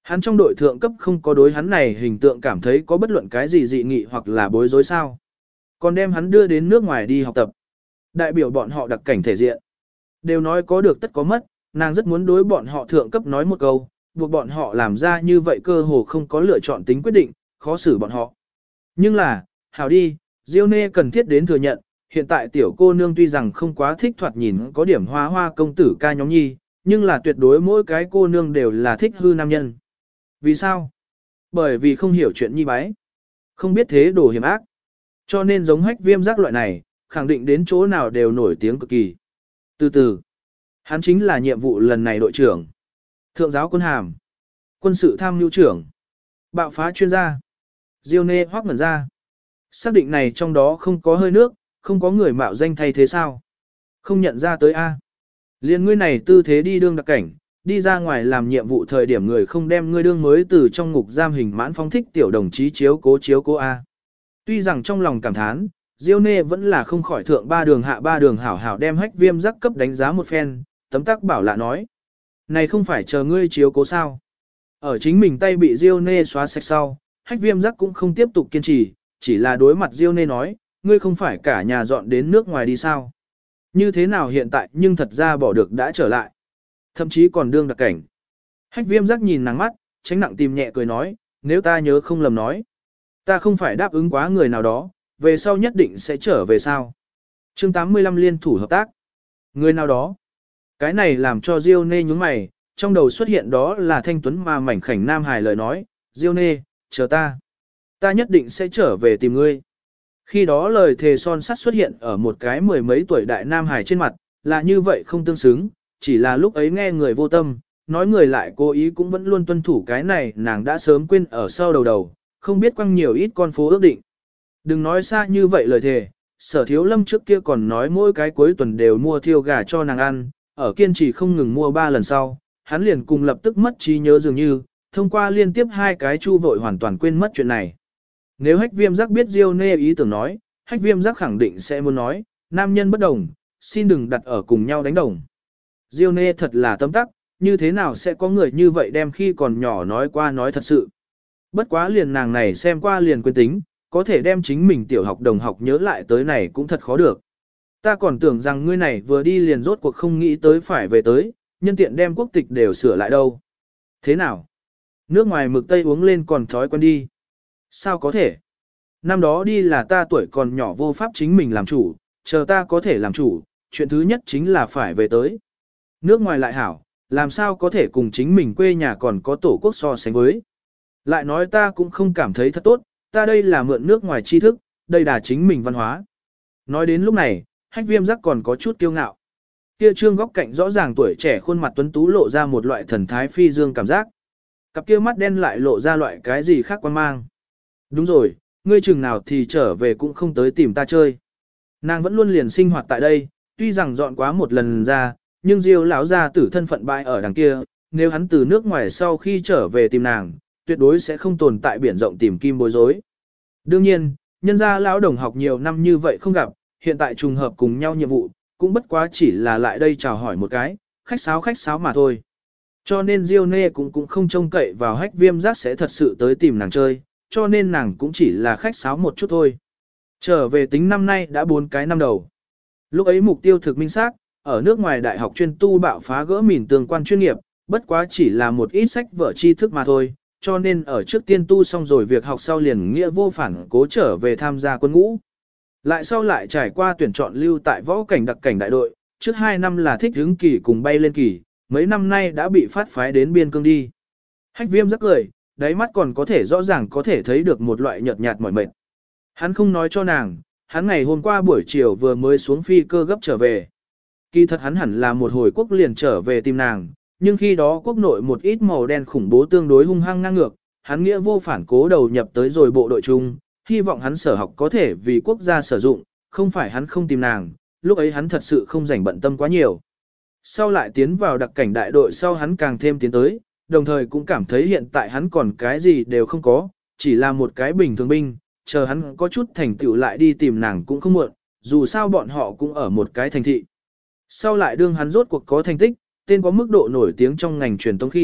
Hắn trong đội thượng cấp không có đối hắn này hình tượng cảm thấy có bất luận cái gì dị nghị hoặc là bối rối sao. Còn đem hắn đưa đến nước ngoài đi học tập. Đại biểu bọn họ đặc cảnh thể diện. Đều nói có được tất có mất, nàng rất muốn đối bọn họ thượng cấp nói một câu, buộc bọn họ làm ra như vậy cơ hồ không có lựa chọn tính quyết định, khó xử bọn họ. Nhưng là, hảo đi, Diêu Nê cần thiết đến thừa nhận, hiện tại tiểu cô nương tuy rằng không quá thích thoạt nhìn có điểm hoa hoa công tử ca nhóm nhi, nhưng là tuyệt đối mỗi cái cô nương đều là thích hư nam nhân. Vì sao? Bởi vì không hiểu chuyện nhi bái. Không biết thế đồ hiểm ác. Cho nên giống Hách Viêm Giác loại này, khẳng định đến chỗ nào đều nổi tiếng cực kỳ. Từ từ, hắn chính là nhiệm vụ lần này đội trưởng, thượng giáo quân hàm, quân sự tham mưu trưởng, bạo phá chuyên gia. Diêu Nê hoắc ngẩn ra. Xác định này trong đó không có hơi nước, không có người mạo danh thay thế sao? Không nhận ra tới A. Liên ngươi này tư thế đi đương đặc cảnh, đi ra ngoài làm nhiệm vụ thời điểm người không đem ngươi đương mới từ trong ngục giam hình mãn phong thích tiểu đồng chí chiếu cố A. Tuy rằng trong lòng cảm thán, Diêu Nê vẫn là không khỏi thượng ba đường hạ ba đường hảo hảo đem Hách Viêm Giác cấp đánh giá một phen, tấm tắc bảo lạ nói. Này không phải chờ ngươi chiếu cố sao? Ở chính mình tay bị Diêu Nê xóa sạch sau, Hách Viêm Giác cũng không tiếp tục kiên trì, chỉ là đối mặt Diêu Nê nói, ngươi không phải cả nhà dọn đến nước ngoài đi sao? Như thế nào hiện tại nhưng thật ra bỏ được đã trở lại. Thậm chí còn đương đặc cảnh. Hách Viêm Giác nhìn nàng mắt, tránh nặng tìm nhẹ cười nói, nếu ta nhớ không lầm nói. Ta không phải đáp ứng quá người nào đó, về sau nhất định sẽ trở về sao. Chương 85 liên thủ hợp tác. Người nào đó. Cái này làm cho Diêu Nê nhướng mày, trong đầu xuất hiện đó là thanh tuấn mà mảnh khảnh nam hài lời nói, Diêu Nê, chờ ta. Ta nhất định sẽ trở về tìm ngươi. Khi đó lời thề son sắt xuất hiện ở một cái mười mấy tuổi đại nam hài trên mặt, là như vậy không tương xứng, chỉ là lúc ấy nghe người vô tâm, nói người lại cố ý cũng vẫn luôn tuân thủ cái này nàng đã sớm quên ở sau đầu, không biết quăng nhiều ít con phố ước định. Đừng nói xa như vậy lời thề, Sở Thiếu Lâm trước kia còn nói mỗi cái cuối tuần đều mua thiêu gà cho nàng ăn, ở kiên trì không ngừng mua 3 lần sau, hắn liền cùng lập tức mất trí nhớ dường như, thông qua liên tiếp 2 cái chu vội hoàn toàn quên mất chuyện này. Nếu Hách Viêm Giác biết Diêu Nê ý tưởng nói, Hách Viêm Giác khẳng định sẽ muốn nói, nam nhân bất đồng, xin đừng đặt ở cùng nhau đánh đồng. Diêu Nê thật là tâm tắc, như thế nào sẽ có người như vậy đem khi còn nhỏ nói qua nói thật sự. Bất quá liền nàng này xem qua liền quên tính, có thể đem chính mình tiểu học đồng học nhớ lại tới này cũng thật khó được. Ta còn tưởng rằng ngươi này vừa đi liền rốt cuộc không nghĩ tới phải về tới, nhân tiện đem quốc tịch đều sửa lại đâu. Thế nào? Nước ngoài mực tây uống lên còn thói quen đi. Sao có thể? Năm đó đi là ta tuổi còn nhỏ vô pháp chính mình làm chủ, chờ ta có thể làm chủ, chuyện thứ nhất chính là phải về tới. Nước ngoài lại hảo, làm sao có thể cùng chính mình quê nhà còn có tổ quốc so sánh với. Lại nói ta cũng không cảm thấy thật tốt, ta đây là mượn nước ngoài tri thức, đây là chính mình văn hóa. Nói đến lúc này, Hách Viêm Giác còn có chút kiêu ngạo. Kia trương góc cạnh rõ ràng tuổi trẻ khuôn mặt tuấn tú lộ ra một loại thần thái phi dương cảm giác. Cặp kia mắt đen lại lộ ra loại cái gì khác quan mang. Đúng rồi, ngươi chừng nào thì trở về cũng không tới tìm ta chơi. Nàng vẫn luôn liền sinh hoạt tại đây, tuy rằng dọn quá một lần ra, nhưng Diêu lão gia tử thân phận bại ở đằng kia, nếu hắn từ nước ngoài sau khi trở về tìm nàng, tuyệt đối sẽ không tồn tại biển rộng tìm kim bối rối. Đương nhiên, nhân gia lão đồng học nhiều năm như vậy không gặp, hiện tại trùng hợp cùng nhau nhiệm vụ, cũng bất quá chỉ là lại đây chào hỏi một cái, khách sáo mà thôi. Cho nên Diêu Nê cũng không trông cậy vào Hách Viêm Giác sẽ thật sự tới tìm nàng chơi, cho nên nàng cũng chỉ là khách sáo một chút thôi. Trở về tính năm nay đã 4 cái năm đầu. Lúc ấy mục tiêu thực minh xác, ở nước ngoài đại học chuyên tu bạo phá gỡ mìn tương quan chuyên nghiệp, bất quá chỉ là một ít sách vở tri thức mà thôi, cho nên ở trước tiên tu xong rồi việc học sau liền nghĩa vô phản cố trở về tham gia quân ngũ. Lại sau lại trải qua tuyển chọn lưu tại võ cảnh đặc cảnh đại đội, trước 2 năm là thích hứng kỳ cùng bay lên kỳ, mấy năm nay đã bị phát phái đến biên cương đi. Hách Viêm rất cười, đáy mắt còn có thể rõ ràng có thể thấy được một loại nhợt nhạt mỏi mệt. Hắn không nói cho nàng, hắn ngày hôm qua buổi chiều vừa mới xuống phi cơ gấp trở về. Kỳ thật hắn hẳn là một hồi quốc liền trở về tìm nàng, nhưng khi đó quốc nội một ít màu đen khủng bố tương đối hung hăng ngang ngược, hắn nghĩa vô phản cố đầu nhập tới rồi bộ đội chung, hy vọng hắn sở học có thể vì quốc gia sử dụng, không phải hắn không tìm nàng, lúc ấy hắn thật sự không rảnh bận tâm quá nhiều. Sau lại tiến vào đặc cảnh đại đội sau hắn càng thêm tiến tới, đồng thời cũng cảm thấy hiện tại hắn còn cái gì đều không có, chỉ là một cái bình thường binh, chờ hắn có chút thành tựu lại đi tìm nàng cũng không muộn, dù sao bọn họ cũng ở một cái thành thị. Sau lại đương hắn rốt cuộc có thành tích, tên có mức độ nổi tiếng trong ngành truyền thông khi,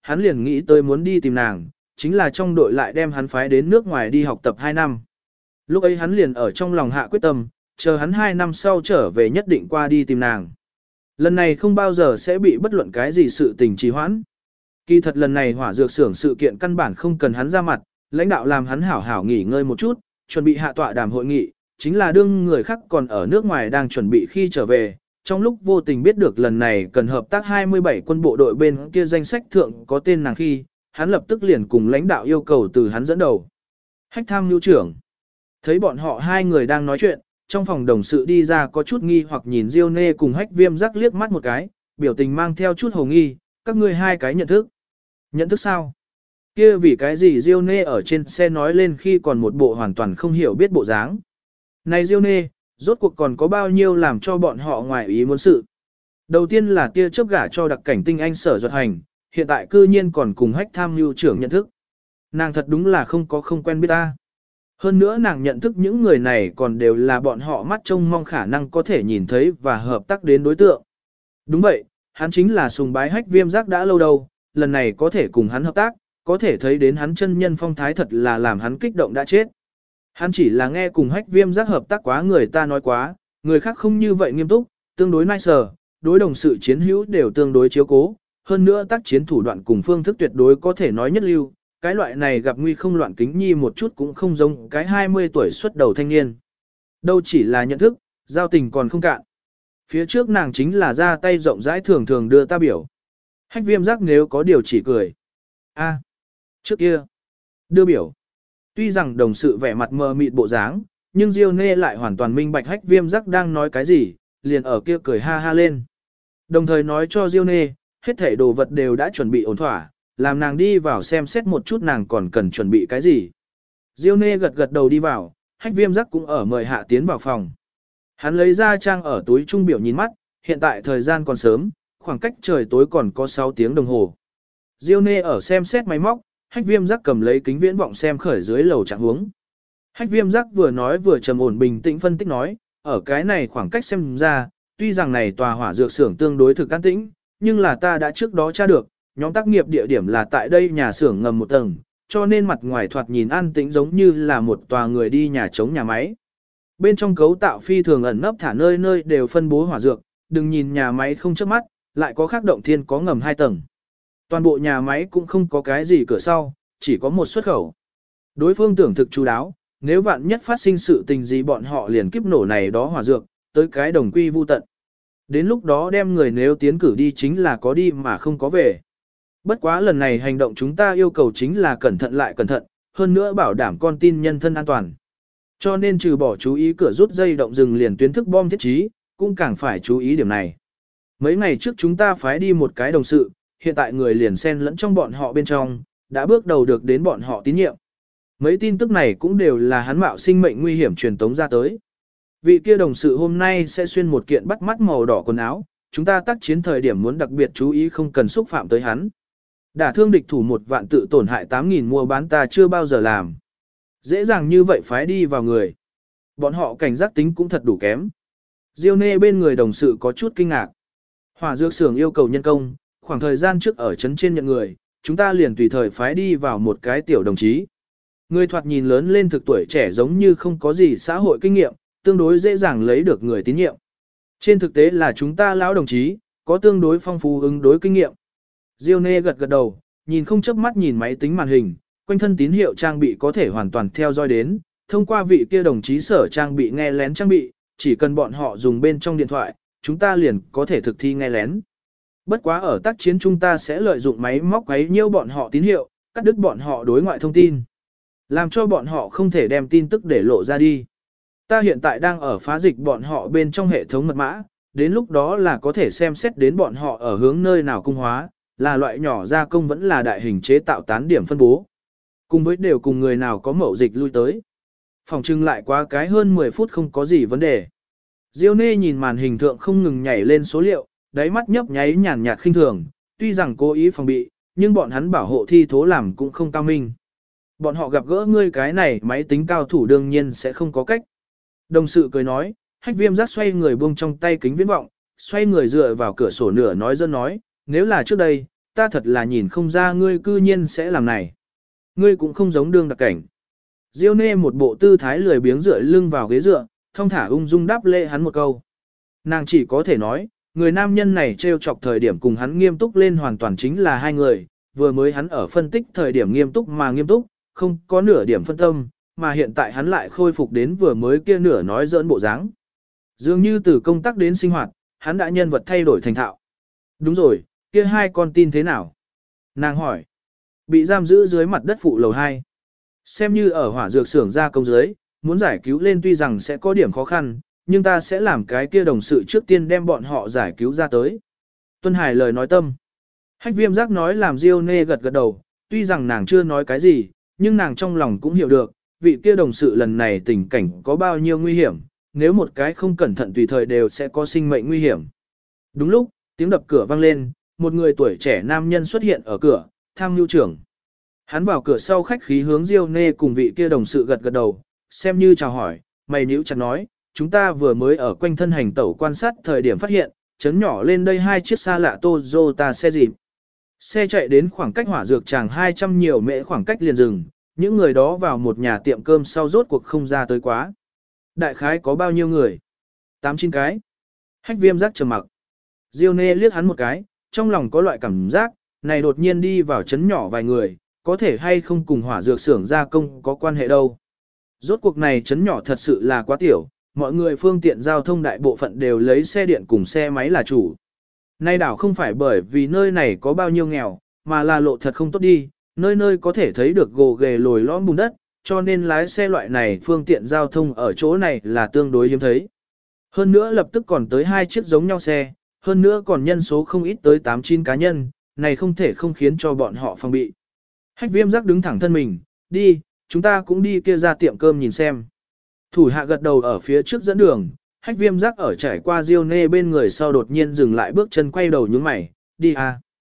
hắn liền nghĩ tới muốn đi tìm nàng, chính là trong đội lại đem hắn phái đến nước ngoài đi học tập 2 năm. Lúc ấy hắn liền ở trong lòng hạ quyết tâm, chờ hắn 2 năm sau trở về nhất định qua đi tìm nàng. Lần này không bao giờ sẽ bị bất luận cái gì sự tình trì hoãn. Kỳ thật lần này hỏa dược xưởng sự kiện căn bản không cần hắn ra mặt, lãnh đạo làm hắn hảo hảo nghỉ ngơi một chút, chuẩn bị hạ tọa đàm hội nghị, chính là đương người khác còn ở nước ngoài đang chuẩn bị khi trở về, trong lúc vô tình biết được lần này cần hợp tác 27 quân bộ đội bên kia danh sách thượng có tên nàng khi, hắn lập tức liền cùng lãnh đạo yêu cầu từ hắn dẫn đầu. Hách tham nhu trưởng. Thấy bọn họ hai người đang nói chuyện, trong phòng đồng sự đi ra có chút nghi hoặc nhìn Diêu Nê cùng Hách Viêm rắc liếc mắt một cái, biểu tình mang theo chút hồ nghi, các ngươi hai cái nhận thức. Nhận thức sao? Kia vì cái gì Diêu Nê ở trên xe nói lên khi còn một bộ hoàn toàn không hiểu biết bộ dáng. Này Diêu Nê, rốt cuộc còn có bao nhiêu làm cho bọn họ ngoài ý muốn sự. Đầu tiên là tia chớp gả cho đặc cảnh tinh anh Sở Duật Hành, hiện tại cư nhiên còn cùng Hách tham mưu trưởng nhận thức. Nàng thật đúng là không quen biết ta. Hơn nữa nàng nhận thức những người này còn đều là bọn họ mắt trông mong khả năng có thể nhìn thấy và hợp tác đến đối tượng. Đúng vậy, hắn chính là sùng bái Hách Viêm giác đã lâu đâu, lần này có thể cùng hắn hợp tác, có thể thấy đến hắn chân nhân phong thái thật là làm hắn kích động đã chết. Hắn chỉ là nghe cùng Hách Viêm giác hợp tác quá người ta nói quá, người khác không như vậy nghiêm túc, tương đối nice, đối đồng sự chiến hữu đều tương đối chiếu cố, hơn nữa tác chiến thủ đoạn cùng phương thức tuyệt đối có thể nói nhất lưu, cái loại này gặp nguy không loạn kính nhi một chút cũng không giống cái 20 tuổi xuất đầu thanh niên. Đâu chỉ là nhận thức, giao tình còn không cạn. Phía trước nàng chính là ra tay rộng rãi thường thường đưa ta biểu. Hách Viêm giác nếu có điều chỉ cười. A, trước kia, đưa biểu. Tuy rằng đồng sự vẻ mặt mờ mịt bộ dáng, nhưng Diêu Nê lại hoàn toàn minh bạch Hách Viêm giác đang nói cái gì, liền ở kia cười ha ha lên. Đồng thời nói cho Diêu Nê, hết thảy đồ vật đều đã chuẩn bị ổn thỏa, làm nàng đi vào xem xét một chút nàng còn cần chuẩn bị cái gì. Diêu Nê gật gật đầu đi vào, Hách Viêm giác cũng ở mời hạ tiến vào phòng. Hắn lấy ra trang ở túi trung biểu nhìn mắt, hiện tại thời gian còn sớm, khoảng cách trời tối còn có 6 tiếng đồng hồ. Diêu Nê ở xem xét máy móc, Hách Viêm giác cầm lấy kính viễn vọng xem khởi dưới lầu trạng huống. Hách Viêm giác vừa nói vừa trầm ổn bình tĩnh phân tích nói, ở cái này khoảng cách xem ra, tuy rằng này tòa hỏa dược xưởng tương đối thực an tĩnh, nhưng là ta đã trước đó tra được, nhóm tác nghiệp địa điểm là tại đây nhà xưởng ngầm một tầng, cho nên mặt ngoài thoạt nhìn an tĩnh giống như là một tòa người đi nhà trống nhà máy. Bên trong cấu tạo phi thường ẩn nấp thả nơi nơi đều phân bố hỏa dược, đừng nhìn nhà máy không chớp mắt, lại có khắc động thiên có ngầm 2 tầng. Toàn bộ nhà máy cũng không có cái gì cửa sau, chỉ có một xuất khẩu. Đối phương tưởng thực chú đáo, nếu vạn nhất phát sinh sự tình gì bọn họ liền kiếp nổ này đó hỏa dược, tới cái đồng quy vu tận. Đến lúc đó đem người nếu tiến cử đi chính là có đi mà không có về. Bất quá lần này hành động chúng ta yêu cầu chính là cẩn thận lại cẩn thận, hơn nữa bảo đảm con tin nhân thân an toàn. Cho nên trừ bỏ chú ý cửa rút dây động rừng liền tuyến thức bom thiết trí, cũng càng phải chú ý điểm này. Mấy ngày trước chúng ta phái đi một cái đồng sự, hiện tại người liền xen lẫn trong bọn họ bên trong, đã bước đầu được đến bọn họ tín nhiệm. Mấy tin tức này cũng đều là hắn mạo sinh mệnh nguy hiểm truyền tống ra tới. Vị kia đồng sự hôm nay sẽ xuyên một kiện bắt mắt màu đỏ quần áo, chúng ta tác chiến thời điểm muốn đặc biệt chú ý không cần xúc phạm tới hắn. Đả thương địch thủ 1 vạn tự tổn hại 8.000 mua bán ta chưa bao giờ làm. Dễ dàng như vậy phái đi vào người. Bọn họ cảnh giác tính cũng thật đủ kém. Diêu Nê bên người đồng sự có chút kinh ngạc. Hỏa dược xưởng yêu cầu nhân công, khoảng thời gian trước ở trấn trên nhận người, chúng ta liền tùy thời phái đi vào một cái tiểu đồng chí. Người thoạt nhìn lớn lên thực tuổi trẻ giống như không có gì xã hội kinh nghiệm, tương đối dễ dàng lấy được người tín nhiệm. Trên thực tế là chúng ta lão đồng chí, có tương đối phong phú ứng đối kinh nghiệm. Diêu Nê gật gật đầu, nhìn không chớp mắt nhìn máy tính màn hình, quanh thân tín hiệu trang bị có thể hoàn toàn theo dõi đến, thông qua vị kia đồng chí sở trang bị nghe lén trang bị, chỉ cần bọn họ dùng bên trong điện thoại, chúng ta liền có thể thực thi nghe lén. Bất quá ở tác chiến chúng ta sẽ lợi dụng máy móc ấy nhiêu bọn họ tín hiệu, cắt đứt bọn họ đối ngoại thông tin, làm cho bọn họ không thể đem tin tức để lộ ra đi. Ta hiện tại đang ở phá dịch bọn họ bên trong hệ thống mật mã, đến lúc đó là có thể xem xét đến bọn họ ở hướng nơi nào cung hóa, là loại nhỏ gia công vẫn là đại hình chế tạo tán điểm phân bố. Cùng với đều cùng người nào có mậu dịch lui tới. Phòng trưng lại quá cái hơn 10 phút không có gì vấn đề. Diêu Nê nhìn màn hình thượng không ngừng nhảy lên số liệu, đáy mắt nhấp nháy nhàn nhạt khinh thường, tuy rằng cố ý phòng bị, nhưng bọn hắn bảo hộ thi thố làm cũng không cao minh. Bọn họ gặp gỡ ngươi cái này máy tính cao thủ đương nhiên sẽ không có cách. Đồng sự cười nói, Hách Viêm giác xoay người buông trong tay kính viễn vọng, xoay người dựa vào cửa sổ nửa nói dân nói, nếu là trước đây, ta thật là nhìn không ra ngươi cư nhiên sẽ làm này. Ngươi cũng không giống đương đặc cảnh. Diêu Nê một bộ tư thái lười biếng dựa lưng vào ghế dựa, thong thả ung dung đáp lễ hắn một câu. Nàng chỉ có thể nói, người nam nhân này trêu chọc thời điểm cùng hắn nghiêm túc lên hoàn toàn chính là hai người, vừa mới hắn ở phân tích thời điểm nghiêm túc mà nghiêm túc, không có nửa điểm phân tâm, mà hiện tại hắn lại khôi phục đến vừa mới kia nửa nói giỡn bộ dáng. Dường như từ công tác đến sinh hoạt, hắn đã nhân vật thay đổi thành thạo. Đúng rồi, kia hai con tin thế nào? Nàng hỏi. Bị giam giữ dưới mặt đất phụ lầu 2. Xem như ở hỏa dược xưởng ra công dưới, muốn giải cứu lên tuy rằng sẽ có điểm khó khăn, nhưng ta sẽ làm cái kia đồng sự trước tiên đem bọn họ giải cứu ra tới. Tuân Hải lời nói tâm. Hách Viêm Giác nói làm Diêu Nê gật gật đầu, tuy rằng nàng chưa nói cái gì, nhưng nàng trong lòng cũng hiểu được, vị kia đồng sự lần này tình cảnh có bao nhiêu nguy hiểm, nếu một cái không cẩn thận tùy thời đều sẽ có sinh mệnh nguy hiểm. Đúng lúc, tiếng đập cửa vang lên, một người tuổi trẻ nam nhân xuất hiện ở cửa, tham mưu trưởng. Hắn vào cửa sau khách khí hướng Diêu Nê cùng vị kia đồng sự gật gật đầu, xem như chào hỏi, mày nhíu chặt nói, chúng ta vừa mới ở quanh thân hành tẩu quan sát thời điểm phát hiện, chấn nhỏ lên đây hai chiếc xa lạ Toyota xe dịp. Xe chạy đến khoảng cách hỏa dược tràng 200 nhiều mễ khoảng cách liền dừng, những người đó vào một nhà tiệm cơm sau rốt cuộc không ra tới quá. Đại khái có bao nhiêu người? 8-9 cái. Hách Viêm Giác trầm mặc. Diêu Nê liếc hắn một cái, trong lòng có loại cảm giác, này đột nhiên đi vào chấn nhỏ vài người, có thể hay không cùng hỏa dược xưởng gia công có quan hệ đâu. Rốt cuộc này chấn nhỏ thật sự là quá tiểu, mọi người phương tiện giao thông đại bộ phận đều lấy xe điện cùng xe máy là chủ. Nay đảo không phải bởi vì nơi này có bao nhiêu nghèo, mà là lộ thật không tốt đi, nơi nơi có thể thấy được gồ ghề lồi lõm bùn đất, cho nên lái xe loại này phương tiện giao thông ở chỗ này là tương đối hiếm thấy. Hơn nữa lập tức còn tới hai chiếc giống nhau xe, hơn nữa còn nhân số không ít tới 8-9 cá nhân, này không thể không khiến cho bọn họ phòng bị. Hách Viêm Giác đứng thẳng thân mình, đi, chúng ta cũng đi kia ra tiệm cơm nhìn xem. Thủ hạ gật đầu ở phía trước dẫn đường, Hách Viêm Giác ở trải qua Diêu Nê bên người sau đột nhiên dừng lại bước chân quay đầu nhướng mày, đi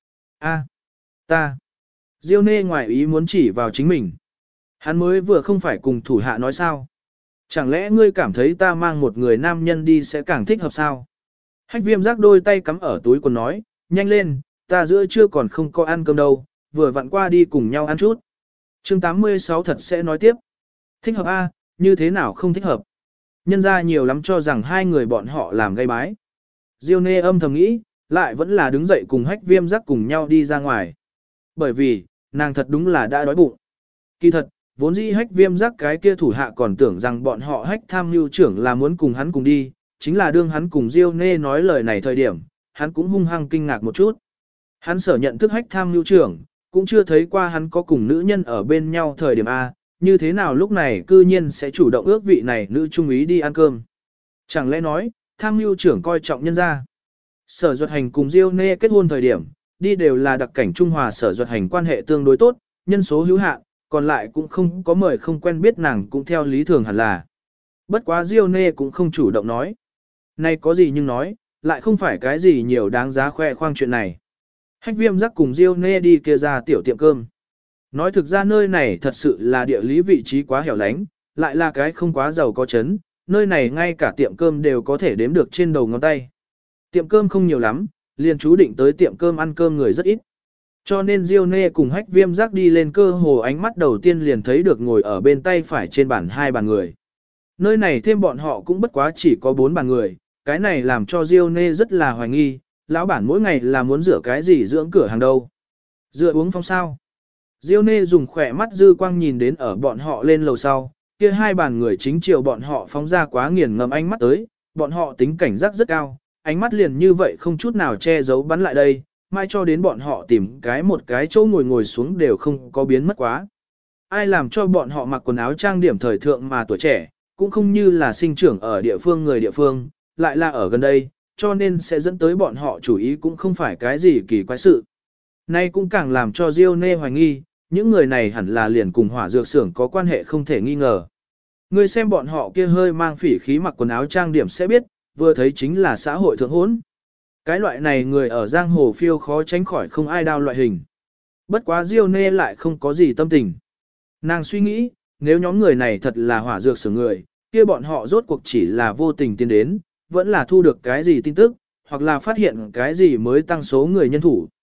ta. Diêu Nê ngoài ý muốn chỉ vào chính mình. Hắn mới vừa không phải cùng thủ hạ nói sao. Chẳng lẽ ngươi cảm thấy ta mang một người nam nhân đi sẽ càng thích hợp sao? Hách Viêm Giác đôi tay cắm ở túi quần nói, nhanh lên, ta giữa trưa còn không có ăn cơm đâu, vừa vặn qua đi cùng nhau ăn chút. Chương 86 thật sẽ nói tiếp. Thích hợp a, như thế nào không thích hợp? Nhân ra nhiều lắm cho rằng hai người bọn họ làm gây bái. Diêu Nê âm thầm nghĩ, lại vẫn là đứng dậy cùng Hách Viêm Giác cùng nhau đi ra ngoài. Bởi vì, nàng thật đúng là đã đói bụng. Kỳ thật, vốn dĩ Hách Viêm Giác cái kia thủ hạ còn tưởng rằng bọn họ Hách tham mưu trưởng là muốn cùng hắn cùng đi, chính là đương hắn cùng Diêu Nê nói lời này thời điểm, hắn cũng hung hăng kinh ngạc một chút. Hắn sở nhận thức Hách tham mưu trưởng, cũng chưa thấy qua hắn có cùng nữ nhân ở bên nhau thời điểm A, như thế nào lúc này cư nhiên sẽ chủ động ước vị này nữ trung úy đi ăn cơm. Chẳng lẽ nói, tham mưu trưởng coi trọng nhân gia. Sở Duật Hành cùng Diêu Nê kết hôn thời điểm, đi đều là đặc cảnh Trung Hòa Sở Duật Hành quan hệ tương đối tốt, nhân số hữu hạn, còn lại cũng không có mời không quen biết nàng cũng theo lý thường hẳn là. Bất quá Diêu Nê cũng không chủ động nói. Này có gì nhưng nói, lại không phải cái gì nhiều đáng giá khoe khoang chuyện này. Hách Viêm Giác cùng Diêu Nê đi kia ra tiểu tiệm cơm. Nói thực ra nơi này thật sự là địa lý vị trí quá hẻo lánh, lại là cái không quá giàu có chấn, nơi này ngay cả tiệm cơm đều có thể đếm được trên đầu ngón tay. Tiệm cơm không nhiều lắm, liền chú định tới tiệm cơm ăn cơm người rất ít. Cho nên Diêu Nê cùng Hách Viêm Giác đi lên cơ hồ ánh mắt đầu tiên liền thấy được ngồi ở bên tay phải trên bàn hai bàn người. Nơi này thêm bọn họ cũng bất quá chỉ có 4 bàn người, cái này làm cho Diêu Nê rất là hoài nghi, lão bản mỗi ngày là muốn rửa cái gì dưỡng cửa hàng đâu. Rửa uống phong sao. Diêu Nê dùng khỏe mắt dư quang nhìn đến ở bọn họ lên lầu sau, kia hai bàn người chính chiều bọn họ phóng ra quá nghiền ngầm ánh mắt tới, bọn họ tính cảnh giác rất cao, ánh mắt liền như vậy không chút nào che giấu bắn lại đây, mai cho đến bọn họ tìm một cái chỗ ngồi xuống đều không có biến mất quá. Ai làm cho bọn họ mặc quần áo trang điểm thời thượng mà tuổi trẻ, cũng không như là sinh trưởng ở địa phương người địa phương, lại là ở gần đây, cho nên sẽ dẫn tới bọn họ chủ ý cũng không phải cái gì kỳ quái sự. Nay cũng càng làm cho Diêu Nê hoài nghi, những người này hẳn là liền cùng hỏa dược xưởng có quan hệ không thể nghi ngờ. Người xem bọn họ kia hơi mang phỉ khí mặc quần áo trang điểm sẽ biết, vừa thấy chính là xã hội thượng hỗn. Cái loại này người ở giang hồ phiêu khó tránh khỏi không ai đao loại hình. Bất quá Diêu Nê lại không có gì tâm tình. Nàng suy nghĩ, nếu nhóm người này thật là hỏa dược xưởng người, kia bọn họ rốt cuộc chỉ là vô tình tiến đến, vẫn là thu được cái gì tin tức, hoặc là phát hiện cái gì mới tăng số người nhân thủ.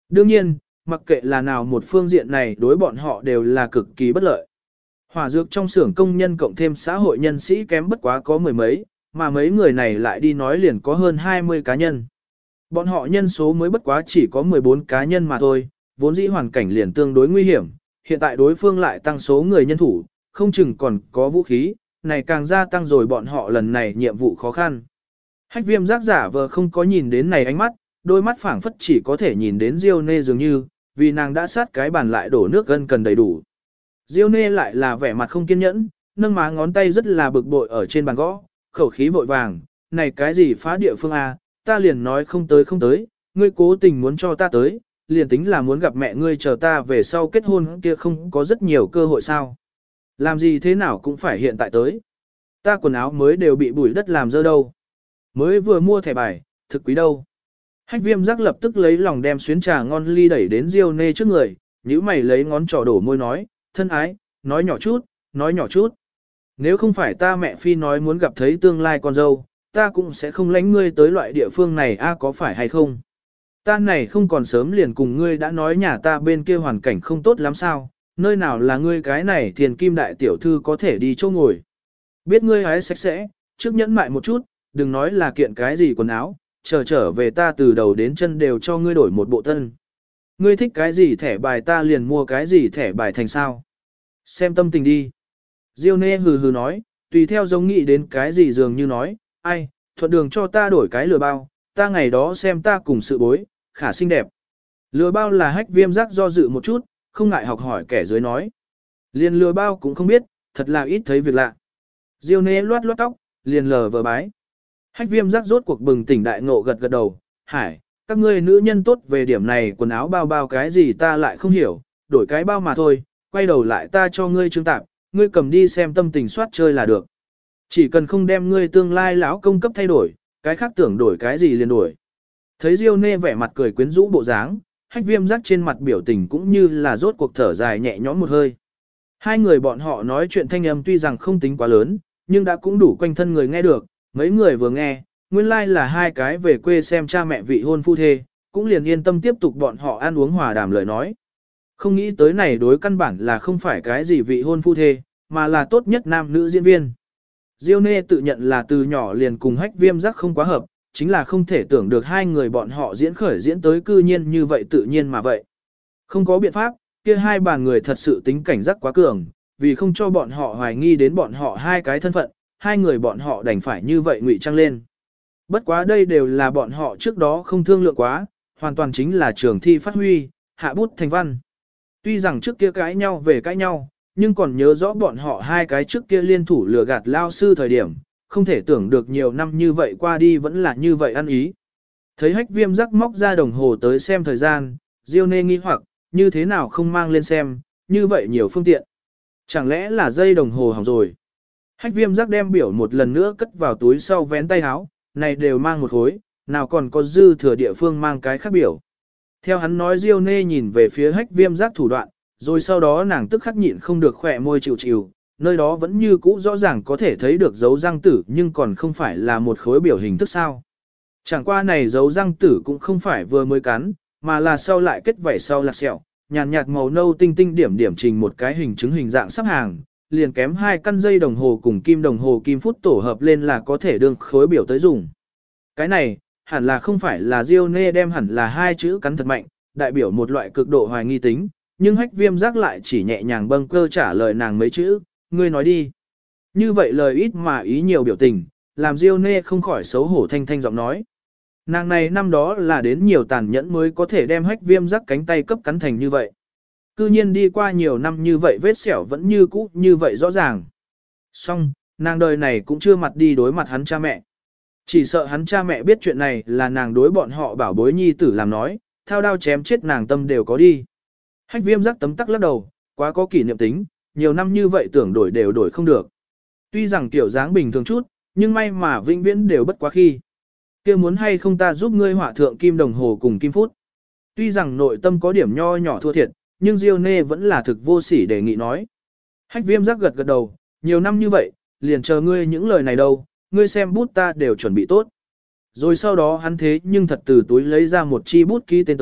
Đương nhiên, mặc kệ là nào một phương diện này đối bọn họ đều là cực kỳ bất lợi. Hỏa dược trong xưởng công nhân cộng thêm xã hội nhân sĩ kém bất quá có mười mấy, mà mấy người này lại đi nói liền có hơn 20 cá nhân. Bọn họ nhân số mới bất quá chỉ có 14 cá nhân mà thôi, vốn dĩ hoàn cảnh liền tương đối nguy hiểm, hiện tại đối phương lại tăng số người nhân thủ, không chừng còn có vũ khí, này càng gia tăng rồi bọn họ lần này nhiệm vụ khó khăn. Hách viêm giác giả vờ không có nhìn đến này ánh mắt, đôi mắt phảng phất chỉ có thể nhìn đến Diêu Nê dường như, vì nàng đã sát cái bàn lại đổ nước gân cần đầy đủ. Diêu Nê lại là vẻ mặt không kiên nhẫn, nâng má ngón tay rất là bực bội ở trên bàn gõ, khẩu khí vội vàng, này cái gì phá địa phương à, ta liền nói không tới, ngươi cố tình muốn cho ta tới, liền tính là muốn gặp mẹ ngươi chờ ta về sau kết hôn kia không có rất nhiều cơ hội sao. Làm gì thế nào cũng phải hiện tại tới. Ta quần áo mới đều bị bụi đất làm dơ đâu. Mới vừa mua thẻ bài, thực quý đâu. Hách viêm giác lập tức lấy lòng đem xuyến trà ngon ly đẩy đến Diêu Nê trước người, nhíu mày lấy ngón trỏ đổ môi nói, thân ái, nói nhỏ chút, nói nhỏ chút. Nếu không phải ta mẹ phi nói muốn gặp thấy tương lai con dâu, ta cũng sẽ không lánh ngươi tới loại địa phương này a có phải hay không. Ta này không còn sớm liền cùng ngươi đã nói nhà ta bên kia hoàn cảnh không tốt lắm sao, nơi nào là ngươi cái này thiền kim đại tiểu thư có thể đi chỗ ngồi. Biết ngươi hái sạch sẽ, trước nhẫn mại một chút, đừng nói là kiện cái gì quần áo, trở về ta từ đầu đến chân đều cho ngươi đổi một bộ tân. Ngươi thích cái gì thẻ bài ta liền mua cái gì thẻ bài thành sao. Xem tâm tình đi. Diêu Nê hừ hừ nói, tùy theo giống nghĩ đến cái gì dường như nói, ai, thuận đường cho ta đổi cái lừa bao, ta ngày đó xem ta cùng sự bối, khả xinh đẹp. Lừa bao là hách viêm giác do dự một chút, không ngại học hỏi kẻ dưới nói. Liền lừa bao cũng không biết, thật là ít thấy việc lạ. Diêu Nê loát loát tóc, liền lờ vờ bái. Hách viêm giác rốt cuộc bừng tỉnh đại ngộ gật gật đầu, hải, các ngươi nữ nhân tốt về điểm này quần áo bao bao cái gì ta lại không hiểu, đổi cái bao mà thôi, quay đầu lại ta cho ngươi trương tạp, ngươi cầm đi xem tâm tình soát chơi là được. Chỉ cần không đem ngươi tương lai lão công cấp thay đổi, cái khác tưởng đổi cái gì liền đổi. Thấy Diêu Nê vẻ mặt cười quyến rũ bộ dáng, hách viêm giác trên mặt biểu tình cũng như là rốt cuộc thở dài nhẹ nhõm một hơi. Hai người bọn họ nói chuyện thanh âm tuy rằng không tính quá lớn, nhưng đã cũng đủ quanh thân người nghe được, mấy người vừa nghe, nguyên lai là hai cái về quê xem cha mẹ vị hôn phu thê, cũng liền yên tâm tiếp tục bọn họ ăn uống hòa đàm lời nói. Không nghĩ tới này đối căn bản là không phải cái gì vị hôn phu thê, mà là tốt nhất nam nữ diễn viên. Diêu Nê tự nhận là từ nhỏ liền cùng hách viêm giác không quá hợp, chính là không thể tưởng được hai người bọn họ diễn khởi diễn tới cư nhiên như vậy tự nhiên mà vậy. Không có biện pháp, kia hai bàn người thật sự tính cảnh giác quá cường, vì không cho bọn họ hoài nghi đến bọn họ hai cái thân phận, hai người bọn họ đành phải như vậy ngụy trang lên. Bất quá đây đều là bọn họ trước đó không thương lượng quá, hoàn toàn chính là trường thi phát huy, hạ bút thành văn. Tuy rằng trước kia cãi nhau về cãi nhau, nhưng còn nhớ rõ bọn họ hai cái trước kia liên thủ lừa gạt lao sư thời điểm, không thể tưởng được nhiều năm như vậy qua đi vẫn là như vậy ăn ý. Thấy hách viêm rắc móc ra đồng hồ tới xem thời gian, Diêu Nê nghi hoặc, như thế nào không mang lên xem, như vậy nhiều phương tiện. Chẳng lẽ là dây đồng hồ hỏng rồi. Hách viêm rắc đem biểu một lần nữa cất vào túi sau vén tay áo, này đều mang một khối, nào còn có dư thừa địa phương mang cái khác biểu. Theo hắn nói Diêu Nê nhìn về phía hách viêm rắc thủ đoạn, rồi sau đó nàng tức khắc nhịn không được khỏe môi chịu chịu, nơi đó vẫn như cũ rõ ràng có thể thấy được dấu răng tử nhưng còn không phải là một khối biểu hình thức sao. Chẳng qua này dấu răng tử cũng không phải vừa mới cắn, mà là sau lại kết vảy sau lạc sẹo, nhàn nhạt màu nâu tinh tinh điểm điểm trình một cái hình chứng hình dạng sắp hàng, liền kém hai căn dây đồng hồ cùng kim đồng hồ kim phút tổ hợp lên là có thể đương khối biểu tới dùng. Cái này, hẳn là không phải là Diêu Nê đem hẳn là hai chữ cắn thật mạnh, đại biểu một loại cực độ hoài nghi tính, nhưng hách viêm giác lại chỉ nhẹ nhàng bâng cơ trả lời nàng mấy chữ, ngươi nói đi. Như vậy lời ít mà ý nhiều biểu tình, làm Diêu Nê không khỏi xấu hổ thanh thanh giọng nói. Nàng này năm đó là đến nhiều tàn nhẫn mới có thể đem hách viêm giác cánh tay cấp cắn thành như vậy. Cư nhiên đi qua nhiều năm như vậy vết sẹo vẫn như cũ như vậy rõ ràng. Song, nàng đời này cũng chưa mặt đi đối mặt hắn cha mẹ. Chỉ sợ hắn cha mẹ biết chuyện này là nàng đối bọn họ bảo bối nhi tử làm nói, thao đao chém chết nàng tâm đều có đi. Hách viêm giác tấm tắc lắc đầu, quá có kỷ niệm tính, nhiều năm như vậy tưởng đổi đều đổi không được. Tuy rằng tiểu dáng bình thường chút, nhưng may mà vĩnh viễn đều bất quá khi. Kia muốn hay không ta giúp ngươi họa thượng kim đồng hồ cùng kim phút. Tuy rằng nội tâm có điểm nho nhỏ thua thiệt, nhưng Diêu Nê vẫn là thực vô sỉ đề nghị nói. Hách viêm giác gật gật đầu, nhiều năm như vậy, liền chờ ngươi những lời này đâu, ngươi xem bút ta đều chuẩn bị tốt. Rồi sau đó hắn thế nhưng thật từ túi lấy ra một chi bút ký tên tới,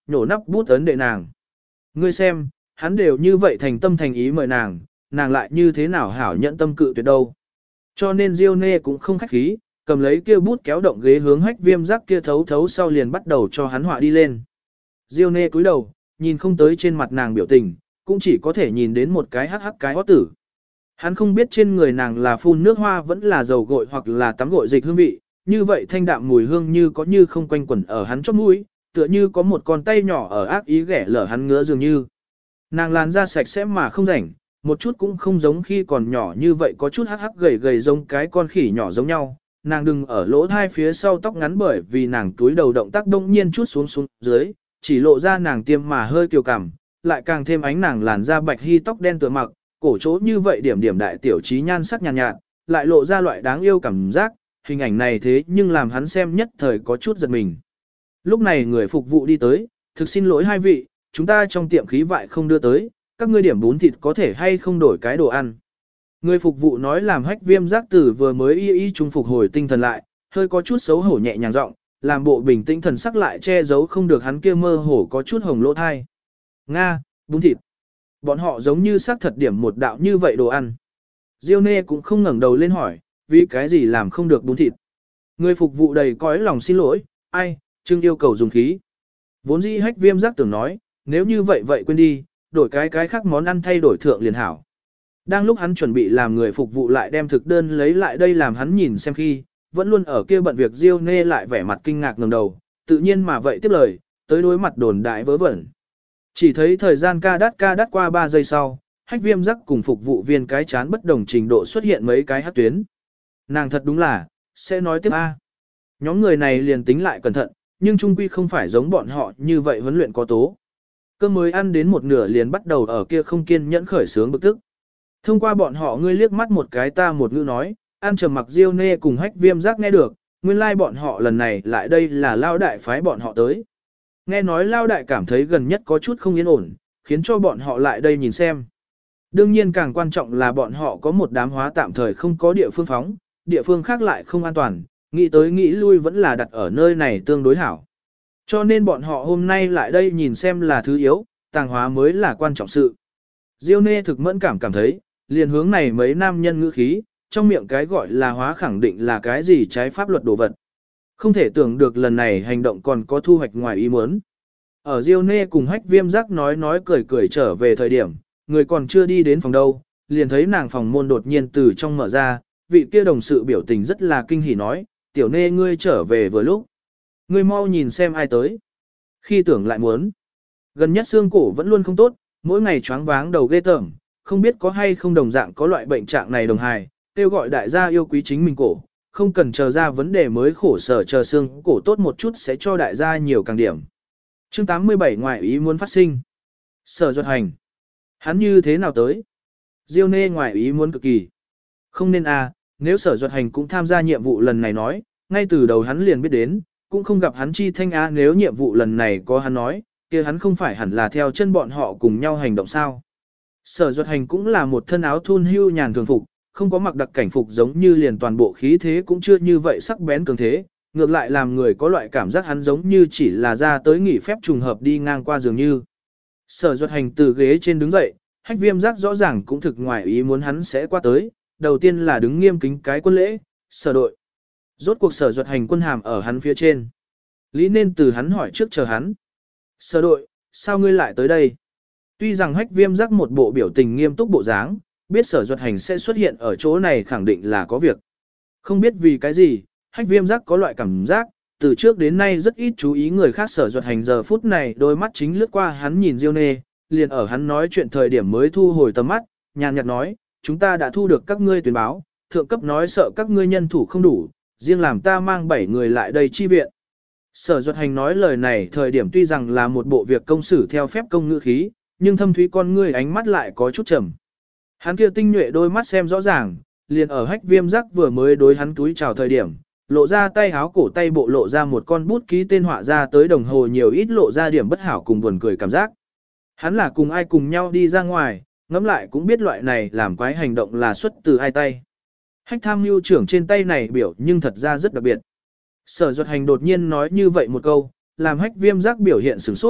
nhổ nắp bút ấn đệ nàng. Ngươi xem, hắn đều như vậy thành tâm thành ý mời nàng, nàng lại như thế nào hảo nhận tâm cự tuyệt đâu. Cho nên Diêu Nê cũng không khách khí, cầm lấy kia bút kéo động ghế hướng Hách Viêm Giác kia thấu thấu sau liền bắt đầu cho hắn họa đi lên. Diêu Nê cúi đầu, nhìn không tới trên mặt nàng biểu tình, cũng chỉ có thể nhìn đến một cái hắc hắc cái hót tử. Hắn không biết trên người nàng là phun nước hoa vẫn là dầu gội hoặc là tắm gội dịch hương vị, như vậy thanh đạm mùi hương như có như không quanh quẩn ở hắn chóp mũi, tựa như có một con tay nhỏ ở ác ý ghẻ lở hắn ngứa dường như. Nàng làn da sạch sẽ mà không rảnh, một chút cũng không giống khi còn nhỏ như vậy có chút hắc hắc gầy gầy giống cái con khỉ nhỏ giống nhau. Nàng đừng ở lỗ hai phía sau tóc ngắn bởi vì nàng túi đầu động tác đông nhiên chút xuống xuống dưới, chỉ lộ ra nàng tiêm mà hơi kiều cảm, lại càng thêm ánh nàng làn da bạch hy tóc đen tựa mặc, cổ chỗ như vậy điểm điểm đại tiểu trí nhan sắc nhàn nhạt, lại lộ ra loại đáng yêu cảm giác, hình ảnh này thế nhưng làm hắn xem nhất thời có chút giật mình. Lúc này người phục vụ đi tới, thực xin lỗi hai vị, chúng ta trong tiệm khí vại không đưa tới, các ngươi điểm bún thịt có thể hay không đổi cái đồ ăn. Người phục vụ nói làm Hách Viêm Giác Tử vừa mới y trung phục hồi tinh thần lại, hơi có chút xấu hổ nhẹ nhàng giọng, làm bộ bình tĩnh thần sắc lại che giấu không được hắn kia mơ hổ có chút hồng lỗ thai. Nga, bún thịt. Bọn họ giống như xác thật điểm một đạo như vậy đồ ăn. Diêu Nê cũng không ngẩng đầu lên hỏi, vì cái gì làm không được bún thịt. Người phục vụ đầy cõi lòng xin lỗi, ai, Trưng yêu cầu dùng khí. Vốn dĩ Hách Viêm Giác tưởng nói, nếu như vậy vậy quên đi, đổi cái khác món ăn thay đổi thượng liền hảo. Đang lúc hắn chuẩn bị làm người phục vụ lại đem thực đơn lấy lại đây làm hắn nhìn xem khi, vẫn luôn ở kia bận việc Diêu Nê lại vẻ mặt kinh ngạc ngẩng đầu, tự nhiên mà vậy tiếp lời, tới đối mặt đồn đại vớ vẩn. Chỉ thấy thời gian ca đắt qua 3 giây sau, Hách Viêm Giác cùng phục vụ viên cái chán bất đồng trình độ xuất hiện mấy cái hắc tuyến. Nàng thật đúng là, sẽ nói tiếp A. Nhóm người này liền tính lại cẩn thận, nhưng trung quy không phải giống bọn họ như vậy huấn luyện có tố. Cơm mới ăn đến một nửa liền bắt đầu ở kia không kiên nhẫn khởi sướng bực tức. Thông qua bọn họ ngươi liếc mắt một cái ta một ngữ nói, ăn trầm mặc Diêu Nê cùng Hách Viêm Giác nghe được, nguyên lai like bọn họ lần này lại đây là Lao Đại phái bọn họ tới. Nghe nói Lao Đại cảm thấy gần nhất có chút không yên ổn, khiến cho bọn họ lại đây nhìn xem. Đương nhiên càng quan trọng là bọn họ có một đám hóa tạm thời không có địa phương phóng, địa phương khác lại không an toàn, nghĩ tới nghĩ lui vẫn là đặt ở nơi này tương đối hảo. Cho nên bọn họ hôm nay lại đây nhìn xem là thứ yếu, tàng hóa mới là quan trọng sự. Diêu Nê thực mẫn cảm thấy, liền hướng này mấy nam nhân ngữ khí, trong miệng cái gọi là hóa khẳng định là cái gì trái pháp luật đồ vật. Không thể tưởng được lần này hành động còn có thu hoạch ngoài ý muốn. Ở Diêu Nê cùng Hách Viêm Giác nói cười trở về thời điểm, người còn chưa đi đến phòng đâu, liền thấy nàng phòng môn đột nhiên từ trong mở ra, vị kia đồng sự biểu tình rất là kinh hỉ nói, tiểu Nê ngươi trở về vừa lúc. Ngươi mau nhìn xem ai tới. Khi tưởng lại muốn. Gần nhất xương cổ vẫn luôn không tốt, mỗi ngày choáng váng đầu ghê tởm, không biết có hay không đồng dạng có loại bệnh trạng này đồng hài, kêu gọi đại gia yêu quý chính mình cổ, không cần chờ ra vấn đề mới khổ sở chờ xương cổ tốt một chút sẽ cho đại gia nhiều càng điểm. Chương 87 ngoại ý muốn phát sinh. Sở Duật Hành. Hắn như thế nào tới? Diêu Nê ngoại ý muốn cực kỳ. Không nên nếu Sở Duật Hành cũng tham gia nhiệm vụ lần này nói, ngay từ đầu hắn liền biết đến, cũng không gặp hắn chi thanh nếu nhiệm vụ lần này có hắn nói, kia hắn không phải hẳn là theo chân bọn họ cùng nhau hành động sao. Sở Duật Hành cũng là một thân áo thun hưu nhàn thường phục, không có mặc đặc cảnh phục giống như liền toàn bộ khí thế cũng chưa như vậy sắc bén cường thế, ngược lại làm người có loại cảm giác hắn giống như chỉ là ra tới nghỉ phép trùng hợp đi ngang qua dường như. Sở Duật Hành từ ghế trên đứng dậy, Hách Viêm Giác rõ ràng cũng thực ngoài ý muốn hắn sẽ qua tới, đầu tiên là đứng nghiêm kính cái quân lễ, sở đội. Rốt cuộc Sở Duật Hành quân hàm ở hắn phía trên. Lý nên từ hắn hỏi trước chờ hắn. Sở đội, sao ngươi lại tới đây? Tuy rằng Hách Viêm Giác một bộ biểu tình nghiêm túc bộ dáng, biết Sở Duật Hành sẽ xuất hiện ở chỗ này khẳng định là có việc. Không biết vì cái gì, Hách Viêm Giác có loại cảm giác, từ trước đến nay rất ít chú ý người khác Sở Duật Hành giờ phút này đôi mắt chính lướt qua hắn nhìn Diêu Nê, liền ở hắn nói chuyện thời điểm mới thu hồi tầm mắt, nhàn nhạt nói, chúng ta đã thu được các ngươi tuyên báo, thượng cấp nói sợ các ngươi nhân thủ không đủ, riêng làm ta mang 7 người lại đây chi viện. Sở Duật Hành nói lời này thời điểm tuy rằng là một bộ việc công xử theo phép công ngữ khí, nhưng thâm thúy con ngươi ánh mắt lại có chút trầm. Hắn kia tinh nhuệ đôi mắt xem rõ ràng, liền ở Hách Viêm Giác vừa mới đối hắn túi chào thời điểm, lộ ra tay háo cổ tay bộ lộ ra một con bút ký tên họa ra tới đồng hồ nhiều ít lộ ra điểm bất hảo cùng buồn cười cảm giác. Hắn là cùng ai cùng nhau đi ra ngoài, ngẫm lại cũng biết loại này làm quái hành động là xuất từ ai tay. Hách tham mưu trưởng trên tay này biểu nhưng thật ra rất đặc biệt. Sở Duật Hành đột nhiên nói như vậy một câu, làm Hách Viêm Giác biểu hiện sửng sốt,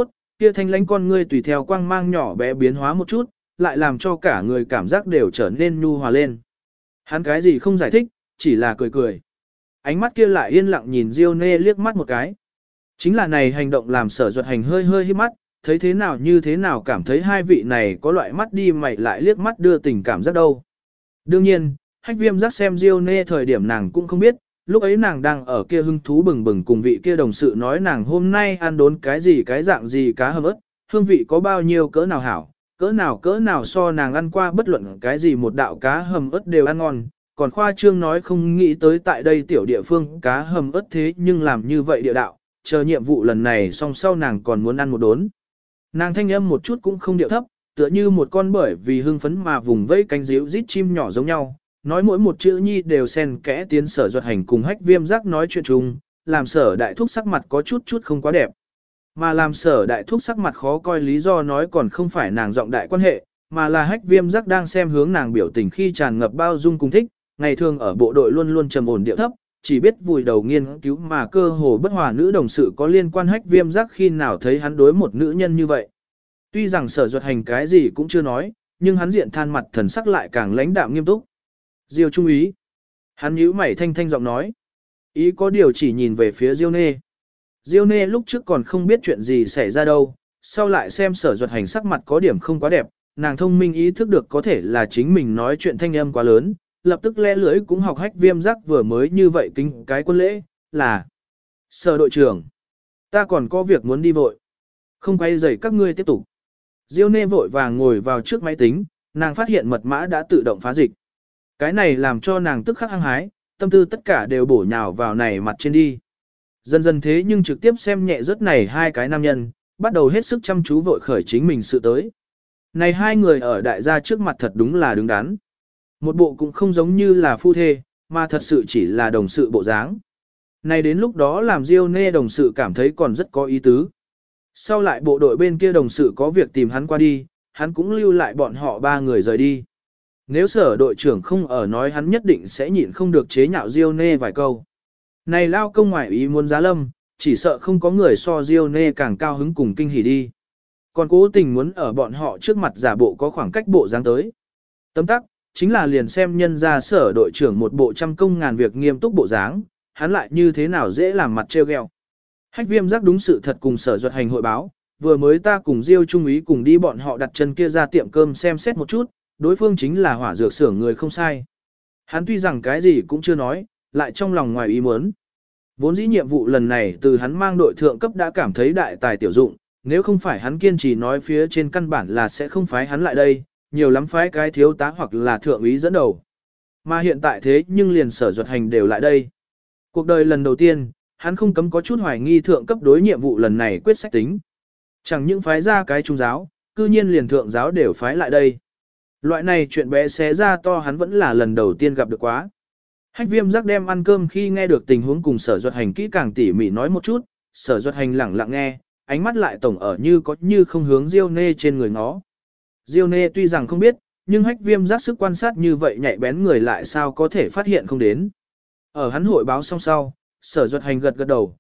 kia thanh lãnh con ngươi tùy theo quang mang nhỏ bé biến hóa một chút, lại làm cho cả người cảm giác đều trở nên nhu hòa lên. Hắn cái gì không giải thích, chỉ là cười cười. Ánh mắt kia lại yên lặng nhìn Diêu Nê liếc mắt một cái. Chính là này hành động làm Sở Duật Hành hơi hơi híp mắt, thấy thế nào như thế nào cảm thấy hai vị này có loại mắt đi mày lại liếc mắt đưa tình cảm rất đâu. Đương nhiên, Hách Viêm Giác xem Diêu Nê thời điểm nàng cũng không biết, lúc ấy nàng đang ở kia hưng thú bừng bừng cùng vị kia đồng sự nói nàng hôm nay ăn đốn cái gì cái dạng gì cá hầm ớt, hương vị có bao nhiêu cỡ nào hảo, cỡ nào so nàng ăn qua bất luận cái gì một đạo cá hầm ớt đều ăn ngon, còn khoa trương nói không nghĩ tới tại đây tiểu địa phương cá hầm ớt thế nhưng làm như vậy địa đạo, chờ nhiệm vụ lần này xong sau nàng còn muốn ăn một đốn. Nàng thanh âm một chút cũng không điệu thấp, tựa như một con bởi vì hưng phấn mà vùng vẫy cánh díu rít chim nhỏ giống nhau, nói mỗi một chữ nhi đều xen kẽ tiến Sở Duật Hành cùng Hách Viêm Giác nói chuyện chung, làm Sở Đại Thúc sắc mặt có chút không quá đẹp. Mà làm Sở Đại Thúc sắc mặt khó coi lý do nói còn không phải nàng giọng đại quan hệ, mà là Hách Viêm Giác đang xem hướng nàng biểu tình khi tràn ngập bao dung cùng thích, ngày thường ở bộ đội luôn luôn trầm ổn điệu thấp, chỉ biết vùi đầu nghiên cứu mà cơ hồ bất hòa nữ đồng sự có liên quan Hách Viêm Giác khi nào thấy hắn đối một nữ nhân như vậy. Tuy rằng Sở Duật Hành cái gì cũng chưa nói, nhưng hắn diện than mặt thần sắc lại càng lãnh đạm nghiêm túc. Diêu Trung Ý. Hắn nhíu mày thanh thanh giọng nói. Ý có điều chỉ nhìn về phía Diêu Nê. Diêu Nê lúc trước còn không biết chuyện gì xảy ra đâu, sau lại xem Sở Duật Hành sắc mặt có điểm không quá đẹp, nàng thông minh ý thức được có thể là chính mình nói chuyện thanh âm quá lớn, lập tức lẽ lưỡi cũng học Hách Viêm Giác vừa mới như vậy kính cái quân lễ, là Sở đội trưởng. Ta còn có việc muốn đi vội. Không quay rầy các ngươi tiếp tục. Diêu Nê vội vàng ngồi vào trước máy tính, nàng phát hiện mật mã đã tự động phá dịch. Cái này làm cho nàng tức khắc hăng hái, tâm tư tất cả đều bổ nhào vào này mặt trên đi. Dần dần thế nhưng trực tiếp xem nhẹ rất này hai cái nam nhân, bắt đầu hết sức chăm chú vội khởi chính mình sự tới. Này hai người ở đại gia trước mặt thật đúng là đứng đắn. Một bộ cũng không giống như là phu thê, mà thật sự chỉ là đồng sự bộ dáng. Này đến lúc đó làm Diêu Nê đồng sự cảm thấy còn rất có ý tứ. Sau lại bộ đội bên kia đồng sự có việc tìm hắn qua đi, hắn cũng lưu lại bọn họ ba người rời đi. Nếu Sở đội trưởng không ở nói hắn nhất định sẽ nhịn không được chế nhạo Diêu Nê vài câu. Này lao công ngoại ý muốn giá lâm, chỉ sợ không có người so Diêu Nê càng cao hứng cùng kinh hỉ đi. Còn cố tình muốn ở bọn họ trước mặt giả bộ có khoảng cách bộ dáng tới. Tấm tắc, chính là liền xem nhân ra Sở đội trưởng một bộ trăm công ngàn việc nghiêm túc bộ dáng, hắn lại như thế nào dễ làm mặt trêu ghẹo. Hách Viêm Giác đúng sự thật cùng Sở Duật Hành hội báo, vừa mới ta cùng Diêu Trung Ý cùng đi bọn họ đặt chân kia ra tiệm cơm xem xét một chút, đối phương chính là hỏa dược xưởng người không sai. Hắn tuy rằng cái gì cũng chưa nói, lại trong lòng ngoài ý muốn. Vốn dĩ nhiệm vụ lần này từ hắn mang đội thượng cấp đã cảm thấy đại tài tiểu dụng, nếu không phải hắn kiên trì nói phía trên căn bản là sẽ không phái hắn lại đây, nhiều lắm phái cái thiếu tá hoặc là thượng úy dẫn đầu. Mà hiện tại thế nhưng liền Sở Duật Hành đều lại đây. Cuộc đời lần đầu tiên, hắn không cấm có chút hoài nghi thượng cấp đối nhiệm vụ lần này quyết sách tính. Chẳng những phái ra cái trung giáo, cư nhiên liền thượng giáo đều phái lại đây. Loại này chuyện bé xé ra to hắn vẫn là lần đầu tiên gặp được quá. Hách Viêm Giác đem ăn cơm khi nghe được tình huống cùng Sở Duật Hành kỹ càng tỉ mỉ nói một chút, Sở Duật Hành lẳng lặng nghe, ánh mắt lại tổng ở như có như không hướng Diêu Nê trên người ngó. Diêu Nê tuy rằng không biết, nhưng Hách Viêm Giác sức quan sát như vậy nhạy bén người lại sao có thể phát hiện không đến. Ở hắn hội báo xong sau, Sở Duật Hành gật gật đầu,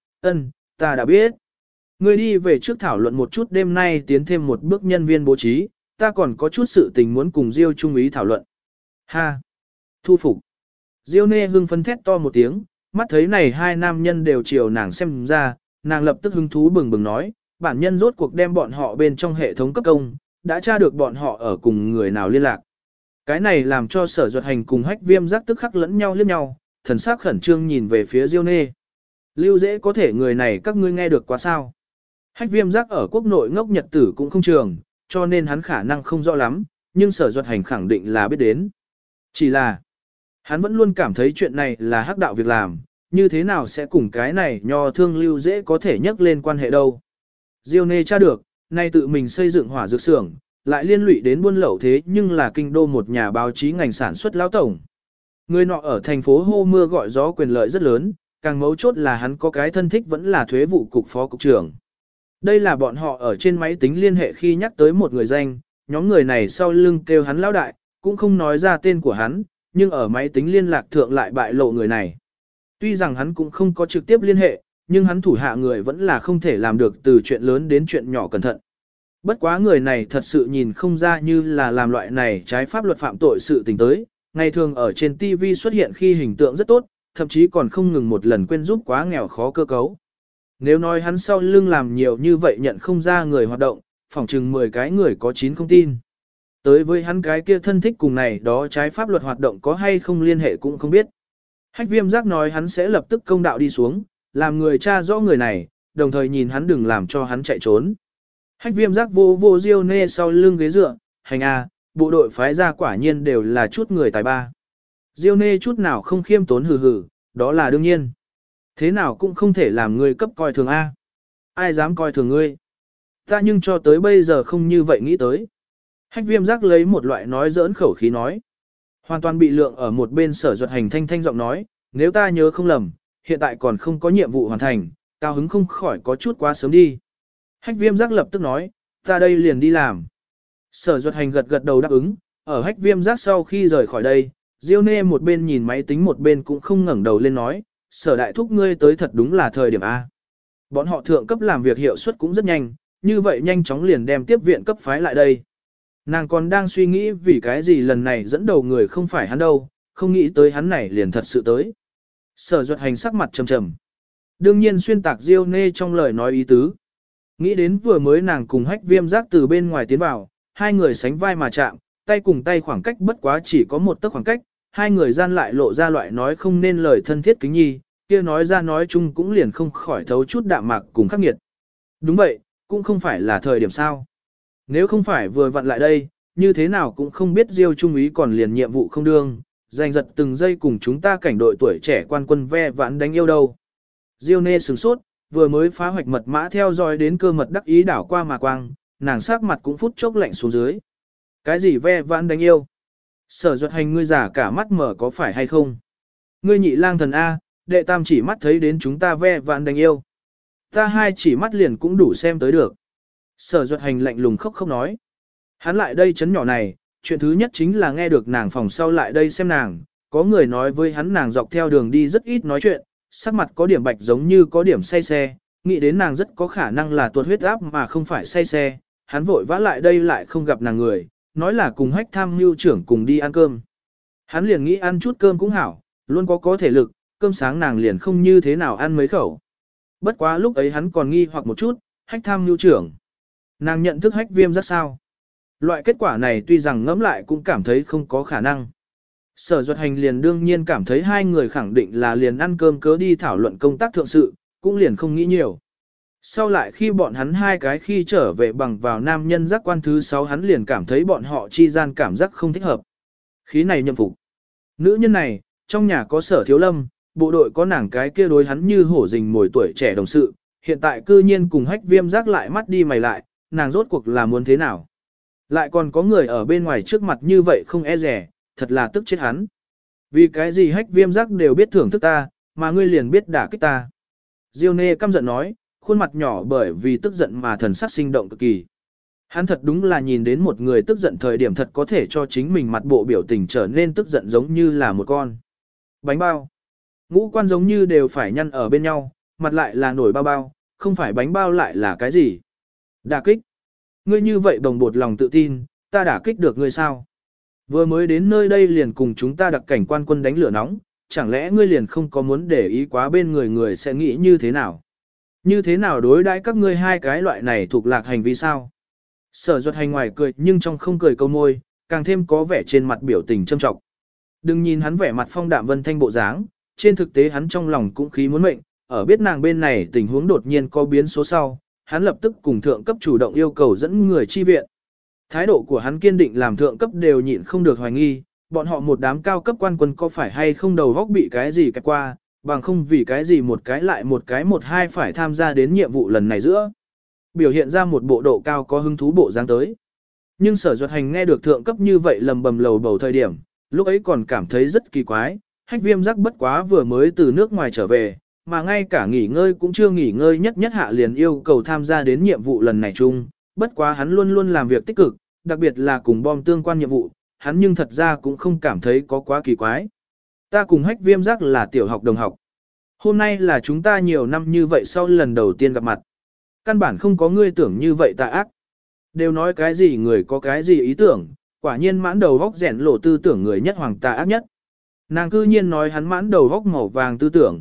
ta đã biết. Ngươi đi về trước thảo luận một chút đêm nay tiến thêm một bước nhân viên bố trí, ta còn có chút sự tình muốn cùng Diêu Trung Ý thảo luận. Ha! Thu phục. Diêu Nê hưng phấn thét to một tiếng, mắt thấy này hai nam nhân đều chiều nàng xem ra, nàng lập tức hứng thú bừng bừng nói, bản nhân rốt cuộc đem bọn họ bên trong hệ thống cấp công, đã tra được bọn họ ở cùng người nào liên lạc. Cái này làm cho Sở Duật Hành cùng Hách Viêm Giác tức khắc lẫn nhau liếc nhau, thần sắc khẩn trương nhìn về phía Diêu Nê. Lưu dễ có thể người này các ngươi nghe được quá sao. Hách Viêm Giác ở quốc nội ngốc nhật tử cũng không trường, cho nên hắn khả năng không rõ lắm, nhưng Sở Duật Hành khẳng định là biết đến. Chỉ là, hắn vẫn luôn cảm thấy chuyện này là hắc đạo việc làm, như thế nào sẽ cùng cái này nho thương lưu dễ có thể nhắc lên quan hệ đâu. Diêu Nê tra được, nay tự mình xây dựng hỏa dược xưởng, lại liên lụy đến buôn lậu thế nhưng là kinh đô một nhà báo chí ngành sản xuất lão tổng. Người nọ ở thành phố hô mưa gọi gió quyền lợi rất lớn, càng mấu chốt là hắn có cái thân thích vẫn là thuế vụ cục phó cục trưởng. Đây là bọn họ ở trên máy tính liên hệ khi nhắc tới một người danh, nhóm người này sau lưng kêu hắn lão đại, cũng không nói ra tên của hắn, nhưng ở máy tính liên lạc thượng lại bại lộ người này. Tuy rằng hắn cũng không có trực tiếp liên hệ, nhưng hắn thủ hạ người vẫn là không thể làm được từ chuyện lớn đến chuyện nhỏ cẩn thận, Bất quá người này thật sự nhìn không ra như là làm loại này trái pháp luật phạm tội sự tình tới, ngày thường ở trên TV xuất hiện khi hình tượng rất tốt, thậm chí còn không ngừng một lần quên giúp quá nghèo khó cơ cấu. Nếu nói hắn sau lưng làm nhiều như vậy nhận không ra người hoạt động, phỏng chừng 10 cái người có 9 không tin. Tới với hắn cái kia thân thích cùng này đó trái pháp luật hoạt động có hay không liên hệ cũng không biết. Hách Viêm Giác nói hắn sẽ lập tức công đạo đi xuống, làm người tra rõ người này, đồng thời nhìn hắn đừng làm cho hắn chạy trốn. Hách Viêm Giác vô Diêu Nê sau lưng ghế dựa, hành a, bộ đội phái ra quả nhiên đều là chút người tài ba. Diêu Nê chút nào không khiêm tốn hừ hừ, đó là đương nhiên. Thế nào cũng không thể làm người cấp coi thường a. Ai dám coi thường ngươi? Ta nhưng cho tới bây giờ không như vậy nghĩ tới. Hách Viêm Giác lấy một loại nói giỡn khẩu khí nói. Hoàn toàn bị lượng ở một bên Sở Duật Hành thanh giọng nói, nếu ta nhớ không lầm, hiện tại còn không có nhiệm vụ hoàn thành, cao hứng không khỏi có chút quá sớm đi. Hách Viêm Giác lập tức nói, ta đây liền đi làm. Sở Duật Hành gật đầu đáp ứng, ở Hách Viêm Giác sau khi rời khỏi đây, Diêu Nê một bên nhìn máy tính một bên cũng không ngẩng đầu lên nói, Sở đại thúc ngươi tới thật đúng là thời điểm A. Bọn họ thượng cấp làm việc hiệu suất cũng rất nhanh, như vậy nhanh chóng liền đem tiếp viện cấp phái lại đây. Nàng còn đang suy nghĩ vì cái gì lần này dẫn đầu người không phải hắn đâu, không nghĩ tới hắn này liền thật sự tới. Sở Duật Hành sắc mặt trầm trầm. Đương nhiên xuyên tạc Diêu Nê trong lời nói ý tứ. Nghĩ đến vừa mới nàng cùng Hách Viêm Giác từ bên ngoài tiến vào, hai người sánh vai mà chạm, tay cùng tay khoảng cách bất quá chỉ có một tấc khoảng cách, hai người gian lại lộ ra loại nói không nên lời thân thiết kính nhi, kia nói ra nói chung cũng liền không khỏi thấu chút đạm mạc cùng khắc nghiệt. Đúng vậy, cũng không phải là thời điểm sao. Nếu không phải vừa vặn lại đây, như thế nào cũng không biết Diêu Trung úy còn liền nhiệm vụ không đương, giành giật từng giây cùng chúng ta cảnh đội tuổi trẻ quan quân ve vãn đánh yêu đâu. Diêu Nê sửng sốt, vừa mới phá hoạch mật mã theo dõi đến cơ mật đắc ý đảo qua mà quang, nàng sắc mặt cũng phút chốc lạnh xuống dưới. Cái gì ve vãn đánh yêu? Sở Duật Hành ngươi giả cả mắt mở có phải hay không? Ngươi nhị lang thần A, đệ tam chỉ mắt thấy đến chúng ta ve vãn đánh yêu. Ta hai chỉ mắt liền cũng đủ xem tới được. Sở Duật Hành lạnh lùng khóc nói. Hắn lại đây chấn nhỏ này, chuyện thứ nhất chính là nghe được nàng phòng sau lại đây xem nàng, có người nói với hắn nàng dọc theo đường đi rất ít nói chuyện, sắc mặt có điểm bạch giống như có điểm say xe, nghĩ đến nàng rất có khả năng là tuột huyết áp mà không phải say xe, hắn vội vã lại đây lại không gặp nàng người, nói là cùng Hách Tham Mưu trưởng cùng đi ăn cơm. Hắn liền nghĩ ăn chút cơm cũng hảo, luôn có thể lực, cơm sáng nàng liền không như thế nào ăn mấy khẩu. Bất quá lúc ấy hắn còn nghi hoặc một chút, Hách Tham Mưu trưởng. Nàng nhận thức Hách Viêm Giác sao? Loại kết quả này tuy rằng ngẫm lại cũng cảm thấy không có khả năng. Sở Duật Hành liền đương nhiên cảm thấy hai người khẳng định là liền ăn cơm cớ đi thảo luận công tác thượng sự, cũng liền không nghĩ nhiều. Sau lại khi bọn hắn hai cái khi trở về bằng vào nam nhân giác quan thứ 6 hắn liền cảm thấy bọn họ chi gian cảm giác không thích hợp. Khí này nhậm phục. Nữ nhân này, trong nhà có Sở Thiếu Lâm, bộ đội có nàng cái kia đối hắn như hổ rình mồi tuổi trẻ đồng sự, hiện tại cư nhiên cùng Hách Viêm Giác lại mắt đi mày lại, nàng rốt cuộc là muốn thế nào. Lại còn có người ở bên ngoài trước mặt như vậy không e rẻ, thật là tức chết hắn. Vì cái gì Hách Viêm Giác đều biết thưởng thức ta, mà ngươi liền biết đả kích ta. Diêu Nê căm giận nói, khuôn mặt nhỏ bởi vì tức giận mà thần sắc sinh động cực kỳ. Hắn thật đúng là nhìn đến một người tức giận thời điểm thật có thể cho chính mình mặt bộ biểu tình trở nên tức giận giống như là một con bánh bao. Ngũ quan giống như đều phải nhăn ở bên nhau, mặt lại là nổi bao bao, không phải bánh bao lại là cái gì. Đả kích. Ngươi như vậy bồng bột lòng tự tin, ta đả kích được ngươi sao? Vừa mới đến nơi đây liền cùng chúng ta đặc cảnh quan quân đánh lửa nóng, chẳng lẽ ngươi liền không có muốn để ý quá bên người người sẽ nghĩ như thế nào? Như thế nào đối đãi các ngươi hai cái loại này thuộc lạc hành vi sao? Sở Duật Hành ngoài cười nhưng trong không cười câu môi, càng thêm có vẻ trên mặt biểu tình châm trọng. Đừng nhìn hắn vẻ mặt phong đạm vân thanh bộ dáng, trên thực tế hắn trong lòng cũng khí muốn mệnh, ở biết nàng bên này tình huống đột nhiên có biến số sau, hắn lập tức cùng thượng cấp chủ động yêu cầu dẫn người chi viện. Thái độ của hắn kiên định làm thượng cấp đều nhịn không được hoài nghi, bọn họ một đám cao cấp quan quân có phải hay không đầu góc bị cái gì kẹt qua, bằng không vì cái gì một cái lại một cái một hai phải tham gia đến nhiệm vụ lần này giữa. Biểu hiện ra một bộ độ cao có hứng thú bộ dáng tới. Nhưng Sở Duật Hành nghe được thượng cấp như vậy lầm bầm lầu bầu thời điểm, lúc ấy còn cảm thấy rất kỳ quái, Hách Viêm Giác bất quá vừa mới từ nước ngoài trở về, mà ngay cả nghỉ ngơi cũng chưa nghỉ ngơi nhất hạ liền yêu cầu tham gia đến nhiệm vụ lần này chung, bất quá hắn luôn luôn làm việc tích cực, đặc biệt là cùng bom tương quan nhiệm vụ, hắn nhưng thật ra cũng không cảm thấy có quá kỳ quái. Ta cùng Hách Viêm Giác là tiểu học đồng học. Hôm nay là chúng ta nhiều năm như vậy sau lần đầu tiên gặp mặt. Căn bản không có ngươi tưởng như vậy tà ác. Đều nói cái gì người có cái gì ý tưởng, quả nhiên mãn đầu góc rèn lộ tư tưởng người nhất hoàng tà ác nhất. Nàng cư nhiên nói hắn mãn đầu góc màu vàng tư tưởng.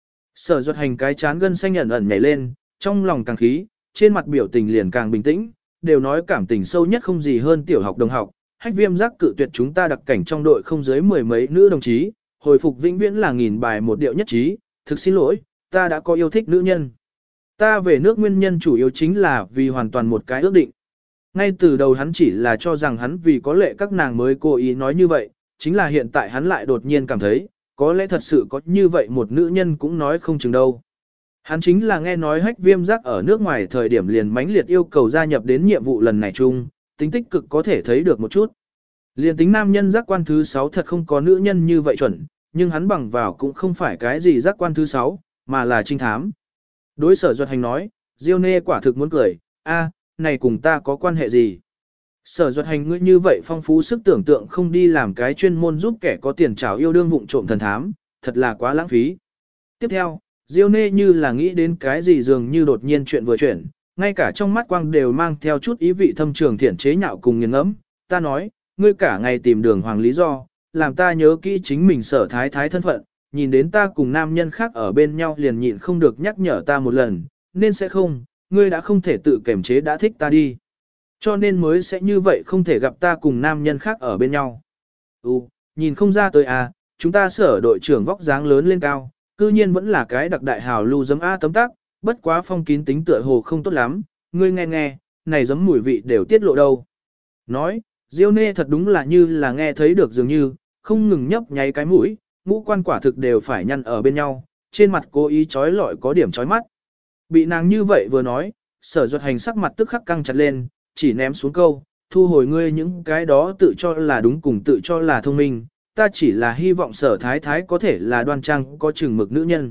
Sở Duật Hành cái chán gân xanh ẩn ẩn nhảy lên, trong lòng càng khí, trên mặt biểu tình liền càng bình tĩnh, đều nói cảm tình sâu nhất không gì hơn tiểu học đồng học, Hách Viêm giác cự tuyệt chúng ta đặc cảnh trong đội không dưới 10 mấy nữ đồng chí, hồi phục vĩnh viễn là nghìn bài một điệu nhất trí, thực xin lỗi, ta đã có yêu thích nữ nhân. Ta về nước nguyên nhân chủ yếu chính là vì hoàn toàn một cái ước định. Ngay từ đầu hắn chỉ là cho rằng hắn vì có lệ các nàng mới cố ý nói như vậy, chính là hiện tại hắn lại đột nhiên cảm thấy, có lẽ thật sự có như vậy một nữ nhân cũng nói không chừng đâu. Hắn chính là nghe nói Hách Viêm giác ở nước ngoài thời điểm liền mãnh liệt yêu cầu gia nhập đến nhiệm vụ lần này chung, tính tích cực có thể thấy được một chút. Liền tính nam nhân giác quan thứ 6 thật không có nữ nhân như vậy chuẩn, nhưng hắn bằng vào cũng không phải cái gì giác quan thứ 6, mà là trinh thám. Đối Sở Duật Hành nói, Diêu Nê quả thực muốn cười, a, này cùng ta có quan hệ gì? Sở Duật Hành ngươi như vậy phong phú sức tưởng tượng không đi làm cái chuyên môn giúp kẻ có tiền trảo yêu đương vụng trộm thần thám, thật là quá lãng phí. Tiếp theo, Diêu Nê như là nghĩ đến cái gì dường như đột nhiên chuyện vừa chuyển, ngay cả trong mắt quang đều mang theo chút ý vị thâm trường thiện chế nhạo cùng nghiền ngẫm. Ta nói, ngươi cả ngày tìm đường hoàng lý do, làm ta nhớ kỹ chính mình Sở thái thái thân phận, nhìn đến ta cùng nam nhân khác ở bên nhau liền nhịn không được nhắc nhở ta một lần, nên sẽ không, ngươi đã không thể tự kiềm chế đã thích ta đi. Cho nên mới sẽ như vậy không thể gặp ta cùng nam nhân khác ở bên nhau. Nhìn không ra tới à, chúng ta Sở đội trưởng vóc dáng lớn lên cao, cư nhiên vẫn là cái đặc đại hào lưu giấm A tấm tác, bất quá phong kín tính tựa hồ không tốt lắm, ngươi nghe nghe, này giấm mùi vị đều tiết lộ đâu. Nói, Diêu Nê thật đúng là như là nghe thấy được dường như, không ngừng nhấp nháy cái mũi, ngũ quan quả thực đều phải nhăn ở bên nhau, trên mặt cố ý trói lọi có điểm trói mắt. Bị nàng như vậy vừa nói, Sở Duật Hành sắc mặt tức khắc căng chặt lên, chỉ ném xuống câu, thu hồi ngươi những cái đó tự cho là đúng cùng tự cho là thông minh, ta chỉ là hy vọng Sở thái thái có thể là đoan trang có chừng mực nữ nhân.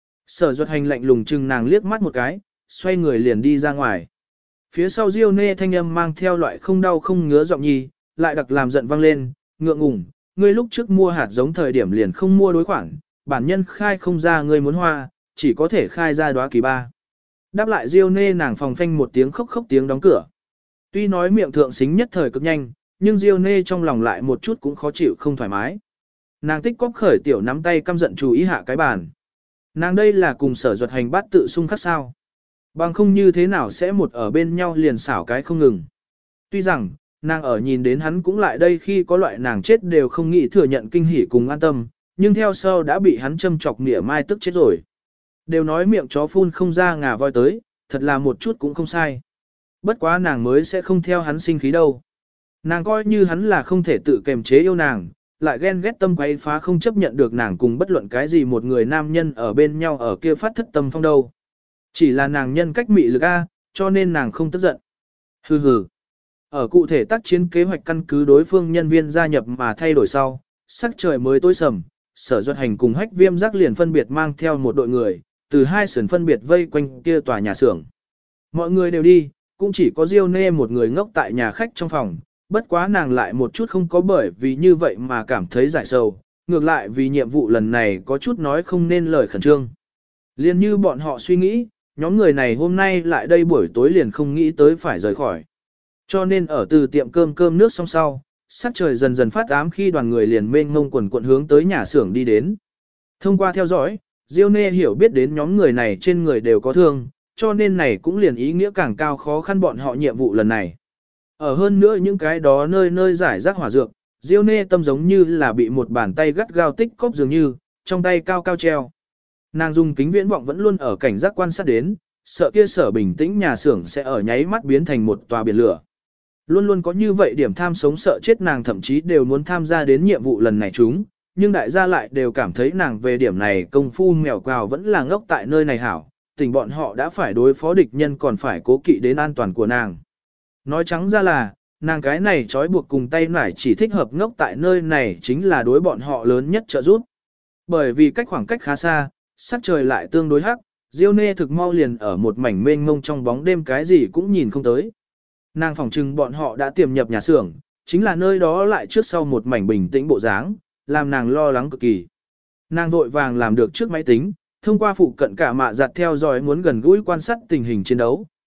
Sở Duật Hành lạnh lùng chừng nàng liếc mắt một cái, xoay người liền đi ra ngoài. Phía sau Diêu Nê thanh âm mang theo loại không đau không ngứa giọng nhi, lại đặc làm giận vang lên, ngượng ngùng, ngươi lúc trước mua hạt giống thời điểm liền không mua đối khoản, bản nhân khai không ra ngươi muốn hoa, chỉ có thể khai ra đóa kỳ ba. Đáp lại Diêu Nê nàng phòng phanh một tiếng khóc khóc tiếng đóng cửa. Tuy nói miệng thượng xính nhất thời cực nhanh, nhưng Diêu Nê trong lòng lại một chút cũng khó chịu không thoải mái. Nàng tích cóp khởi tiểu nắm tay căm giận chú ý hạ cái bàn. Nàng đây là cùng Sở Duật Hành bắt tự xung khắc sao. Bằng không như thế nào sẽ một ở bên nhau liền xảo cái không ngừng. Tuy rằng, nàng ở nhìn đến hắn cũng lại đây khi có loại nàng chết đều không nghĩ thừa nhận kinh hỉ cùng an tâm, nhưng theo sau đã bị hắn châm chọc mỉa mai tức chết rồi. Đều nói miệng chó phun không ra ngà voi tới, thật là một chút cũng không sai. Bất quá nàng mới sẽ không theo hắn sinh khí đâu. Nàng coi như hắn là không thể tự kềm chế yêu nàng, lại ghen ghét tâm quấy phá không chấp nhận được nàng cùng bất luận cái gì một người nam nhân ở bên nhau ở kia phát thất tâm phong đâu. Chỉ là nàng nhân cách mị lực A, cho nên nàng không tức giận. Hừ hừ. Ở cụ thể tác chiến kế hoạch căn cứ đối phương nhân viên gia nhập mà thay đổi sau, sắc trời mới tối sầm, Sở Duật Hành cùng Hách Viêm giác liền phân biệt mang theo một đội người, từ hai sườn phân biệt vây quanh kia tòa nhà xưởng. Mọi người đều đi, cũng chỉ có Diêu Nê một người ngốc tại nhà khách trong phòng, bất quá nàng lại một chút không có bởi vì như vậy mà cảm thấy giải sầu, ngược lại vì nhiệm vụ lần này có chút nói không nên lời khẩn trương. Liên như bọn họ suy nghĩ, nhóm người này hôm nay lại đây buổi tối liền không nghĩ tới phải rời khỏi. Cho nên ở từ tiệm cơm nước xong sau, sắc trời dần dần phát ám khi đoàn người liền mênh mông quần quận hướng tới nhà xưởng đi đến. Thông qua theo dõi, Diêu Nê hiểu biết đến nhóm người này trên người đều có thương, cho nên này cũng liền ý nghĩa càng cao khó khăn bọn họ nhiệm vụ lần này. Ở hơn nữa những cái đó nơi nơi giải rác hỏa dược, Diêu Nê tâm giống như là bị một bàn tay gắt gao tích cóp dường như, trong tay cao cao treo. Nàng dùng kính viễn vọng vẫn luôn ở cảnh giác quan sát đến, sợ kia Sở bình tĩnh nhà xưởng sẽ ở nháy mắt biến thành một tòa biển lửa. Luôn luôn có như vậy điểm tham sống sợ chết nàng thậm chí đều muốn tham gia đến nhiệm vụ lần này chúng, nhưng đại gia lại đều cảm thấy nàng về điểm này công phu mèo quào vẫn là ngốc tại nơi này hảo, tình bọn họ đã phải đối phó địch nhân còn phải cố kỵ đến an toàn của nàng. Nói trắng ra là, nàng cái này trói buộc cùng tay nải chỉ thích hợp ngốc tại nơi này chính là đối bọn họ lớn nhất trợ giúp. Bởi vì khoảng cách khá xa, sắc trời lại tương đối hắc, Diêu Nê thực mau liền ở một mảnh mênh mông trong bóng đêm cái gì cũng nhìn không tới. Nàng phỏng chừng bọn họ đã tiềm nhập nhà xưởng, chính là nơi đó lại trước sau một mảnh bình tĩnh bộ dáng, làm nàng lo lắng cực kỳ. Nàng vội vàng làm được trước máy tính, thông qua phụ cận cả mạ giặt theo dõi muốn gần gũi quan sát tình hình chiến đấu,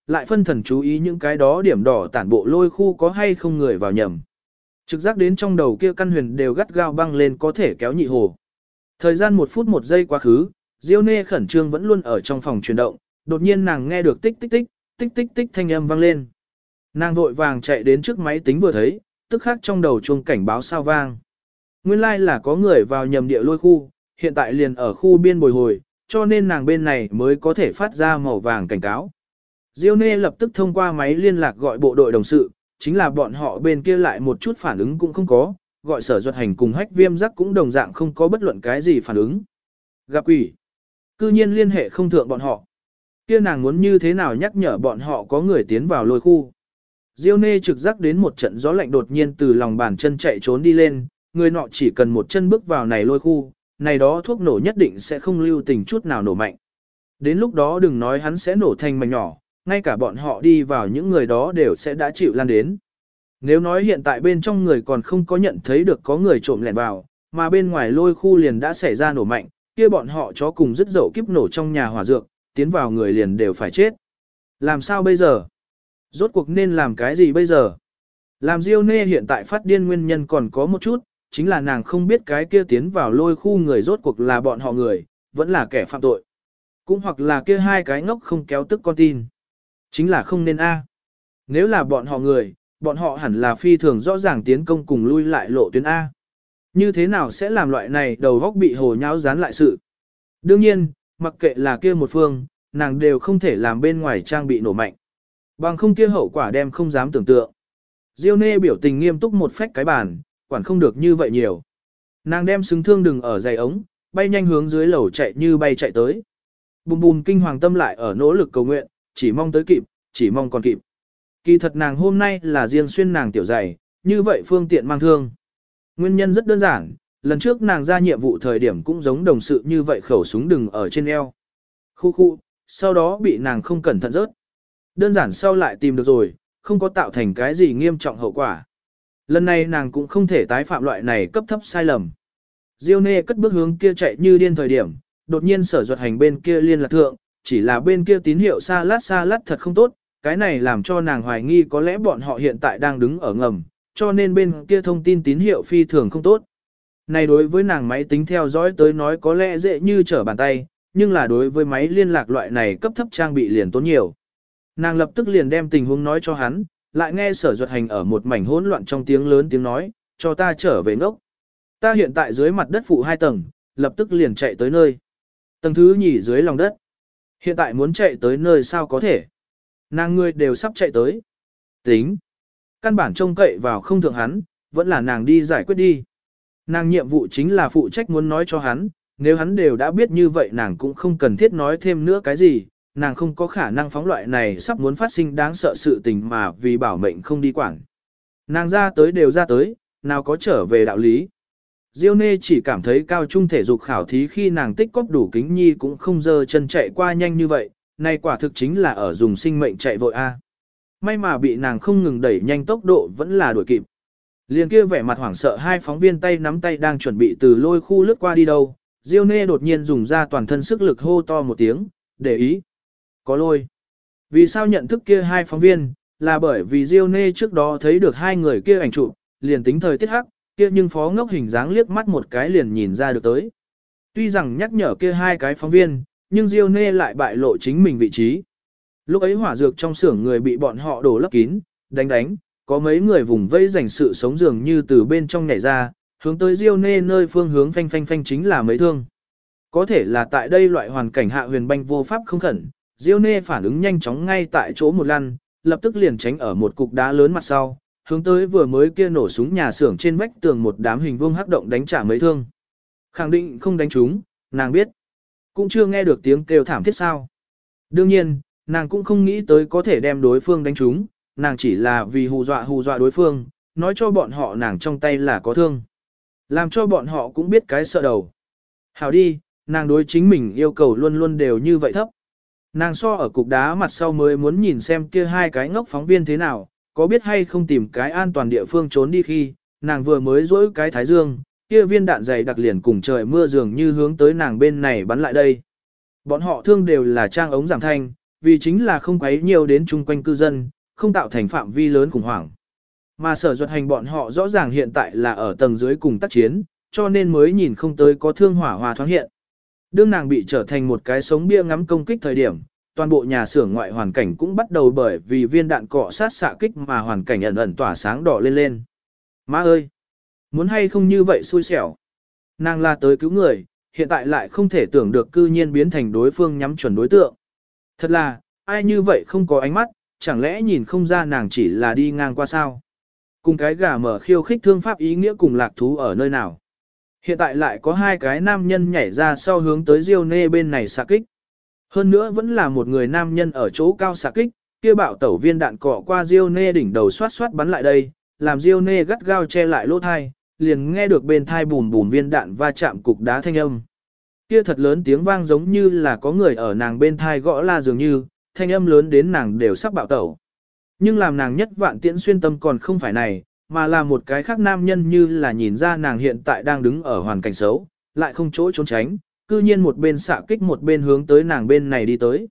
lại phân thần chú ý những cái đó điểm đỏ tản bộ lôi khu có hay không người vào nhầm. Trực giác đến trong đầu kia căn huyền đều gắt gao băng lên có thể kéo nhị hồ. Thời gian 1 phút 1 giây quá khứ, Diêu Nê khẩn trương vẫn luôn ở trong phòng chuyển động, đột nhiên nàng nghe được tích tích tích, tích tích tích thanh âm vang lên. Nàng vội vàng chạy đến trước máy tính vừa thấy, tức khắc trong đầu chuông cảnh báo sao vang. Nguyên lai là có người vào nhầm địa lôi khu, hiện tại liền ở khu biên bồi hồi, cho nên nàng bên này mới có thể phát ra màu vàng cảnh cáo. Diêu Nê lập tức thông qua máy liên lạc gọi bộ đội đồng sự, chính là bọn họ bên kia lại một chút phản ứng cũng không có, gọi Sở Duật Hành cùng Hách Viêm Giác cũng đồng dạng không có bất luận cái gì phản ứng. Gặp quỷ. Cư nhiên liên hệ không thượng bọn họ. Kia nàng muốn như thế nào nhắc nhở bọn họ có người tiến vào lôi khu. Diêu Nê trực giác đến một trận gió lạnh đột nhiên từ lòng bàn chân chạy trốn đi lên, người nọ chỉ cần một chân bước vào này lôi khu, này đó thuốc nổ nhất định sẽ không lưu tình chút nào nổ mạnh. Đến lúc đó đừng nói hắn sẽ nổ thành mảnh nhỏ, ngay cả bọn họ đi vào những người đó đều sẽ đã chịu lan đến. Nếu nói hiện tại bên trong người còn không có nhận thấy được có người trộm lẻn vào, mà bên ngoài lôi khu liền đã xảy ra nổ mạnh, kia bọn họ chó cùng dứt dậu kiếp nổ trong nhà hỏa dược, tiến vào người liền đều phải chết. Làm sao bây giờ? Rốt cuộc nên làm cái gì bây giờ? Làm Diêu Nê hiện tại phát điên nguyên nhân còn có một chút, chính là nàng không biết cái kia tiến vào lôi khu người rốt cuộc là bọn họ người, vẫn là kẻ phạm tội. Cũng hoặc là kia hai cái ngốc không kéo tức con tin. Chính là không nên A. Nếu là bọn họ người, bọn họ hẳn là phi thường rõ ràng tiến công cùng lui lại lộ tuyến A. Như thế nào sẽ làm loại này đầu góc bị hồ nháo dán lại sự? Đương nhiên, mặc kệ là kia một phương, nàng đều không thể làm bên ngoài trang bị nổ mạnh. Bằng không kia hậu quả đem không dám tưởng tượng. Diêu Nê biểu tình nghiêm túc một phách cái bàn, quản không được như vậy nhiều. Nàng đem xứng thương đừng ở dày ống, bay nhanh hướng dưới lầu chạy như bay chạy tới. Bùm bùm kinh hoàng tâm lại ở nỗ lực cầu nguyện, chỉ mong tới kịp, chỉ mong còn kịp. Kỳ thật nàng hôm nay là riêng xuyên nàng tiểu giày, như vậy phương tiện mang thương. Nguyên nhân rất đơn giản, lần trước nàng ra nhiệm vụ thời điểm cũng giống đồng sự như vậy khẩu súng đừng ở trên eo. Khu, sau đó bị nàng không cẩn thận rớt. Đơn giản sau lại tìm được rồi, không có tạo thành cái gì nghiêm trọng hậu quả. Lần này nàng cũng không thể tái phạm loại này cấp thấp sai lầm. Diêu Nê cất bước hướng kia chạy như điên thời điểm, đột nhiên Sở Duật Hành bên kia liên lạc thượng, chỉ là bên kia tín hiệu xa lát thật không tốt, cái này làm cho nàng hoài nghi có lẽ bọn họ hiện tại đang đứng ở ngầm, cho nên bên kia thông tin tín hiệu phi thường không tốt. Này đối với nàng máy tính theo dõi tới nói có lẽ dễ như trở bàn tay, nhưng là đối với máy liên lạc loại này cấp thấp trang bị liền tốn nhiều. Nàng lập tức liền đem tình huống nói cho hắn, lại nghe Sở Duật Hành ở một mảnh hỗn loạn trong tiếng lớn tiếng nói, cho ta trở về ngốc. Ta hiện tại dưới mặt đất phụ 2 tầng, lập tức liền chạy tới nơi. Tầng thứ nhì dưới lòng đất. Hiện tại muốn chạy tới nơi sao có thể. Nàng người đều sắp chạy tới. Tính. Căn bản trông cậy vào không thượng hắn, vẫn là nàng đi giải quyết đi. Nàng nhiệm vụ chính là phụ trách muốn nói cho hắn, nếu hắn đều đã biết như vậy nàng cũng không cần thiết nói thêm nữa cái gì, nàng không có khả năng phóng loại này sắp muốn phát sinh đáng sợ sự tình mà vì bảo mệnh không đi quản. Nàng ra tới đều ra tới, nào có trở về đạo lý. Diêu Nê chỉ cảm thấy cao trung thể dục khảo thí khi nàng tích cóp đủ kính nhi cũng không dơ chân chạy qua nhanh như vậy, này quả thực chính là ở dùng sinh mệnh chạy vội a. May mà bị nàng không ngừng đẩy nhanh tốc độ vẫn là đuổi kịp. Liền kia vẻ mặt hoảng sợ hai phóng viên tay nắm tay đang chuẩn bị từ lôi khu lướt qua đi đâu, Diêu Nê đột nhiên dùng ra toàn thân sức lực hô to một tiếng, để ý. Có lôi. Vì sao nhận thức kia hai phóng viên, là bởi vì Diêu Nê trước đó thấy được hai người kia ảnh chụp, liền tính thời tiết hắc, kia nhưng phó ngốc hình dáng liếc mắt một cái liền nhìn ra được tới. Tuy rằng nhắc nhở kia hai cái phóng viên, nhưng Diêu Nê lại bại lộ chính mình vị trí. Lúc ấy hỏa dược trong xưởng người bị bọn họ đổ lấp kín, đánh, có mấy người vùng vây giành sự sống dường như từ bên trong nhảy ra, hướng tới Diêu Nê nơi phương hướng phanh chính là mấy thương. Có thể là tại đây loại hoàn cảnh hạ huyền banh vô pháp không khẩn, Diêu Nê phản ứng nhanh chóng ngay tại chỗ một lăn, lập tức liền tránh ở một cục đá lớn mặt sau, hướng tới vừa mới kia nổ súng nhà xưởng trên vách tường một đám hình vuông hắc động đánh trả mấy thương. Khẳng định không đánh trúng, nàng biết. Cũng chưa nghe được tiếng kêu thảm thiết sao. Đương nhiên, nàng cũng không nghĩ tới có thể đem đối phương đánh trúng, nàng chỉ là vì hù dọa đối phương, nói cho bọn họ nàng trong tay là có thương. Làm cho bọn họ cũng biết cái sợ đầu. Hảo đi, nàng đối chính mình yêu cầu luôn luôn đều như vậy thấp. Nàng so ở cục đá mặt sau mới muốn nhìn xem kia hai cái ngốc phóng viên thế nào, có biết hay không tìm cái an toàn địa phương trốn đi khi, nàng vừa mới dỗi cái thái dương, kia viên đạn dày đặc liền cùng trời mưa dường như hướng tới nàng bên này bắn lại đây. Bọn họ thương đều là trang ống giảm thanh, vì chính là không quấy nhiều đến chung quanh cư dân, không tạo thành phạm vi lớn khủng hoảng. Mà Sở Duật Hành bọn họ rõ ràng hiện tại là ở tầng dưới cùng tác chiến, cho nên mới nhìn không tới có thương hỏa hòa thoáng hiện. Đương nàng bị trở thành một cái sống bia ngắm công kích thời điểm, toàn bộ nhà xưởng ngoại hoàn cảnh cũng bắt đầu bởi vì viên đạn cọ sát xạ kích mà hoàn cảnh ẩn ẩn tỏa sáng đỏ lên lên. Má ơi! Muốn hay không như vậy xui xẻo. Nàng là tới cứu người, hiện tại lại không thể tưởng được cư nhiên biến thành đối phương nhắm chuẩn đối tượng. Thật là, ai như vậy không có ánh mắt, chẳng lẽ nhìn không ra nàng chỉ là đi ngang qua sao? Cùng cái gà mở khiêu khích thương pháp ý nghĩa cùng lạc thú ở nơi nào? Hiện tại lại có hai cái nam nhân nhảy ra sau hướng tới Diêu Nê bên này xạ kích. Hơn nữa vẫn là một người nam nhân ở chỗ cao xạ kích, kia bạo tẩu viên đạn cọ qua Diêu Nê đỉnh đầu xoát xoát bắn lại đây, làm Diêu Nê gắt gao che lại lỗ thai, liền nghe được bên thai bùm bùm viên đạn va chạm cục đá thanh âm. Kia thật lớn tiếng vang giống như là có người ở nàng bên thai gõ la dường như, thanh âm lớn đến nàng đều sắp bạo tẩu. Nhưng làm nàng nhất vạn tiễn xuyên tâm còn không phải này, mà là một cái khác nam nhân như là nhìn ra nàng hiện tại đang đứng ở hoàn cảnh xấu, lại không chỗ trốn tránh, cư nhiên một bên xạ kích một bên hướng tới nàng bên này đi tới.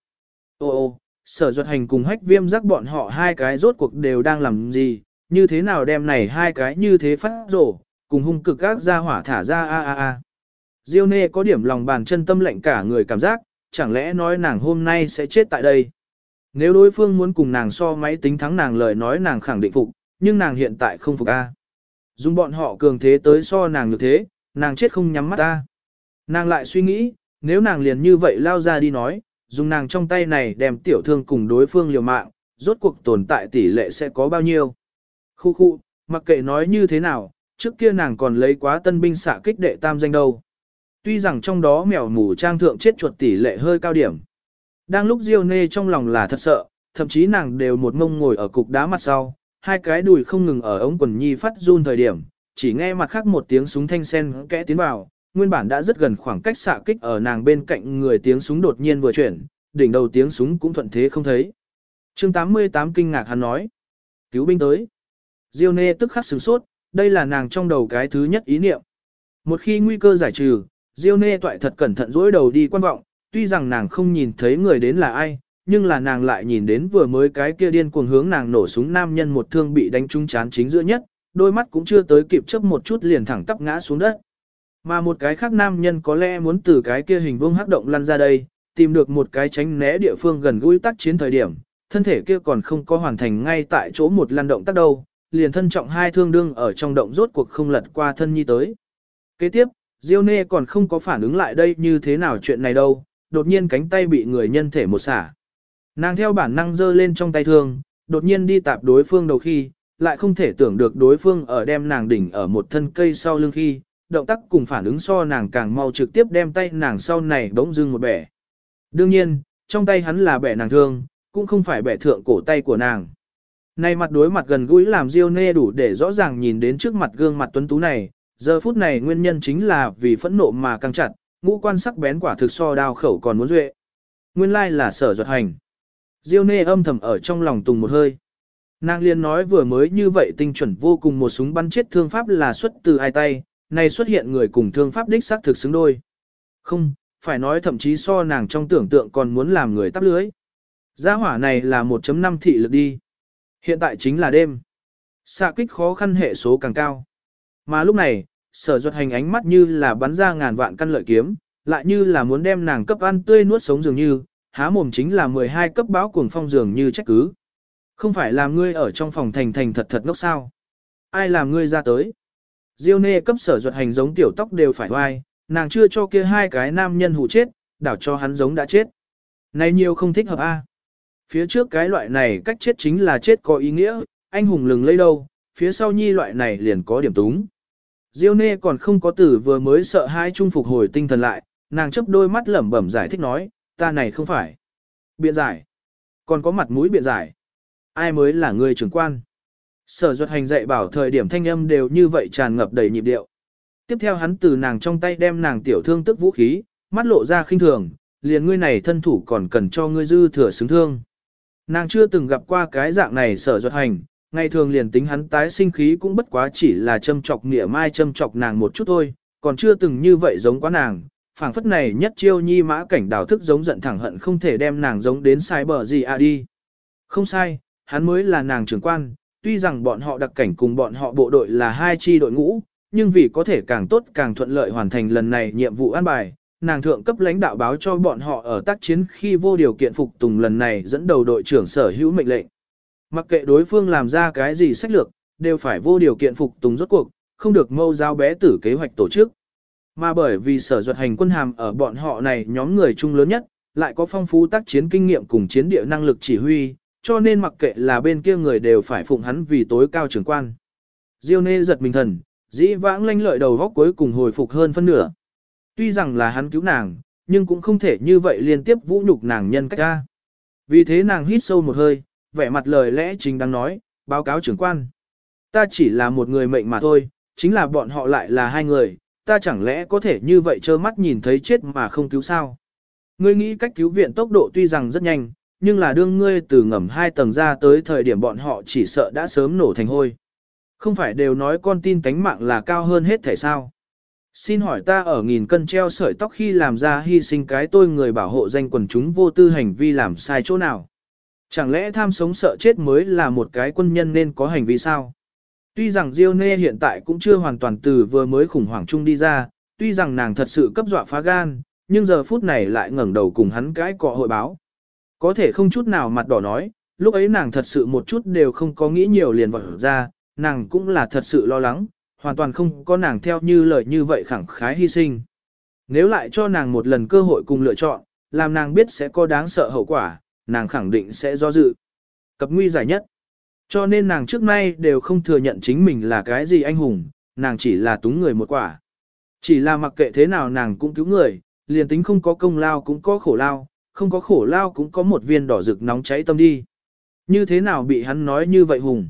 Ô, Sở Duật Hành cùng Hách Viêm giác bọn họ hai cái rốt cuộc đều đang làm gì, như thế nào đem này hai cái như thế phát rổ, cùng hung cực các ra hỏa thả ra a. Diêu Nê có điểm lòng bàn chân tâm lệnh cả người cảm giác, chẳng lẽ nói nàng hôm nay sẽ chết tại đây. Nếu đối phương muốn cùng nàng so máy tính thắng nàng lời nói nàng khẳng định phục, nhưng nàng hiện tại không phục a. Dùng bọn họ cường thế tới so nàng như thế, nàng chết không nhắm mắt ta. Nàng lại suy nghĩ, nếu nàng liền như vậy lao ra đi nói, dùng nàng trong tay này đem tiểu thương cùng đối phương liều mạng, rốt cuộc tồn tại tỷ lệ sẽ có bao nhiêu. Khu, mặc kệ nói như thế nào, trước kia nàng còn lấy quá tân binh xạ kích đệ tam danh đâu. Tuy rằng trong đó mèo mù trang thượng chết chuột tỷ lệ hơi cao điểm. Đang lúc Diêu Nê trong lòng là thật sợ, thậm chí nàng đều một ngông ngồi ở cục đá mặt sau, hai cái đùi không ngừng ở ống quần nhi phát run thời điểm, chỉ nghe mặt khác một tiếng súng thanh sen kẽ tiến vào, nguyên bản đã rất gần khoảng cách xạ kích ở nàng bên cạnh người tiếng súng đột nhiên vừa chuyển, đỉnh đầu tiếng súng cũng thuận thế không thấy. Chương 88 kinh ngạc hắn nói, cứu binh tới. Diêu Nê tức khắc sửng sốt, đây là nàng trong đầu cái thứ nhất ý niệm. Một khi nguy cơ giải trừ, Diêu Nê toại thật cẩn thận dỗi đầu đi quan vọng, tuy rằng nàng không nhìn thấy người đến là ai, nhưng là nàng lại nhìn đến vừa mới cái kia điên cuồng hướng nàng nổ súng nam nhân một thương bị đánh trúng chán chính giữa nhất, đôi mắt cũng chưa tới kịp chớp một chút liền thẳng tắp ngã xuống đất. Mà một cái khác nam nhân có lẽ muốn từ cái kia hình vuông hắc động lăn ra đây, tìm được một cái tránh né địa phương gần gũi tác chiến thời điểm, thân thể kia còn không có hoàn thành ngay tại chỗ một lăn động tác đâu, liền thân trọng hai thương đương ở trong động rốt cuộc không lật qua thân nhi tới. Kế tiếp, Diêu Nê còn không có phản ứng lại đây như thế nào chuyện này đâu, đột nhiên cánh tay bị người nhân thể một xả. Nàng theo bản năng giơ lên trong tay thương, đột nhiên đi tạp đối phương đầu khi, lại không thể tưởng được đối phương ở đem nàng đỉnh ở một thân cây sau lưng khi, động tác cùng phản ứng so nàng càng mau trực tiếp đem tay nàng sau này bỗng dưng một bẻ. Đương nhiên, trong tay hắn là bẻ nàng thương, cũng không phải bẻ thượng cổ tay của nàng. Này mặt đối mặt gần gũi làm Diêu Nê đủ để rõ ràng nhìn đến trước mặt gương mặt tuấn tú này, giờ phút này nguyên nhân chính là vì phẫn nộ mà căng chặt, ngũ quan sắc bén quả thực so đao khẩu còn muốn duệ. Nguyên lai là Sở Duật Hành. Diêu Nê âm thầm ở trong lòng tùng một hơi. Nàng liền nói vừa mới như vậy tinh chuẩn vô cùng một súng bắn chết thương pháp là xuất từ ai tay, này xuất hiện người cùng thương pháp đích xác thực xứng đôi. Không, phải nói thậm chí so nàng trong tưởng tượng còn muốn làm người tắp lưới. Gia hỏa này là 1.5 thị lực đi. Hiện tại chính là đêm. Xạ kích khó khăn hệ số càng cao. Mà lúc này, Sở Duật Hành ánh mắt như là bắn ra ngàn vạn căn lợi kiếm, lại như là muốn đem nàng cấp ăn tươi nuốt sống dường như, há mồm chính là 12 cấp báo cuồng phong dường như trách cứ. Không phải làm ngươi ở trong phòng thành thật thật ngốc sao? Ai làm ngươi ra tới? Diêu Nê cấp Sở Duật Hành giống tiểu tóc đều phải oai, nàng chưa cho kia hai cái nam nhân hụ chết, đảo cho hắn giống đã chết. Này nhiều không thích hợp a. Phía trước cái loại này cách chết chính là chết có ý nghĩa, anh hùng lừng lây đâu, phía sau nhi loại này liền có điểm túng. Diêu Nê còn không có tử vừa mới sợ hãi trung phục hồi tinh thần lại, nàng chớp đôi mắt lẩm bẩm giải thích nói, ta này không phải biện giải, còn có mặt mũi biện giải. Ai mới là người trưởng quan? Sở Duật Hành dạy bảo thời điểm thanh âm đều như vậy tràn ngập đầy nhịp điệu. Tiếp theo hắn từ nàng trong tay đem nàng tiểu thương tức vũ khí, mắt lộ ra khinh thường, liền ngươi này thân thủ còn cần cho ngươi dư thừa xứng thương. Nàng chưa từng gặp qua cái dạng này Sở Duật Hành, ngày thường liền tính hắn tái sinh khí cũng bất quá chỉ là châm chọc nghĩa mai châm chọc nàng một chút thôi, còn chưa từng như vậy giống quá nàng, phảng phất này nhất chiêu nhi mã cảnh đào thức giống giận thẳng hận không thể đem nàng giống đến sai bờ gì à đi. Không sai, hắn mới là nàng trưởng quan, tuy rằng bọn họ đặc cảnh cùng bọn họ bộ đội là hai chi đội ngũ, nhưng vì có thể càng tốt càng thuận lợi hoàn thành lần này nhiệm vụ an bài, nàng thượng cấp lãnh đạo báo cho bọn họ ở tác chiến khi vô điều kiện phục tùng lần này dẫn đầu đội trưởng sở hữu mệnh lệnh. Mặc kệ đối phương làm ra cái gì sách lược, đều phải vô điều kiện phục tùng rốt cuộc, không được mâu giáo bé tử kế hoạch tổ chức. Mà bởi vì sở duật hành quân hàm ở bọn họ này nhóm người chung lớn nhất, lại có phong phú tác chiến kinh nghiệm cùng chiến địa năng lực chỉ huy, cho nên mặc kệ là bên kia người đều phải phụng hắn vì tối cao trưởng quan. Diêu Nê giật mình thần, dĩ vãng lanh lợi đầu góc cuối cùng hồi phục hơn phân nửa. Tuy rằng là hắn cứu nàng, nhưng cũng không thể như vậy liên tiếp vũ nhục nàng nhân cách ra. Vì thế nàng hít sâu một hơi, vẻ mặt lời lẽ chính đang nói, báo cáo trưởng quan. Ta chỉ là một người mệnh mà thôi, chính là bọn họ lại là hai người, ta chẳng lẽ có thể như vậy trơ mắt nhìn thấy chết mà không cứu sao? Ngươi nghĩ cách cứu viện tốc độ tuy rằng rất nhanh, nhưng là đương ngươi từ ngầm 2 tầng ra tới thời điểm bọn họ chỉ sợ đã sớm nổ thành hôi. Không phải đều nói con tin tánh mạng là cao hơn hết thể sao? Xin hỏi ta ở nghìn cân treo sợi tóc khi làm ra hy sinh cái tôi người bảo hộ danh quần chúng vô tư hành vi làm sai chỗ nào? Chẳng lẽ tham sống sợ chết mới là một cái quân nhân nên có hành vi sao? Tuy rằng Diêu Nê hiện tại cũng chưa hoàn toàn từ vừa mới khủng hoảng chung đi ra, tuy rằng nàng thật sự cấp dọa phá gan, nhưng giờ phút này lại ngẩng đầu cùng hắn cãi cọ hội báo. Có thể không chút nào mặt đỏ nói, lúc ấy nàng thật sự một chút đều không có nghĩ nhiều liền vọt ra, nàng cũng là thật sự lo lắng, hoàn toàn không có nàng theo như lời như vậy khẳng khái hy sinh. Nếu lại cho nàng một lần cơ hội cùng lựa chọn, làm nàng biết sẽ có đáng sợ hậu quả, nàng khẳng định sẽ do dự. Cập nguy giải nhất. Cho nên nàng trước nay đều không thừa nhận chính mình là cái gì anh hùng, nàng chỉ là túng người một quả. Chỉ là mặc kệ thế nào nàng cũng cứu người, liền tính không có công lao cũng có khổ lao, không có khổ lao cũng có một viên đỏ rực nóng cháy tâm đi. Như thế nào bị hắn nói như vậy hùng?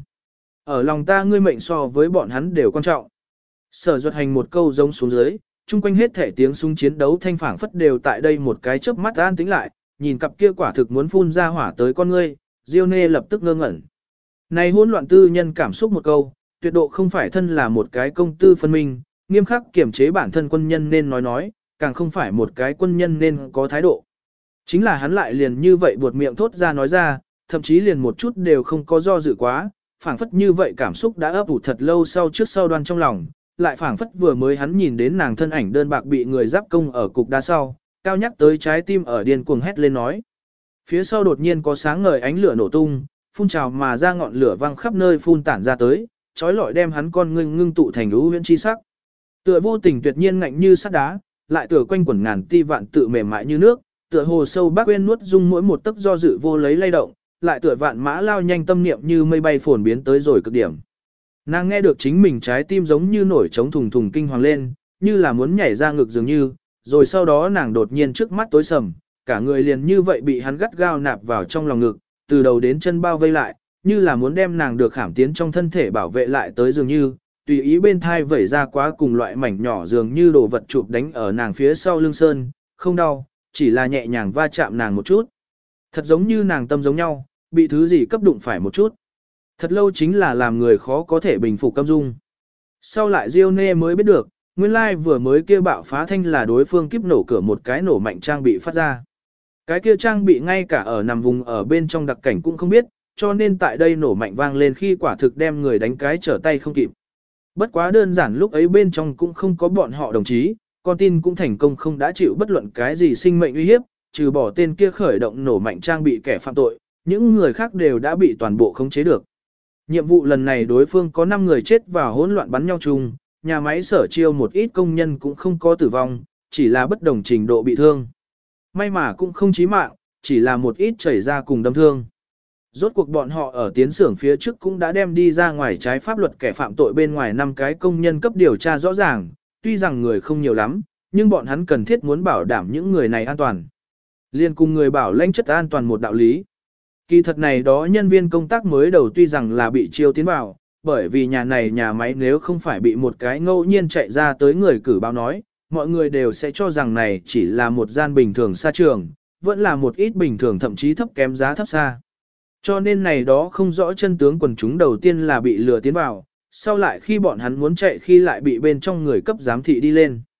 Ở lòng ta ngươi mệnh so với bọn hắn đều quan trọng. Sở Duật hành một câu giống xuống dưới, chung quanh hết thể tiếng súng chiến đấu thanh phảng phất đều tại đây một cái chớp mắt an tĩnh lại, nhìn cặp kia quả thực muốn phun ra hỏa tới con ngươi, Diêu Nê lập tức ngơ ngẩn. Này hỗn loạn tư nhân cảm xúc một câu, tuyệt độ không phải thân là một cái công tư phân minh, nghiêm khắc kiểm chế bản thân quân nhân nên nói, càng không phải một cái quân nhân nên có thái độ. Chính là hắn lại liền như vậy buột miệng thốt ra nói ra, thậm chí liền một chút đều không có do dự quá, phảng phất như vậy cảm xúc đã ấp ủ thật lâu sau trước sau đoan trong lòng, lại phảng phất vừa mới hắn nhìn đến nàng thân ảnh đơn bạc bị người giáp công ở cục đá sau, cao nhắc tới trái tim ở điên cuồng hét lên nói. Phía sau đột nhiên có sáng ngời ánh lửa nổ tung, phun trào mà ra ngọn lửa văng khắp nơi phun tản ra tới, trói lọi đem hắn con ngưng tụ thành lũ huyễn chi sắc. Tựa vô tình tuyệt nhiên ngạnh như sắt đá, lại tựa quanh quẩn ngàn ti vạn tự mềm mại như nước, tựa hồ sâu bác quên nuốt dung mỗi một tấc do dự vô lấy lay động, lại tựa vạn mã lao nhanh tâm niệm như mây bay phồn biến tới rồi cực điểm. Nàng nghe được chính mình trái tim giống như nổi trống thùng thùng kinh hoàng lên, như là muốn nhảy ra ngực dường như, rồi sau đó nàng đột nhiên trước mắt tối sầm, cả người liền như vậy bị hắn gắt gao nạp vào trong lòng ngực, từ đầu đến chân bao vây lại, như là muốn đem nàng được khảm tiến trong thân thể bảo vệ lại tới dường như, tùy ý bên thai vẩy ra quá cùng loại mảnh nhỏ dường như đồ vật chụp đánh ở nàng phía sau lưng sơn, không đau, chỉ là nhẹ nhàng va chạm nàng một chút. Thật giống như nàng tâm giống nhau, bị thứ gì cấp đụng phải một chút. Thật lâu chính là làm người khó có thể bình phục căm dung. Sau lại Diêu Nê mới biết được, nguyên lai vừa mới kia bạo phá thanh là đối phương kiếp nổ cửa một cái nổ mạnh trang bị phát ra. Cái kia trang bị ngay cả ở nằm vùng ở bên trong đặc cảnh cũng không biết, cho nên tại đây nổ mạnh vang lên khi quả thực đem người đánh cái trở tay không kịp. Bất quá đơn giản lúc ấy bên trong cũng không có bọn họ đồng chí, con tin cũng thành công không đã chịu bất luận cái gì sinh mệnh uy hiếp, trừ bỏ tên kia khởi động nổ mạnh trang bị kẻ phạm tội, những người khác đều đã bị toàn bộ khống chế được. Nhiệm vụ lần này đối phương có 5 người chết vào hỗn loạn bắn nhau chung, nhà máy sở chiêu một ít công nhân cũng không có tử vong, chỉ là bất đồng trình độ bị thương. May mà cũng không chí mạng, chỉ là một ít chảy ra cùng đâm thương. Rốt cuộc bọn họ ở tiến xưởng phía trước cũng đã đem đi ra ngoài trái pháp luật kẻ phạm tội bên ngoài 5 cái công nhân cấp điều tra rõ ràng, tuy rằng người không nhiều lắm, nhưng bọn hắn cần thiết muốn bảo đảm những người này an toàn. Liên cùng người bảo lãnh chất an toàn một đạo lý. Kỳ thật này đó nhân viên công tác mới đầu tuy rằng là bị chiêu tiến vào, bởi vì nhà này nhà máy nếu không phải bị một cái ngẫu nhiên chạy ra tới người cử báo nói, mọi người đều sẽ cho rằng này chỉ là một gian bình thường xa trường, vẫn là một ít bình thường thậm chí thấp kém giá thấp xa. Cho nên này đó không rõ chân tướng quần chúng đầu tiên là bị lừa tiến vào, sau lại khi bọn hắn muốn chạy khi lại bị bên trong người cấp giám thị đi lên.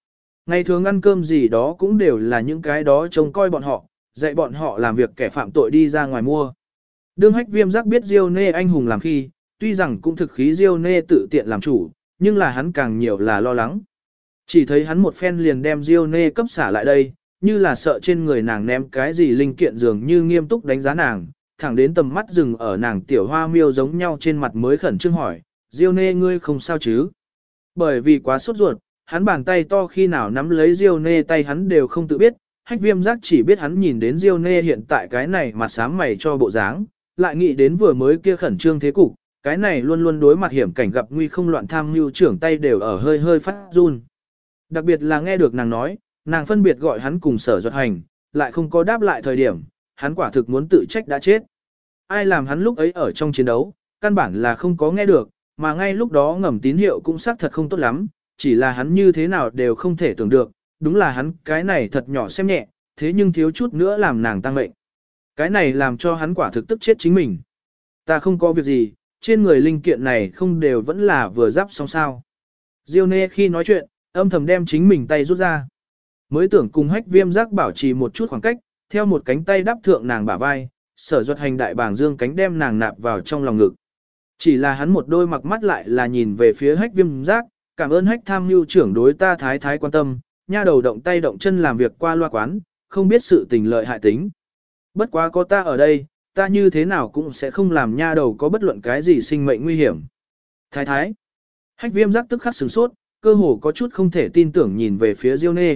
Ngày thường ăn cơm gì đó cũng đều là những cái đó trông coi bọn họ, dạy bọn họ làm việc kẻ phạm tội đi ra ngoài mua. Đương Hách Viêm Giác biết Diêu Nê anh hùng làm khi, tuy rằng cũng thực khí Diêu Nê tự tiện làm chủ, nhưng là hắn càng nhiều là lo lắng. Chỉ thấy hắn một phen liền đem Diêu Nê cấp xả lại đây, như là sợ trên người nàng ném cái gì linh kiện dường như nghiêm túc đánh giá nàng, thẳng đến tầm mắt dừng ở nàng tiểu hoa miêu giống nhau trên mặt mới khẩn trương hỏi, Diêu Nê ngươi không sao chứ? Bởi vì quá sốt ruột, hắn bàn tay to khi nào nắm lấy Diêu Nê tay hắn đều không tự biết, Hách Viêm Giác chỉ biết hắn nhìn đến Diêu Nê hiện tại cái này mặt xám mày cho bộ dáng, lại nghĩ đến vừa mới kia khẩn trương thế cục, cái này luôn luôn đối mặt hiểm cảnh gặp nguy không loạn tham mưu trưởng tay đều ở hơi hơi phát run. Đặc biệt là nghe được nàng nói, nàng phân biệt gọi hắn cùng Sở Duật Hành, lại không có đáp lại thời điểm, hắn quả thực muốn tự trách đã chết. Ai làm hắn lúc ấy ở trong chiến đấu, căn bản là không có nghe được, mà ngay lúc đó ngầm tín hiệu cũng xác thật không tốt lắm, chỉ là hắn như thế nào đều không thể tưởng được, đúng là hắn cái này thật nhỏ xem nhẹ, thế nhưng thiếu chút nữa làm nàng tăng mệnh. Cái này làm cho hắn quả thực tức chết chính mình. Ta không có việc gì, trên người linh kiện này không đều vẫn là vừa giáp xong sao. Diêu Nê khi nói chuyện, âm thầm đem chính mình tay rút ra. Mới tưởng cùng Hách Viêm Giác bảo trì một chút khoảng cách, theo một cánh tay đắp thượng nàng bả vai, Sở Duật Hành đại bảng dương cánh đem nàng nạp vào trong lòng ngực. Chỉ là hắn một đôi mặc mắt lại là nhìn về phía Hách Viêm Giác, cảm ơn Hách tham mưu trưởng đối ta thái thái quan tâm, nha đầu động tay động chân làm việc qua loa quán, không biết sự tình lợi hại tính. Bất quá có ta ở đây, ta như thế nào cũng sẽ không làm nha đầu có bất luận cái gì sinh mệnh nguy hiểm. Thái thái. Hách Viêm Giác tức khắc sửng sốt, cơ hồ có chút không thể tin tưởng nhìn về phía Diêu Nê.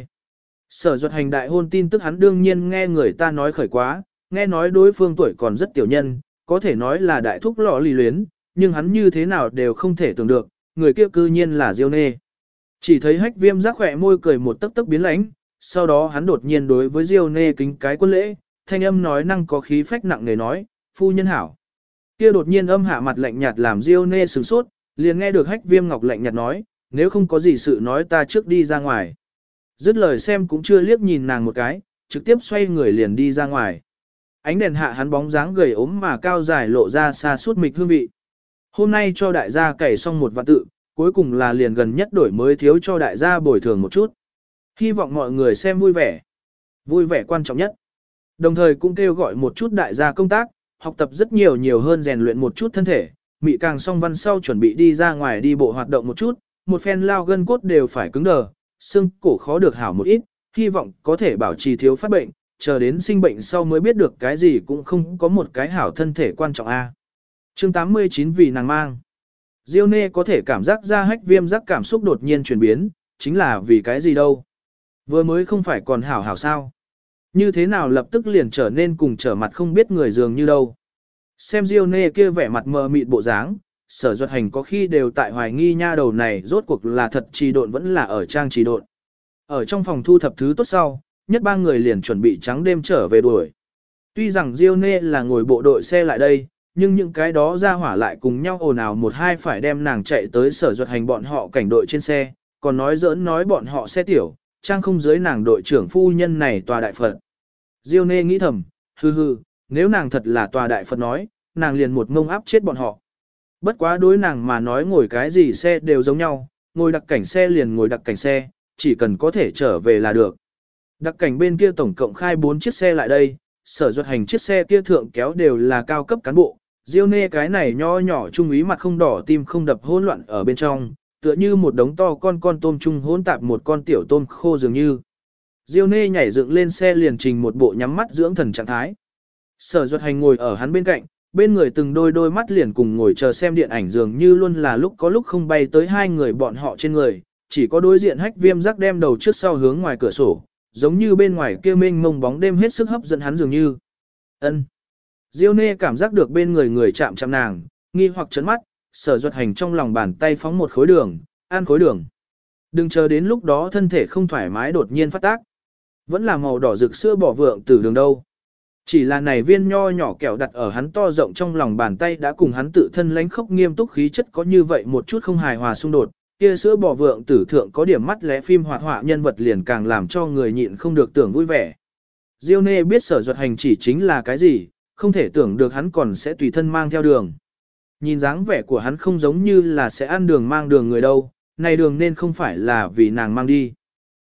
Sở Duật Hành đại hôn tin tức hắn đương nhiên nghe người ta nói khởi quá, nghe nói đối phương tuổi còn rất tiểu nhân, có thể nói là đại thúc lọ lì luyến, nhưng hắn như thế nào đều không thể tưởng được, người kia cư nhiên là Diêu Nê. Chỉ thấy Hách Viêm Giác khỏe môi cười một tấc tấc biến lãnh, sau đó hắn đột nhiên đối với Diêu Nê kính cái quân lễ, thanh âm nói năng có khí phách nặng nề nói, phu nhân hảo. Kia đột nhiên âm hạ mặt lạnh nhạt làm Diêu Nê sửng sốt, liền nghe được Hách Viêm Ngọc lạnh nhạt nói, nếu không có gì sự nói ta trước đi ra ngoài. Dứt lời xem cũng chưa liếc nhìn nàng một cái, trực tiếp xoay người liền đi ra ngoài. Ánh đèn hạ hắn bóng dáng gầy ốm mà cao dài lộ ra xa suốt mịch hương vị. Hôm nay cho đại gia cày xong một vạn tự, cuối cùng là liền gần nhất đổi mới thiếu cho đại gia bồi thường một chút. Hy vọng mọi người xem vui vẻ. Vui vẻ quan trọng nhất. Đồng thời cũng kêu gọi một chút đại gia công tác, học tập rất nhiều hơn rèn luyện một chút thân thể. Mị càng song văn sau chuẩn bị đi ra ngoài đi bộ hoạt động một chút, một phen lao gân cốt đều phải cứng đờ, xương cổ khó được hảo một ít, hy vọng có thể bảo trì thiếu phát bệnh, chờ đến sinh bệnh sau mới biết được cái gì cũng không có một cái hảo thân thể quan trọng a. Chương 89 vì nàng mang. Diêu Nê có thể cảm giác ra Hách Viêm Giác cảm xúc đột nhiên chuyển biến, chính là vì cái gì đâu. Vừa mới không phải còn hảo hảo sao. Như thế nào lập tức liền trở nên cùng trở mặt không biết người dường như đâu. Xem Diêu Nê kia vẻ mặt mờ mịt bộ dáng, Sở Duật Hành có khi đều tại hoài nghi nha đầu này rốt cuộc là thật trì độn vẫn là ở trang trì độn. Ở trong phòng thu thập thứ tốt sau, nhất ba người liền chuẩn bị trắng đêm trở về đuổi. Tuy rằng Diêu Nê là ngồi bộ đội xe lại đây, nhưng những cái đó ra hỏa lại cùng nhau ồn ào một hai phải đem nàng chạy tới Sở Duật Hành bọn họ cảnh đội trên xe, còn nói giỡn nói bọn họ xe tiểu, trang không dưới nàng đội trưởng phu nhân này tòa đại Phật. Diêu Nê nghĩ thầm, hừ hừ, nếu nàng thật là tòa đại Phật nói, nàng liền một ngông áp chết bọn họ. Bất quá đối nàng mà nói ngồi cái gì xe đều giống nhau, ngồi đặc cảnh xe liền ngồi đặc cảnh xe, chỉ cần có thể trở về là được. Đặc cảnh bên kia tổng cộng khai 4 chiếc xe lại đây, Sở Duật Hành chiếc xe kia thượng kéo đều là cao cấp cán bộ, Diêu Nê cái này nho nhỏ trung úy mặt không đỏ tim không đập hỗn loạn ở bên trong, tựa như một đống to con tôm chung hỗn tạp một con tiểu tôm khô dường như. Diêu Nê nhảy dựng lên xe liền trình một bộ nhắm mắt dưỡng thần trạng thái. Sở Duật Hành ngồi ở hắn bên cạnh, bên người từng đôi mắt liền cùng ngồi chờ xem điện ảnh dường như luôn là lúc có lúc không bay tới hai người bọn họ trên người, chỉ có đối diện Hách Viêm Giác đem đầu trước sau hướng ngoài cửa sổ, giống như bên ngoài kia mênh mông bóng đêm hết sức hấp dẫn hắn dường như. Ân. Diêu Nê cảm giác được bên người chạm chạm nàng, nghi hoặc chấn mắt, Sở Duật Hành trong lòng bàn tay phóng một khối đường, ăn khối đường. Đừng chờ đến lúc đó thân thể không thoải mái đột nhiên phát tác. Vẫn là màu đỏ rực sữa bỏ vượng từ đường đâu. Chỉ là này viên nho nhỏ kẹo đặt ở hắn to rộng trong lòng bàn tay đã cùng hắn tự thân lãnh khốc nghiêm túc khí chất có như vậy một chút không hài hòa xung đột, kia sữa bò vượng tử thượng có điểm mắt lẽ phim hoạt họa nhân vật liền càng làm cho người nhịn không được tưởng vui vẻ. Diêu Nê biết Sở Duật Hành chỉ chính là cái gì, không thể tưởng được hắn còn sẽ tùy thân mang theo đường. Nhìn dáng vẻ của hắn không giống như là sẽ ăn đường mang đường người đâu, này đường nên không phải là vì nàng mang đi.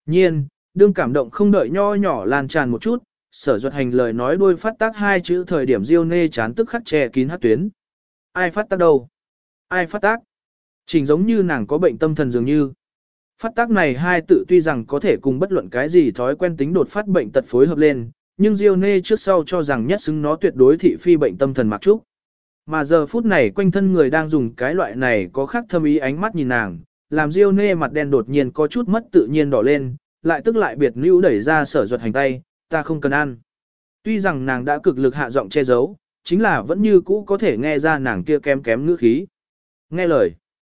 Nhiên, đương cảm động không đợi nho nhỏ lan tràn một chút, Sở Duật Hành lời nói đôi phát tác hai chữ thời điểm Diêu Nê chán tức khắc che kín hắc tuyến. Ai phát tác đâu? Ai phát tác? Chỉnh giống như nàng có bệnh tâm thần dường như. Phát tác này hai tự tuy rằng có thể cùng bất luận cái gì thói quen tính đột phát bệnh tật phối hợp lên, nhưng Diêu Nê trước sau cho rằng nhất xứng nó tuyệt đối thị phi bệnh tâm thần Mạc Trúc. Mà giờ phút này quanh thân người đang dùng cái loại này có khác thâm ý ánh mắt nhìn nàng, làm Diêu Nê mặt đen đột nhiên có chút mất tự nhiên đỏ lên, lại tức lại biệt níu đẩy ra Sở Duật Hành tay, ta không cần ăn. Tuy rằng nàng đã cực lực hạ giọng che giấu, chính là vẫn như cũ có thể nghe ra nàng kia kém kém ngữ khí. Nghe lời.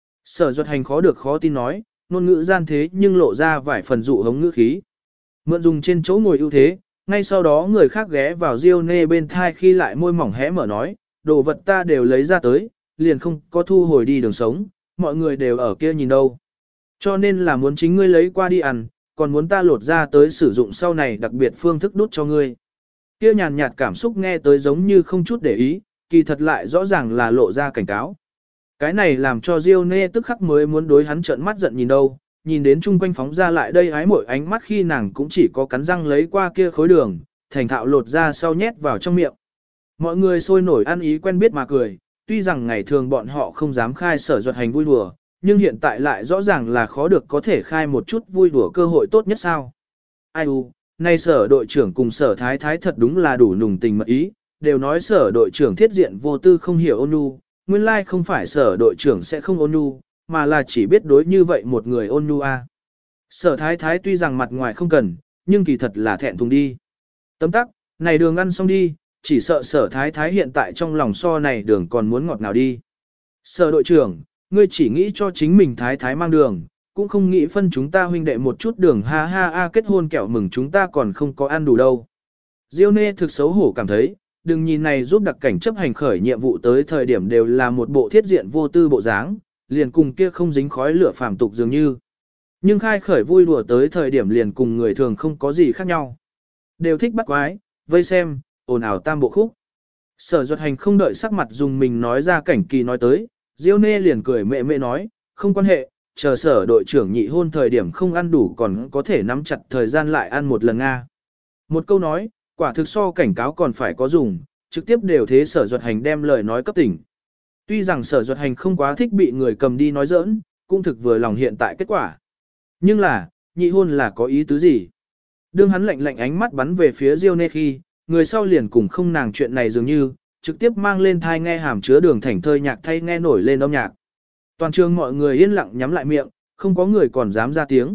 Sở Duật Hành khó được khó tin nói, ngôn ngữ gian thế nhưng lộ ra vài phần dụ hống ngữ khí. Mượn dùng trên chỗ ngồi ưu thế, ngay sau đó người khác ghé vào Diêu Nê bên thai khi lại môi mỏng hé mở nói, đồ vật ta đều lấy ra tới, liền không có thu hồi đi đường sống, mọi người đều ở kia nhìn đâu. Cho nên là muốn chính ngươi lấy qua đi ăn, còn muốn ta lột ra tới sử dụng sau này đặc biệt phương thức đút cho ngươi. Kia nhàn nhạt cảm xúc nghe tới giống như không chút để ý, kỳ thật lại rõ ràng là lộ ra cảnh cáo. Cái này làm cho Diêu Nê tức khắc mới muốn đối hắn trợn mắt giận nhìn đâu, nhìn đến chung quanh phóng ra lại đây ái mỗi ánh mắt khi nàng cũng chỉ có cắn răng lấy qua kia khối đường, thành thạo lột ra sau nhét vào trong miệng. Mọi người sôi nổi ăn ý quen biết mà cười, tuy rằng ngày thường bọn họ không dám khai Sở Duật Hành vui đùa, nhưng hiện tại lại rõ ràng là khó được có thể khai một chút vui đùa cơ hội tốt nhất sao. Ai u, nay Sở đội trưởng cùng Sở Thái Thái thật đúng là đủ nùng tình mật ý, đều nói Sở đội trưởng thiết diện vô tư không hiểu ôn nhu, nguyên lai không phải Sở đội trưởng sẽ không ôn nhu, mà là chỉ biết đối như vậy một người ôn nhu a. Sở Thái Thái tuy rằng mặt ngoài không cần, nhưng kỳ thật là thẹn thùng đi. Tấm tắc, này đường ăn xong đi, chỉ sợ Sở Thái Thái hiện tại trong lòng so này đường còn muốn ngọt nào đi. Sở đội trưởng, ngươi chỉ nghĩ cho chính mình Thái Thái mang đường, cũng không nghĩ phân chúng ta huynh đệ một chút đường ha ha a kết hôn kẹo mừng chúng ta còn không có ăn đủ đâu. Diêu Nê thực xấu hổ cảm thấy, đừng nhìn này giúp đặc cảnh chấp hành khởi nhiệm vụ tới thời điểm đều là một bộ thiết diện vô tư bộ dáng, liền cùng kia không dính khói lửa phàm tục dường như. Nhưng khai khởi vui đùa tới thời điểm liền cùng người thường không có gì khác nhau. Đều thích bắt quái, vây xem, ồn ào tam bộ khúc. Sở Duật Hành không đợi sắc mặt dùng mình nói ra cảnh kỳ nói tới, Diêu Nê liền cười mẹ mẹ nói, không quan hệ, chờ Sở đội trưởng nhị hôn thời điểm không ăn đủ còn có thể nắm chặt thời gian lại ăn một lần Nga. Một câu nói, quả thực so cảnh cáo còn phải có dùng, trực tiếp đều thế Sở Duật Hành đem lời nói cấp tỉnh. Tuy rằng Sở Duật Hành không quá thích bị người cầm đi nói giỡn, cũng thực vừa lòng hiện tại kết quả. Nhưng là, nhị hôn là có ý tứ gì? Đương hắn lạnh lạnh ánh mắt bắn về phía Diêu Nê khi, người sau liền cùng không nàng chuyện này dường như, trực tiếp mang lên thai nghe hàm chứa đường thảnh thơi nhạc thay nghe nổi lên âm nhạc. Toàn trường mọi người yên lặng nhắm lại miệng, không có người còn dám ra tiếng.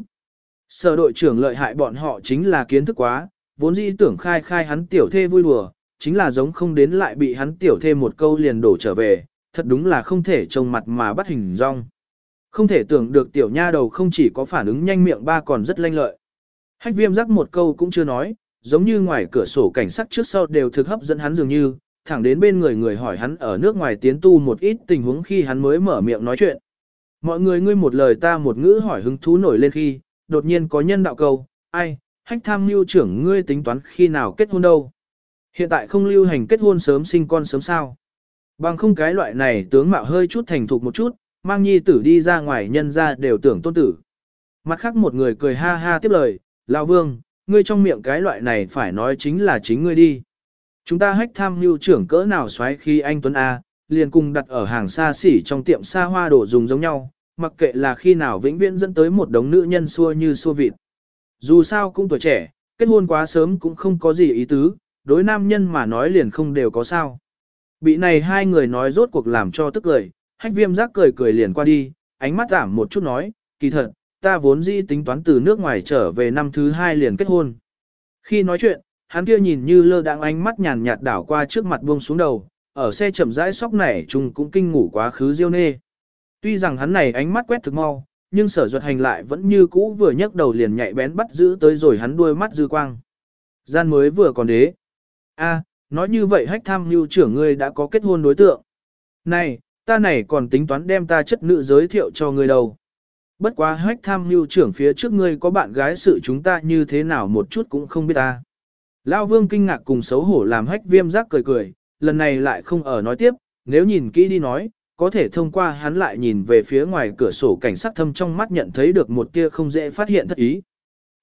Sở đội trưởng lợi hại bọn họ chính là kiến thức quá, vốn dĩ tưởng khai hắn tiểu thê vui đùa, chính là giống không đến lại bị hắn tiểu thê một câu liền đổ trở về, thật đúng là không thể trông mặt mà bắt hình rong. Không thể tưởng được tiểu nha đầu không chỉ có phản ứng nhanh miệng ba còn rất lanh lợi. Hách Viêm rắc một câu cũng chưa nói, giống như ngoài cửa sổ cảnh sắc trước sau đều thực hấp dẫn hắn dường như, thẳng đến bên người hỏi hắn ở nước ngoài tiến tu một ít tình huống khi hắn mới mở miệng nói chuyện. Mọi người ngươi một lời ta một ngữ hỏi hứng thú nổi lên khi, đột nhiên có nhân đạo câu, ai, Hách tham mưu trưởng ngươi tính toán khi nào kết hôn đâu. Hiện tại không lưu hành kết hôn sớm sinh con sớm sao. Bằng không cái loại này tướng mạo hơi chút thành thục một chút, mang nhi tử đi ra ngoài nhân ra đều tưởng tôn tử. Mặt khác một người cười ha ha tiếp lời, Lão Vương, ngươi trong miệng cái loại này phải nói chính là chính ngươi đi. Chúng ta Hách tham mưu trưởng cỡ nào xoáy khi anh Tuấn A, liền cùng đặt ở hàng xa xỉ trong tiệm xa hoa đồ dùng giống nhau, mặc kệ là khi nào vĩnh viễn dẫn tới một đống nữ nhân xua như xua vịt. Dù sao cũng tuổi trẻ, kết hôn quá sớm cũng không có gì ý tứ, đối nam nhân mà nói liền không đều có sao. Bị này hai người nói rốt cuộc làm cho tức cười, Hách Viêm giác cười cười liền qua đi, ánh mắt giảm một chút nói, kỳ thật, ta vốn dĩ tính toán từ nước ngoài trở về năm thứ 2 liền kết hôn. Khi nói chuyện, hắn kia nhìn như lơ đãng ánh mắt nhàn nhạt đảo qua trước mặt buông xuống đầu, ở xe chậm rãi sóc nảy chung cũng kinh ngủ quá khứ Diêu Nê. Tuy rằng hắn này ánh mắt quét thực mau, nhưng Sở Duật Hành lại vẫn như cũ vừa nhấc đầu liền nhạy bén bắt giữ tới rồi hắn đuôi mắt dư quang. Gian mới vừa còn đế. A, nói như vậy Hách tham mưu trưởng ngươi đã có kết hôn đối tượng. Này, ta này còn tính toán đem ta chất nữ giới thiệu cho ngươi đâu. Bất quá Hách tham mưu trưởng phía trước ngươi có bạn gái sự chúng ta như thế nào một chút cũng không biết ta. Lão Vương kinh ngạc cùng xấu hổ làm Hách Viêm giác cười cười, lần này lại không ở nói tiếp, nếu nhìn kỹ đi nói, có thể thông qua hắn lại nhìn về phía ngoài cửa sổ cảnh sắc thâm trong mắt nhận thấy được một tia không dễ phát hiện thất ý.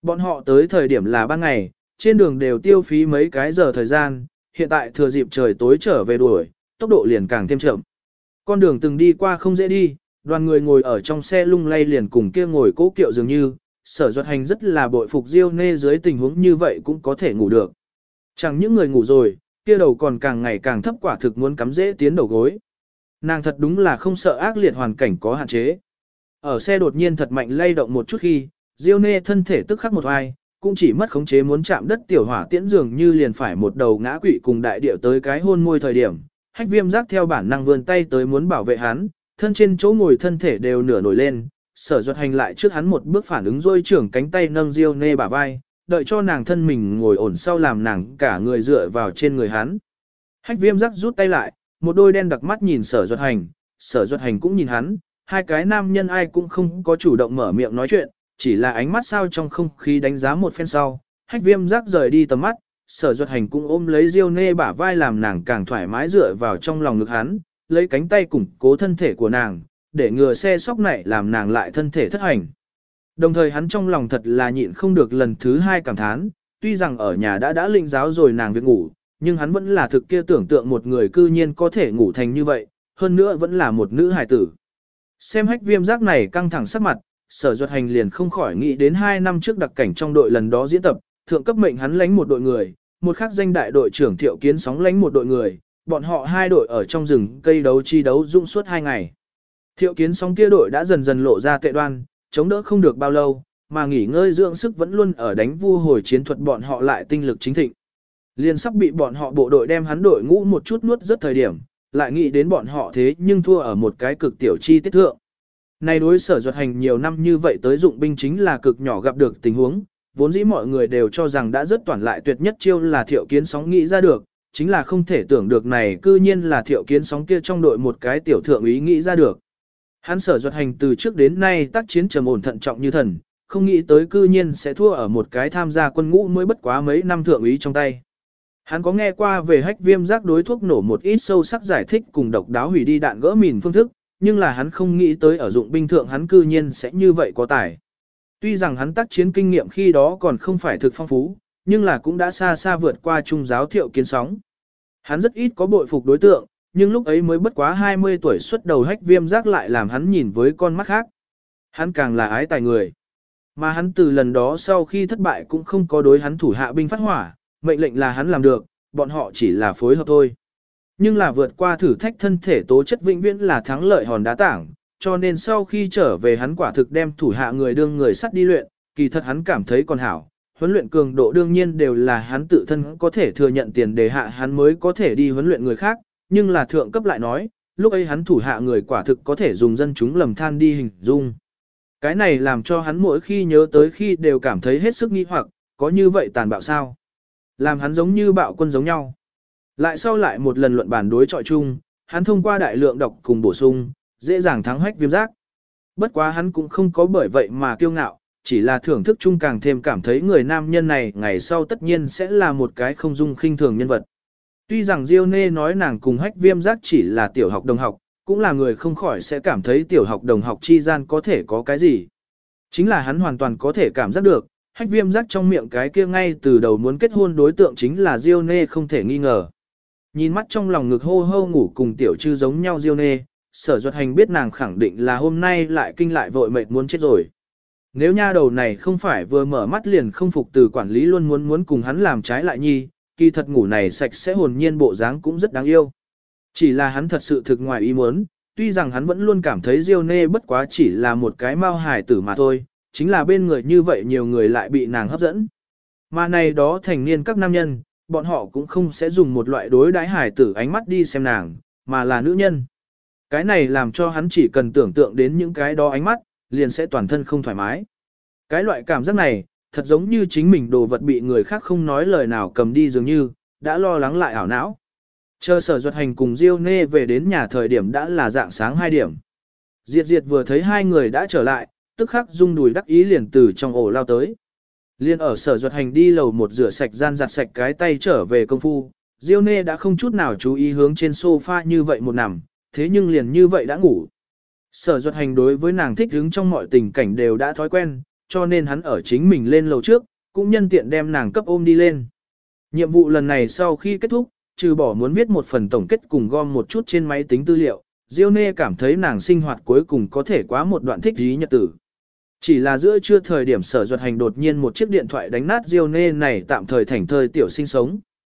Bọn họ tới thời điểm là ban ngày, trên đường đều tiêu phí mấy cái giờ thời gian, hiện tại thừa dịp trời tối trở về đuổi, tốc độ liền càng thêm chậm. Con đường từng đi qua không dễ đi, đoàn người ngồi ở trong xe lung lay liền cùng kia ngồi cố kiệu dường như, Sở Duật Hành rất là bội phục Diêu Nê dưới tình huống như vậy cũng có thể ngủ được. Chẳng những người ngủ rồi, kia đầu còn càng ngày càng thấp, quả thực muốn cắm dễ tiến đầu gối. Nàng thật đúng là không sợ ác liệt hoàn cảnh có hạn chế. Ở xe đột nhiên thật mạnh lay động một chút khi, Diêu Nê thân thể tức khắc một ai, cũng chỉ mất khống chế muốn chạm đất tiểu hỏa tiễn dường như liền phải một đầu ngã quỵ cùng đại điệu tới cái hôn môi thời điểm. Hách Viêm giác theo bản năng vươn tay tới muốn bảo vệ hắn, thân trên chỗ ngồi thân thể đều nửa nổi lên, Sở Duật Hành lại trước hắn một bước phản ứng rôi trưởng cánh tay nâng Diêu Nê bả vai, đợi cho nàng thân mình ngồi ổn sau làm nàng cả người dựa vào trên người hắn. Hách Viêm giác rút tay lại, một đôi đen đặc mắt nhìn Sở Duật Hành, Sở Duật Hành cũng nhìn hắn, hai cái nam nhân ai cũng không có chủ động mở miệng nói chuyện, chỉ là ánh mắt sao trong không khí đánh giá một phen sau. Hách Viêm giác rời đi tầm mắt, Sở Duật Hành cũng ôm lấy Diêu Nê bả vai làm nàng càng thoải mái dựa vào trong lòng ngực hắn, lấy cánh tay củng cố thân thể của nàng, để ngừa xe sóc này làm nàng lại thân thể thất hành. Đồng thời hắn trong lòng thật là nhịn không được lần thứ hai cảm thán, tuy rằng ở nhà đã lĩnh giáo rồi nàng việc ngủ, nhưng hắn vẫn là thực kia tưởng tượng một người cư nhiên có thể ngủ thành như vậy, hơn nữa vẫn là một nữ hài tử. Xem Hách Viêm giác này căng thẳng sắc mặt, Sở Duật Hành liền không khỏi nghĩ đến 2 năm trước đặc cảnh trong đội lần đó diễn tập, thượng cấp mệnh hắn lãnh một đội người, một khác danh đại đội trưởng Thiệu Kiến Sóng lãnh một đội người, bọn họ hai đội ở trong rừng cây đấu chi đấu dũng suốt 2 ngày. Thiệu Kiến Sóng kia đội đã dần dần lộ ra tệ đoan, chống đỡ không được bao lâu, mà nghỉ ngơi dưỡng sức vẫn luôn ở đánh vu hồi chiến thuật, bọn họ lại tinh lực chính thịnh. Liền sắp bị bọn họ bộ đội đem hắn đội ngũ một chút nuốt rất thời điểm, lại nghĩ đến bọn họ thế nhưng thua ở một cái cực tiểu chi tiết thượng. Này đối Sở Duật Hành nhiều năm như vậy tới dụng binh chính là cực nhỏ gặp được tình huống, vốn dĩ mọi người đều cho rằng đã rất toàn lại tuyệt nhất chiêu là Thiệu Kiến Sóng nghĩ ra được, chính là không thể tưởng được này cư nhiên là Thiệu Kiến Sóng kia trong đội một cái tiểu thượng úy nghĩ ra được. Hắn Sở Duật Hành từ trước đến nay tác chiến trầm ổn thận trọng như thần, không nghĩ tới cư nhiên sẽ thua ở một cái tham gia quân ngũ mới bất quá mấy năm thượng úy trong tay. Hắn có nghe qua về Hách Viêm giác đối thuốc nổ một ít sâu sắc giải thích cùng độc đáo hủy đi đạn gỡ mìn phương thức, nhưng là hắn không nghĩ tới ở dụng binh thượng hắn cư nhiên sẽ như vậy có tài. Tuy rằng hắn tác chiến kinh nghiệm khi đó còn không phải thực phong phú, nhưng là cũng đã xa xa vượt qua trung giáo Thiệu Kiến Sóng. Hắn rất ít có bội phục đối tượng, nhưng lúc ấy mới bất quá 20 tuổi xuất đầu Hách Viêm giác lại làm hắn nhìn với con mắt khác. Hắn càng là ái tài người. Mà hắn từ lần đó sau khi thất bại cũng không có đối hắn thủ hạ binh phát hỏa, mệnh lệnh là hắn làm được, bọn họ chỉ là phối hợp thôi. Nhưng là vượt qua thử thách thân thể tố chất vĩnh viễn là thắng lợi hòn đá tảng, cho nên sau khi trở về hắn quả thực đem thủ hạ người đương người sắt đi luyện, kỳ thật hắn cảm thấy còn hảo. Huấn luyện cường độ đương nhiên đều là hắn tự thân có thể thừa nhận tiền đề hạ hắn mới có thể đi huấn luyện người khác, nhưng là thượng cấp lại nói, lúc ấy hắn thủ hạ người quả thực có thể dùng dân chúng lầm than đi hình dung. Cái này làm cho hắn mỗi khi nhớ tới khi đều cảm thấy hết sức nghi hoặc, có như vậy tàn bạo sao? Làm hắn giống như bạo quân giống nhau. Lại sau lại một lần luận bản đối chọi chung, hắn thông qua đại lượng đọc cùng bổ sung, dễ dàng thắng Hách Viêm giác. Bất quá hắn cũng không có bởi vậy mà kiêu ngạo, chỉ là thưởng thức chung càng thêm cảm thấy người nam nhân này ngày sau tất nhiên sẽ là một cái không dung khinh thường nhân vật. Tuy rằng Diêu Nê nói nàng cùng Hách Viêm giác chỉ là tiểu học đồng học, cũng là người không khỏi sẽ cảm thấy tiểu học đồng học chi gian có thể có cái gì. Chính là hắn hoàn toàn có thể cảm giác được, Hách Viêm giác trong miệng cái kia ngay từ đầu muốn kết hôn đối tượng chính là Diêu Nê không thể nghi ngờ. Nhìn mắt trong lòng ngực hô hô ngủ cùng tiểu chư giống nhau Diêu Nê, Sở Duật Hành biết nàng khẳng định là hôm nay lại kinh lại vội mệt muốn chết rồi. Nếu nha đầu này không phải vừa mở mắt liền không phục từ quản lý luôn muốn cùng hắn làm trái lại nhi, kỳ thật ngủ này sạch sẽ hồn nhiên bộ dáng cũng rất đáng yêu. Chỉ là hắn thật sự thực ngoài ý muốn, tuy rằng hắn vẫn luôn cảm thấy Diêu Nê bất quá chỉ là một cái mao hài tử mà thôi, chính là bên người như vậy nhiều người lại bị nàng hấp dẫn. Mà này đó thành niên các nam nhân, bọn họ cũng không sẽ dùng một loại đối đãi hài tử ánh mắt đi xem nàng, mà là nữ nhân. Cái này làm cho hắn chỉ cần tưởng tượng đến những cái đó ánh mắt, liền sẽ toàn thân không thoải mái. Cái loại cảm giác này, thật giống như chính mình đồ vật bị người khác không nói lời nào cầm đi dường như, đã lo lắng lại ảo não. Chờ Sở Duật Hành cùng Diêu Nê về đến nhà thời điểm đã là dạng sáng 2 điểm. Diệt Diệt vừa thấy hai người đã trở lại, tức khắc rung đùi đắc ý liền từ trong ổ lao tới. Liên ở Sở Duật Hành đi lầu một rửa sạch gian giặt sạch cái tay trở về công phu, Diêu Nê đã không chút nào chú ý hướng trên sofa như vậy một nằm, thế nhưng liền như vậy đã ngủ. Sở Duật Hành đối với nàng thích hứng trong mọi tình cảnh đều đã thói quen, cho nên hắn ở chính mình lên lầu trước, cũng nhân tiện đem nàng cấp ôm đi lên. Nhiệm vụ lần này sau khi kết thúc, trừ bỏ muốn viết một phần tổng kết cùng gom một chút trên máy tính tư liệu, Diêu Nê cảm thấy nàng sinh hoạt cuối cùng có thể quá một đoạn thích ý nhật tử. Chỉ là giữa trưa thời điểm Sở Duật Hành đột nhiên một chiếc điện thoại đánh nát Diêu Nê này tạm thời thảnh thơi tiểu sinh sống.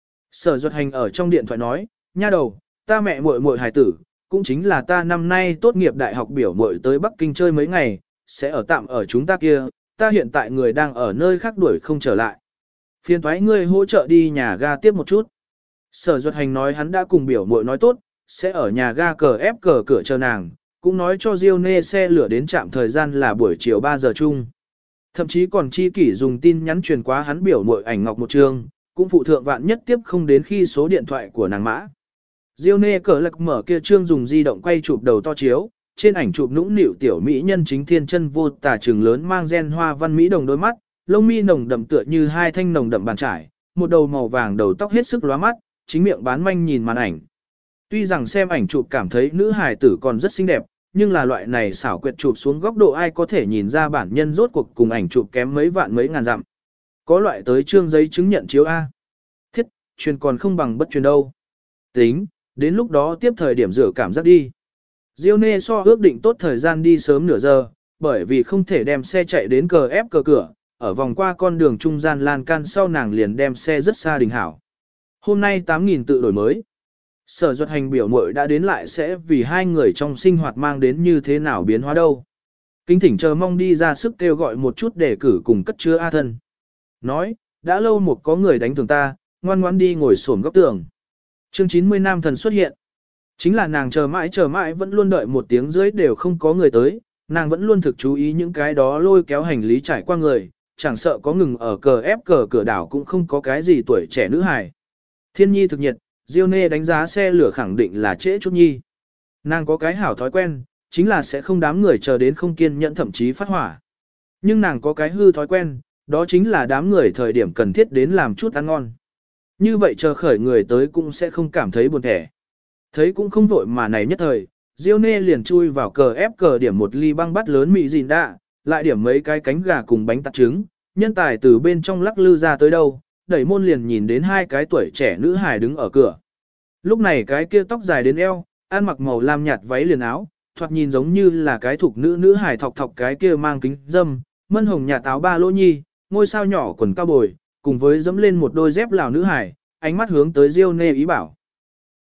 Sở Duật Hành ở trong điện thoại nói, nha đầu, ta mẹ muội muội hài tử, cũng chính là ta năm nay tốt nghiệp đại học biểu muội tới Bắc Kinh chơi mấy ngày, sẽ ở tạm ở chúng ta kia, ta hiện tại người đang ở nơi khác đuổi không trở lại. Phiền thoái ngươi hỗ trợ đi nhà ga tiếp một chút. Sở Duật Hành nói hắn đã cùng biểu muội nói tốt, sẽ ở nhà ga cờ ép cờ cửa chờ nàng, cũng nói cho Diêu Nê xe lửa đến trạm thời gian là buổi chiều 3 giờ chung. Thậm chí còn chi kỷ dùng tin nhắn truyền quá hắn biểu muội ảnh ngọc một trường, cũng phụ thượng vạn nhất tiếp không đến khi số điện thoại của nàng mã. Diêu Nê cờ lạc mở kia trương dùng di động quay chụp đầu to chiếu, trên ảnh chụp nũng nịu tiểu mỹ nhân chính thiên chân vô tà trường lớn mang gen hoa văn mỹ đồng đôi mắt, lông mi nồng đậm tựa như hai thanh nồng đậm bàn trải, một đầu màu vàng đầu tóc hết sức lóa mắt, chính miệng bán manh nhìn màn ảnh. Tuy rằng xem ảnh chụp cảm thấy nữ hài tử còn rất xinh đẹp, nhưng là loại này xảo quyệt chụp xuống góc độ ai có thể nhìn ra bản nhân rốt cuộc cùng ảnh chụp kém mấy vạn mấy ngàn dặm. Có loại tới trương giấy chứng nhận chiếu A. Thiết, truyền còn không bằng bất truyền đâu. Tính, đến lúc đó tiếp thời điểm rửa cảm giác đi. Diêu Nê so ước định tốt thời gian đi sớm nửa giờ, bởi vì không thể đem xe chạy đến cờ ép cờ cửa, ở vòng qua con đường trung gian lan can sau nàng liền đem xe rất xa đình hảo. Hôm nay 8.000 tự đổi mới. Sở Duật Hành biểu muội đã đến lại sẽ vì hai người trong sinh hoạt mang đến như thế nào biến hóa đâu. Kính thỉnh chờ mong đi ra sức kêu gọi một chút để cử cùng cất chứa A thân. Nói, đã lâu một có người đánh thường ta, ngoan ngoãn đi ngồi xổm góc tường. Chương 90 nam thần xuất hiện. Chính là nàng chờ mãi vẫn luôn đợi một tiếng rưỡi đều không có người tới, nàng vẫn luôn thực chú ý những cái đó lôi kéo hành lý trải qua người, chẳng sợ có ngừng ở cờ ép cờ cửa đảo cũng không có cái gì tuổi trẻ nữ hài. Thiên nhi thực nhiệt, Diêu Nê đánh giá xe lửa khẳng định là trễ chút nhi. Nàng có cái hảo thói quen, chính là sẽ không đám người chờ đến không kiên nhẫn thậm chí phát hỏa. Nhưng nàng có cái hư thói quen, đó chính là đám người thời điểm cần thiết đến làm chút ăn ngon. Như vậy chờ khởi người tới cũng sẽ không cảm thấy buồn thẻ. Thấy cũng không vội mà này nhất thời, Diêu Nê liền chui vào cờ ép cờ điểm một ly băng bát lớn mì dìn đạ, lại điểm mấy cái cánh gà cùng bánh tạt trứng, nhân tài từ bên trong lắc lư ra tới đâu, đẩy môn liền nhìn đến hai cái tuổi trẻ nữ hài đứng ở cửa. Lúc này cái kia tóc dài đến eo, ăn mặc màu lam nhạt váy liền áo, thoạt nhìn giống như là cái thục nữ hài thọc thọc cái kia mang kính dâm, mân hồng nhà táo ba lỗ nhi, ngôi sao nhỏ quần cao bồi, cùng với dẫm lên một đôi dép lào nữ hài, ánh mắt hướng tới Diêu Nê ý bảo.